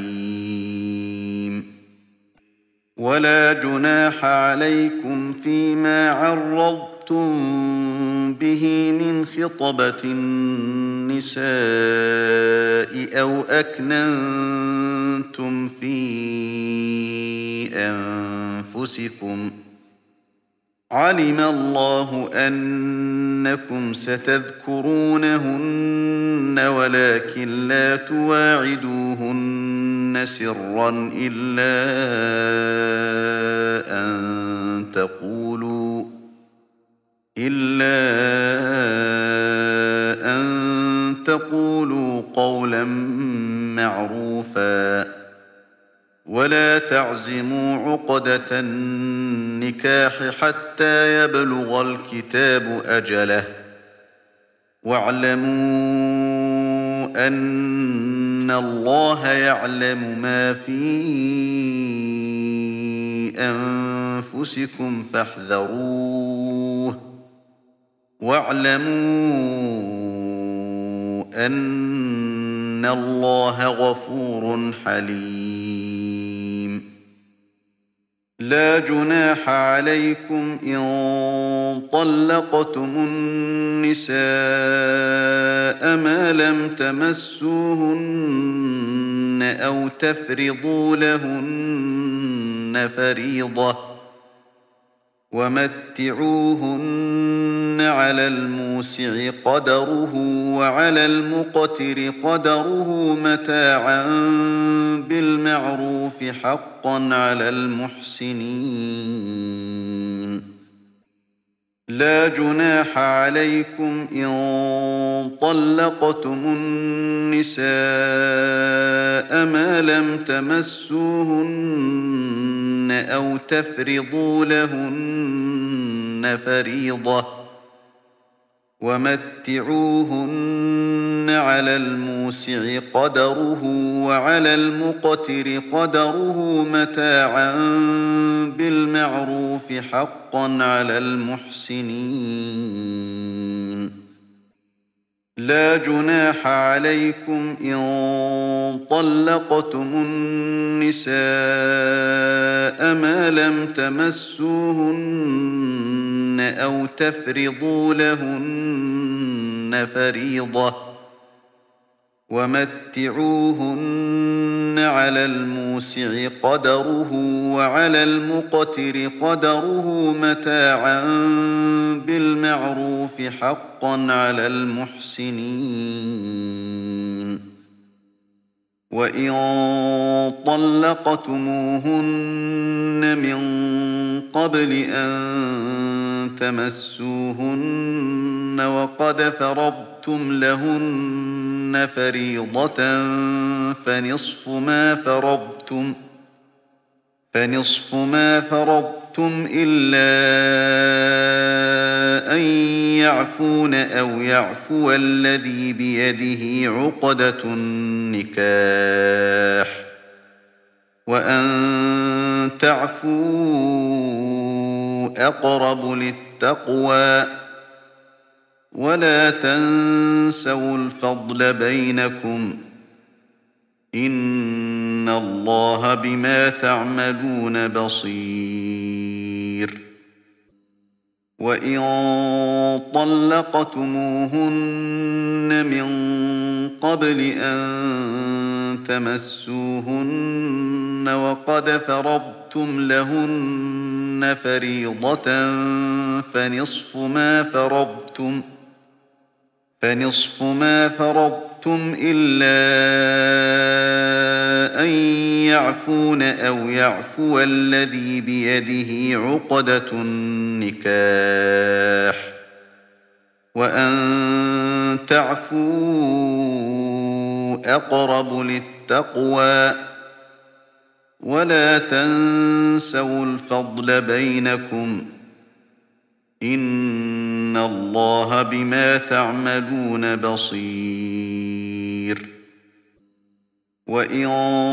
Speaker 1: حليم. ولا جناح عليكم فيما عرضتم به من خطبة النساء أو أكننتم في أنفسكم، علم الله أنكم ستذكرونهن ولكن لا تواعدوهن سرا إلا أن تقولوا إلا أن تقولوا قولا معروفا، ولا تعزموا عقدة النكاح حتى يبلغ الكتاب أجله، واعلموا أن الله يعلم ما في أنفسكم فاحذروه، واعلموا أن الله غفور حليم. لا جناح عليكم إن طلقتم النساء ما لم تمسوهن أو تفرضوا لهن فريضة ومتعوهن على الموسع قدره وعلى المقتر قدره متاعا بالمعروف حقا على المحسنين. لا جناح عليكم إن طلقتم النساء ما لم تمسوهن أو تفرضوا لهن فريضة ومتعوهن على الموسع قدره وعلى المقتر قدره متاعا بالمعروف حقا على المحسنين. لا جناح عليكم إن طلقتم النساء ما لم تمسوهن أو تفرضوا لهن فريضة ومتعوهن على الموسع قدره وعلى المقتر قدره متاعا بالمعروف حقا على المحسنين. وإن طلقتموهن من قبل أن تمسوهن وقد فرضتم لهن فريضة فنصف ما فرضتم فنصف ما فرضتم إلا أن يعفون أو يعفو الذي بيده عقدة النكاح وأن تعفوا أقرب للتقوى ولا تنسوا الفضل بينكم إن الله بما تعملون بصير. وإن طلقتموهن من قبل أن تمسوهن وقد فرضتم لهن فريضة فنصف ما فرضتم فنصف ما فرضتم إلا أن يعفون أو يعفو الذي بيده عقدة النكاح وأن تعفوا أقرب للتقوى ولا تنسوا الفضل بينكم إن الله بما تعملون بصير. وإن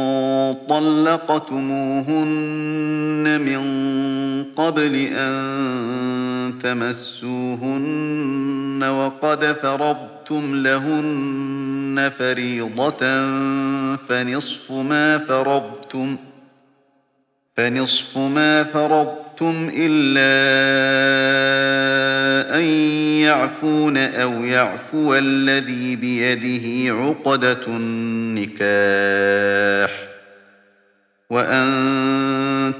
Speaker 1: طلقتموهن من قبل أن تمسوهن وقد فرضتم لهن فريضة فنصف ما فرضتم فنصف ما فرضتم إلا أن يعفون أو يعفو الذي بيده عقدة النكاح وأن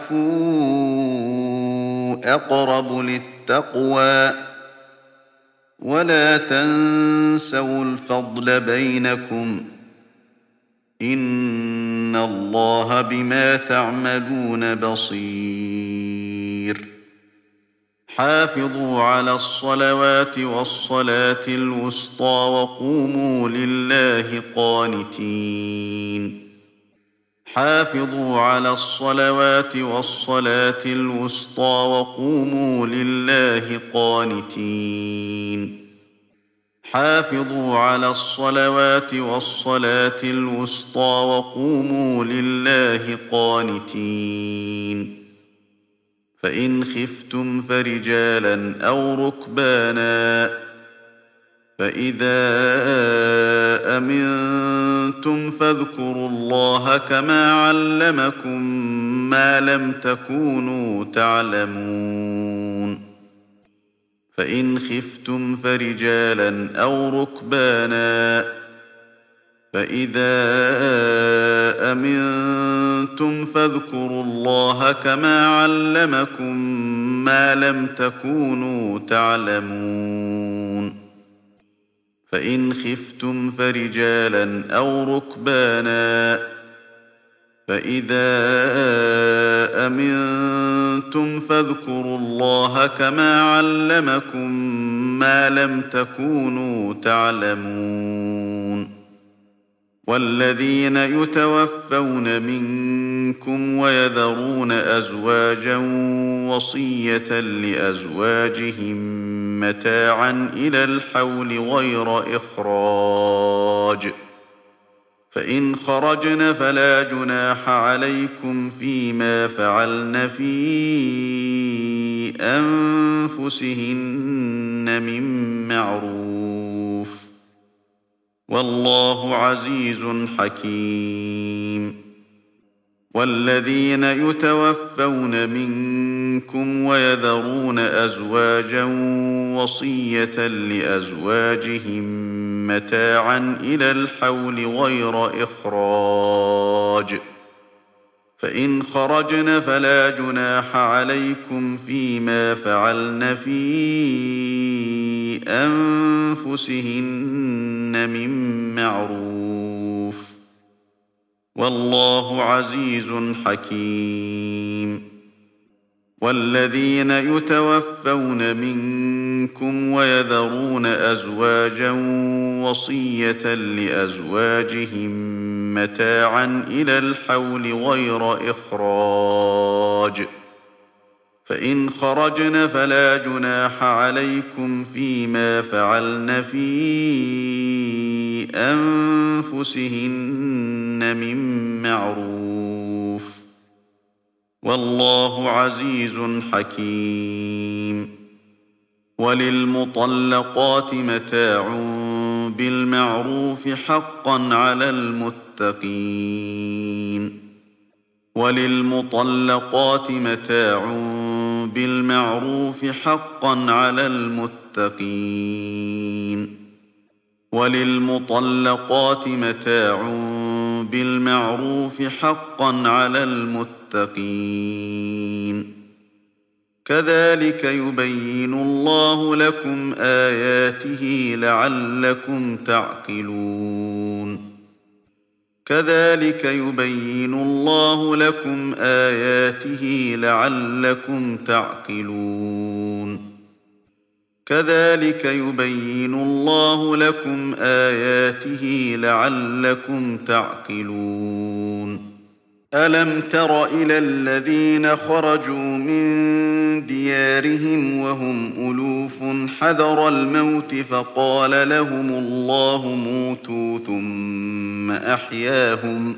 Speaker 1: تعفوا أقرب للتقوى ولا تنسوا الفضل بينكم إن الله بما تعملون بصير. حافظوا على الصلوات والصلاة الوسطى وقوموا لله قانتين. حافظوا على الصلوات والصلاة الوسطى وقوموا لله قانتين. حافظوا على الصلوات والصلاة الوسطى وقوموا لله قانتين. فإن خفتم فرجالا أو ركبانا فإذا أمنتم فاذكروا الله كما علمكم ما لم تكونوا تعلمون فإن خفتم فرجالا أو ركبانا فإذا أمنتم فاذكروا الله كما علمكم ما لم تكونوا تعلمون فإن خفتم فرجالا أو ركبانا فإذا أمنتم فاذكروا الله كما علمكم ما لم تكونوا تعلمون والذين يتوفون منكم ويذرون أزواجا وصية لأزواجهم متاعا إلى الحول غير إخراج فإن خرجن فلا جناح عليكم فيما فعلن في أنفسهن من معروف والله عزيز حكيم والذين يتوفون منكم ويذرون أزواجا وصية لأزواجهم متاعا إلى الحول غير إخراج فإن خرجن فلا جناح عليكم فيما فعلن في أنفسهن من معروف والله عزيز حكيم والذين يتوفون منكم ويذرون أزواجا وصية لأزواجهم متاعا إلى الحول غير إخراج فإن خرجن فلا جناح عليكم فيما فعلن في أنفسهن من معروف والله عزيز حكيم وللمطلقات متاع بالمعروف حقا على المتقين وللمطلقات متاع بالمعروف حقا على المتقين وللمطلقات متاع بالمعروف حقا على المتقين كذلك يبين الله لكم آياته لعلكم تعقلون كذلك يبين الله لكم آياته لعلكم تعقلون كذلك يبين الله لكم آياته لعلكم تعقلون ألم تر إلى الذين خرجوا من ديارهم وهم ألوف حذر الموت فقال لهم الله موتوا ثم أحياهم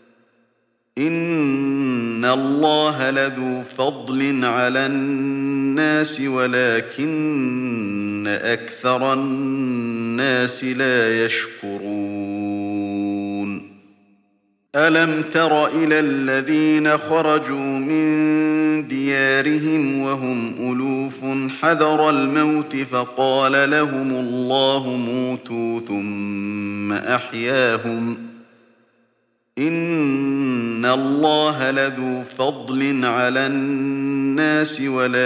Speaker 1: إن الله لذو فضل على الناس ولكن أكثر الناس لا يشكرون ألم تر إلى الذين خرجوا من ديارهم وهم ألوف حذر الموت فقال لهم الله موتوا ثم أحياهم إن الله لذو فضل على الناس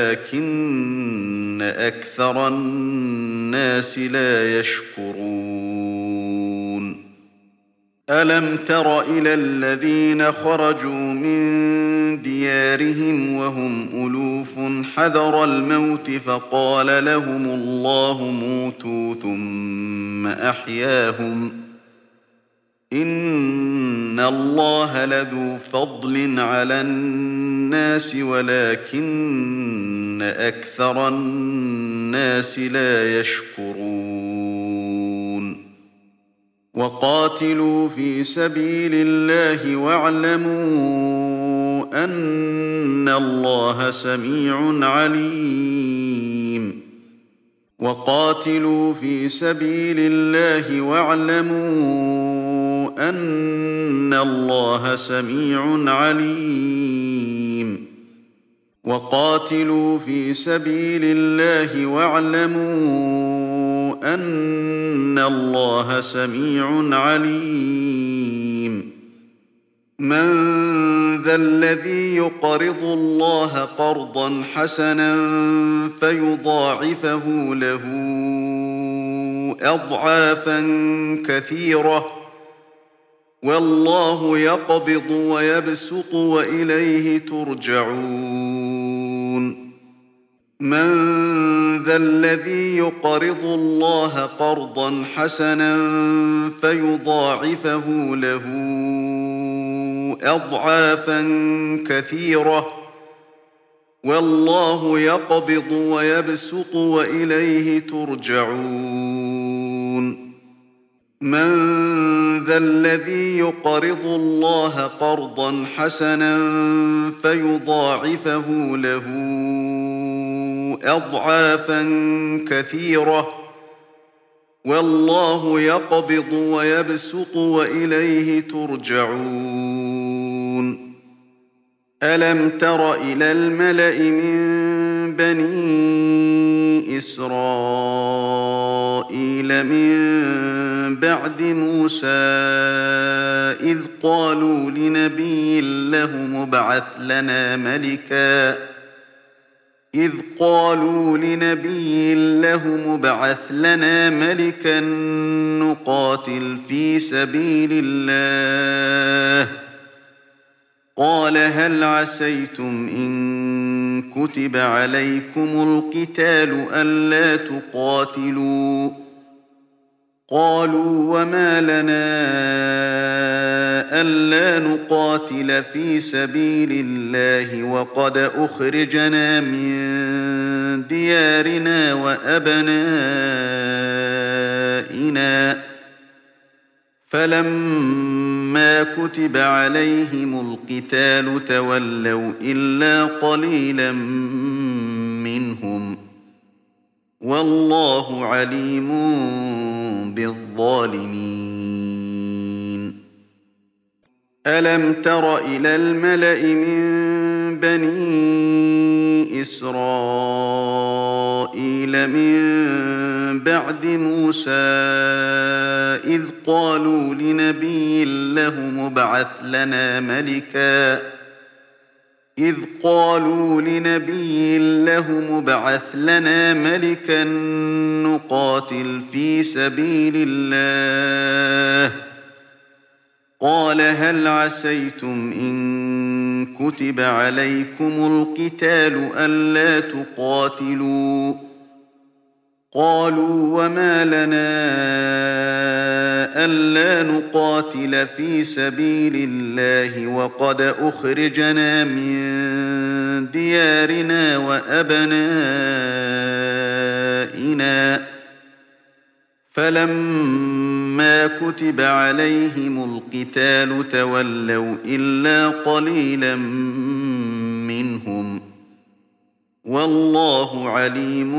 Speaker 1: ولكن أكثر الناس لا يشكرون ألم تر إلى الذين خرجوا من ديارهم وهم ألوف حذر الموت فقال لهم الله موتوا ثم أحياهم إن الله لذو فضل على الناس ولكن أكثر الناس لا يشكرون وقاتلوا في سبيل الله واعلموا أن الله سميع عليم وقاتلوا في سبيل الله واعلموا أن الله سميع عليم وقاتلوا في سبيل الله واعلموا أن الله سميع عليم من ذا الذي يقرض الله قرضا حسنا فيضاعفه له أضعافا كثيرة والله يقبض ويبسط وإليه ترجعون من ذا الذي يقرض الله قرضا حسنا فيضاعفه له أضعافا كثيرة والله يقبض ويبسط وإليه ترجعون من ذا الذي يقرض الله قرضا حسنا فيضاعفه له أضعافا كثيرة والله يقبض ويبسط وإليه ترجعون ألم تر إلى الملأ من بني إسرائيل من بعد موسى إذ قالوا لنبي له مبعث لنا ملكا إذ قالوا لنبي له مبعث لنا ملكا نقاتل في سبيل الله قال هل عسيتم إن كتب عليكم القتال ألا تقاتلوا قالوا وما لنا ألا نقاتل في سبيل الله وقد أخرجنا من ديارنا وأبنائنا فلما كتب عليهم القتال تولوا إلا قليلا منهم والله عليم بالظالمين ألم تر إلى الملأ من بني إسرائيل من بعد موسى إذ قالوا لنبي له مبعث لنا ملكا إذ قالوا لنبي له مبعث لنا ملكا نقاتل في سبيل الله قال هل عسيتم إن كتب عليكم القتال ألا تقاتلوا قالوا وما لنا ألا نقاتل في سبيل الله وقد أخرجنا من ديارنا وأبنائنا فلما كتب عليهم القتال تولوا إلا قليلا منهم والله عليم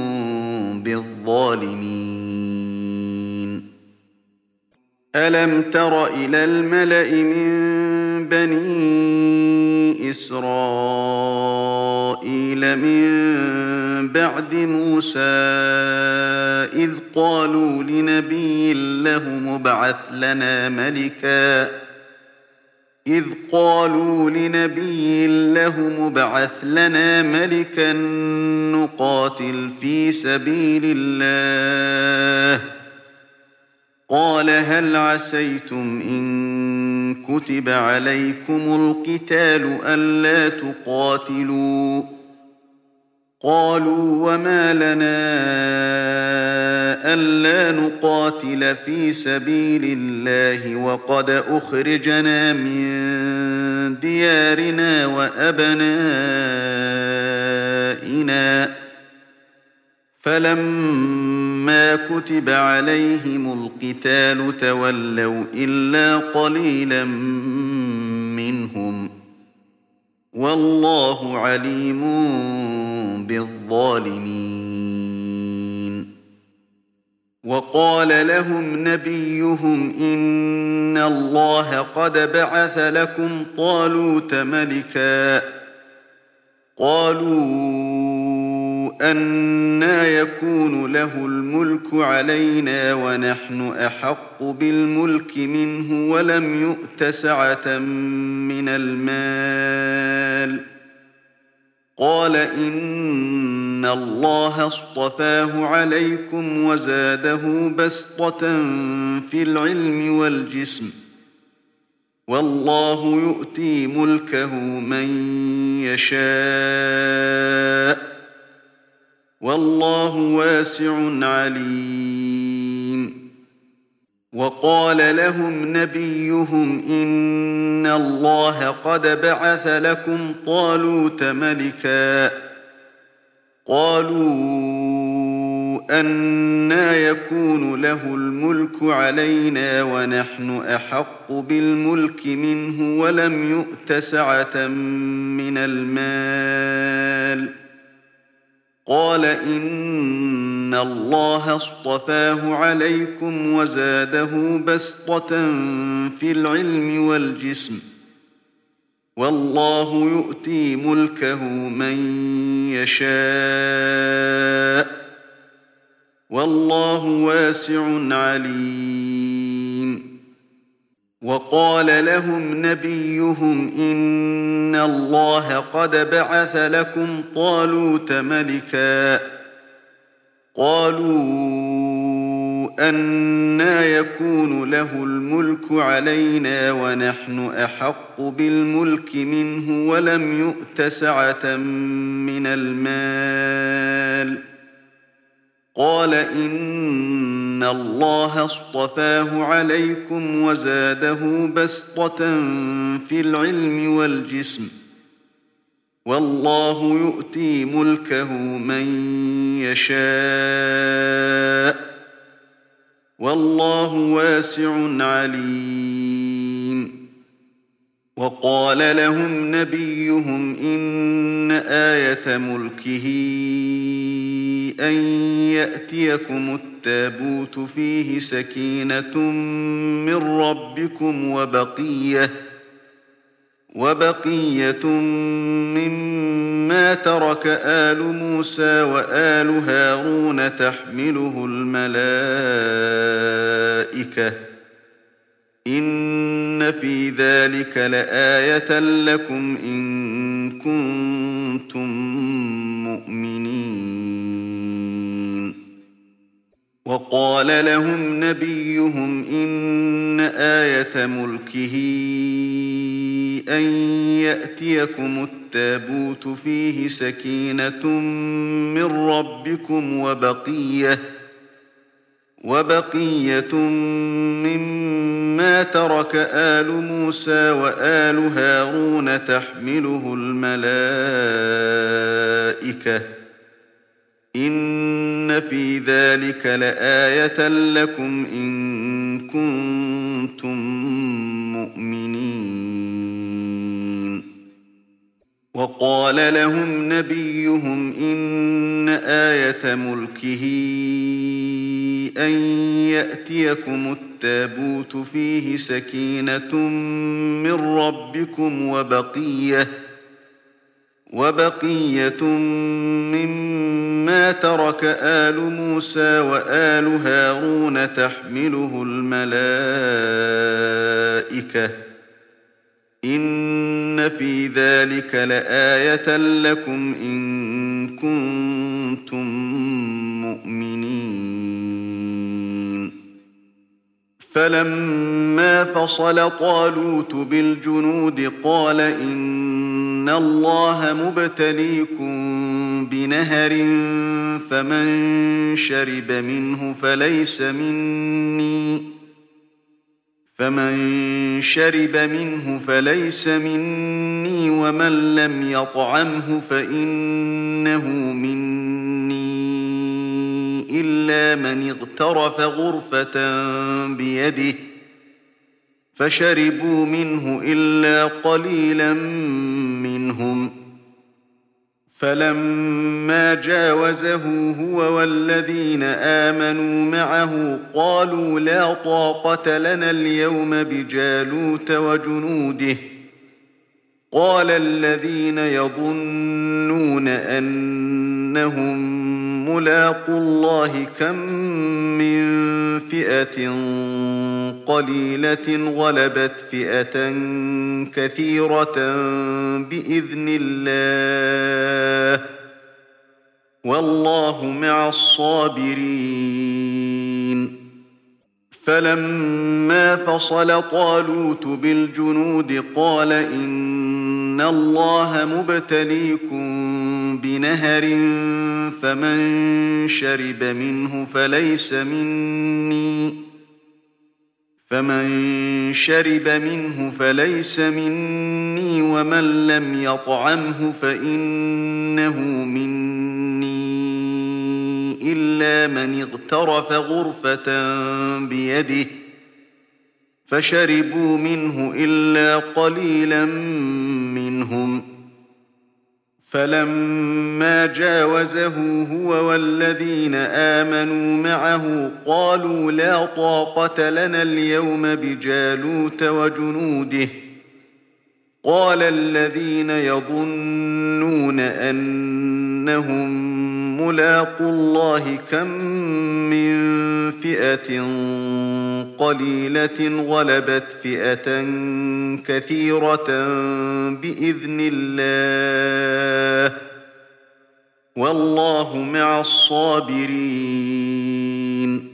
Speaker 1: بالظالمين ألم تر إلى الملأ من بني إسرائيل من بعد موسى إذ قالوا لنبي له مبعث لنا ملكا إذ قالوا لنبي له مبعث لنا ملكا نقاتل في سبيل الله قال هل عسيتم إن كتب عليكم القتال ألا تقاتلوا قالوا وما لنا ألا نقاتل في سبيل الله وقد أخرجنا من ديارنا وأبنائنا فلما كتب عليهم القتال تولوا إلا قليلا منهم والله عليم بالظالمين وقال لهم نبيهم إن الله قد بعث لكم طالوت ملكا قالوا أنى يكون له الملك علينا ونحن أحق بالملك منه ولم يؤت سعة من المال قال إن الله اصطفاه عليكم وزاده بسطة في العلم والجسم والله يؤتي ملكه من يشاء والله واسع عليم وقال لهم نبيهم إن الله قد بعث لكم طالوت ملكا قالوا أنى يكون له الملك علينا ونحن أحق بالملك منه ولم يؤت سعة من المال قال إن الله اصطفاه عليكم وزاده بسطة في العلم والجسم والله يؤتي ملكه من يشاء والله واسع عليم وقال لهم نبيهم إن الله قد بعث لكم طالوت ملكا قالوا أنى يكون له الملك علينا ونحن أحق بالملك منه ولم يؤت سعة من المال قال إن الله اصطفاه عليكم وزاده بسطة في العلم والجسم والله يؤتي ملكه من يشاء والله واسع عليم وقال لهم نبيهم إن آية ملكه أن يأتيكم التابوت فيه سكينة من ربكم وبقية وبقية مما ترك آل موسى وآل هارون تحمله الملائكة إن في ذلك لآية لكم إن كنتم مؤمنين وقال لهم نبيهم إن آية ملكه أن يأتيكم التابوت فيه سكينة من ربكم وبقية وبقية مما ترك آل موسى وآل هارون تحمله الملائكة إن في ذلك لآية لكم إن كنتم مؤمنين وقال لهم نبيهم إن آية ملكه أن يأتيكم التابوت فيه سكينة من ربكم وبقية وبقية مما ترك آل موسى وآل هارون تحمله الملائكة إن في ذلك لآية لكم إن كنتم مؤمنين فلما فصل طالوت بالجنود قال إن الله مبتليكم بنهر فمن شرب منه فليس مني فمن شرب منه فليس مني ومن لم يطعمه فإنه مني إلا من اغترف غرفة بيده فشربوا منه إلا قليلا منهم فلما جاوزه هو والذين آمنوا معه قالوا لا طاقة لنا اليوم بجالوت وجنوده قال الذين يظنون أنهم ملاقو الله كم من فئة قليلة غلبت فئة كثيرة بإذن الله والله مع الصابرين. فلما فصل طالوت بالجنود قال إن الله مبتليكم بنهر فمن شرب منه فليس مني فمن شرب منه فليس مني ومن لم يطعمه فإنه مني إلا من اغترف غرفة بيده فشربوا منه إلا قليلا منهم. فلما جاوزه هو والذين آمنوا معه قالوا لا طاقة لنا اليوم بجالوت وجنوده قال الذين يظنون أنهم ملاقو الله كم من فئة قليلة غلبت فئة كثيرة بإذن الله والله مع الصابرين.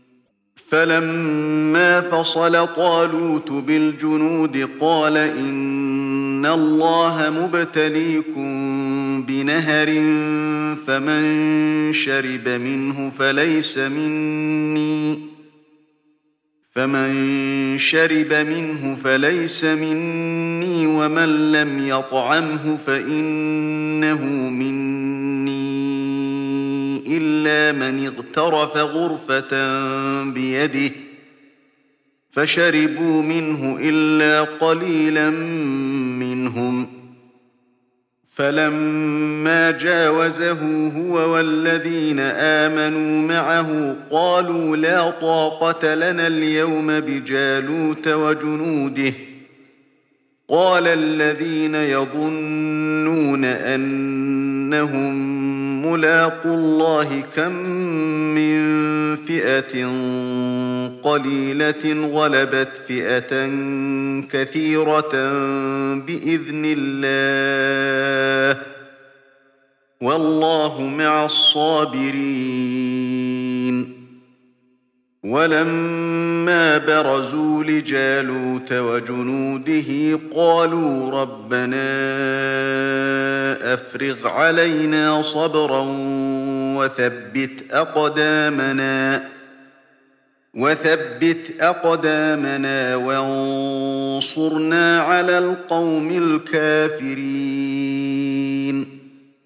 Speaker 1: فلما فصل طالوت بالجنود قال إن الله مبتليكم بنهر فمن شرب منه فليس مني فمن شرب منه فليس مني ومن لم يطعمه فإنه مني إلا من اغترف غرفة بيده فشربوا منه إلا قليلا منهم. فلما جاوزه هو والذين آمنوا معه قالوا لا طاقة لنا اليوم بجالوت وجنوده قال الذين يظنون أنهم ملاقو الله كم من فئة قليلة غلبت فئة كثيرة بإذن الله والله مع الصابرين. ولما برزوا لجالوت وجنوده قالوا ربنا أفرغ علينا صبرا وثبت أقدامنا وثبت أقدامنا وانصرنا على القوم الكافرين.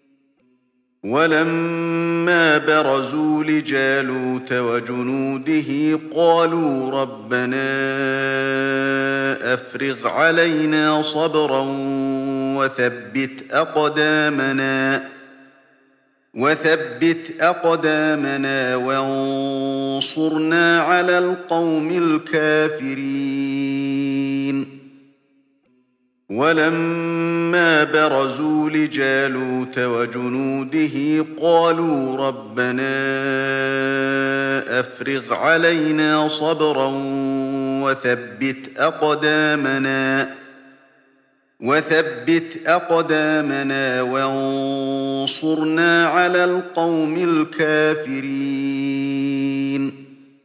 Speaker 1: ولما برزوا لجالوت وجنوده قالوا ربنا أفرغ علينا صبرا وثبت أقدامنا وثبت أقدامنا وانصرنا على القوم الكافرين. ولما برزوا لجالوت وجنوده قالوا ربنا أفرغ علينا صبرا وثبت أقدامنا وثبت أقدامنا وانصرنا على القوم الكافرين.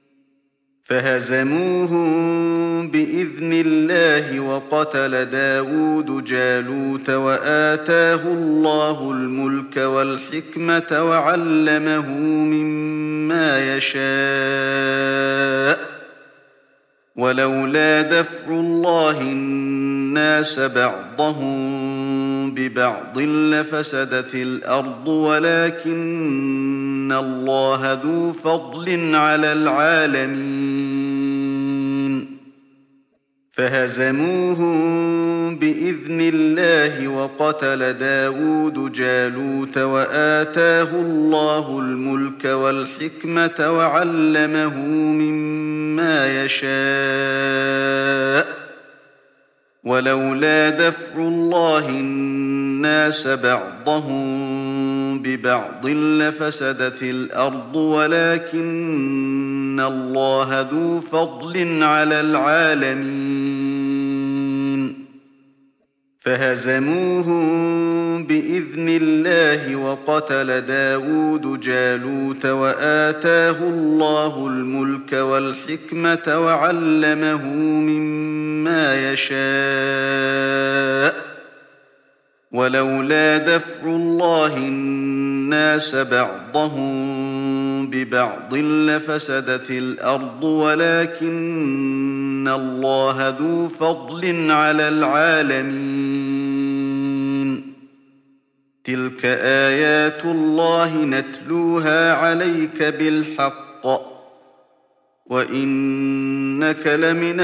Speaker 1: فهزموهم بإذن الله وقتل داود جالوت وآتاه الله الملك والحكمة وعلمه مما يشاء ولولا دفع الله الناس بعضهم ببعض لفسدت الأرض ولكن الله ذو فضل على العالمين. فهزموهم بإذن الله وقتل داود جالوت وآتاه الله الملك والحكمة وعلمه مما يشاء ولولا دفع الله الناس بعضهم ببعض لفسدت الأرض ولكن الله ذو فضل على العالمين فهزموهم بإذن الله وقتل داود جالوت وآتاه الله الملك والحكمة وعلمه مما يشاء ولولا دفع الله الناس بعضهم ببعض لفسدت الأرض ولكن الله ذو فضل على العالمين تلك آيات الله نتلوها عليك بالحق وإنك لمن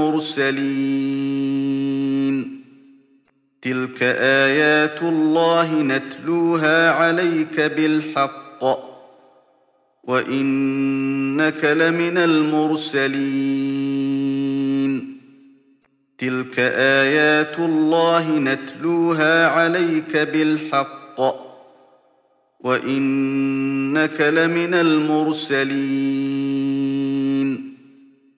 Speaker 1: المرسلين تلك آيات الله نتلوها عليك بالحق وإنك لمن المرسلين تلك آيات الله نتلوها عليك بالحق وإنك لمن المرسلين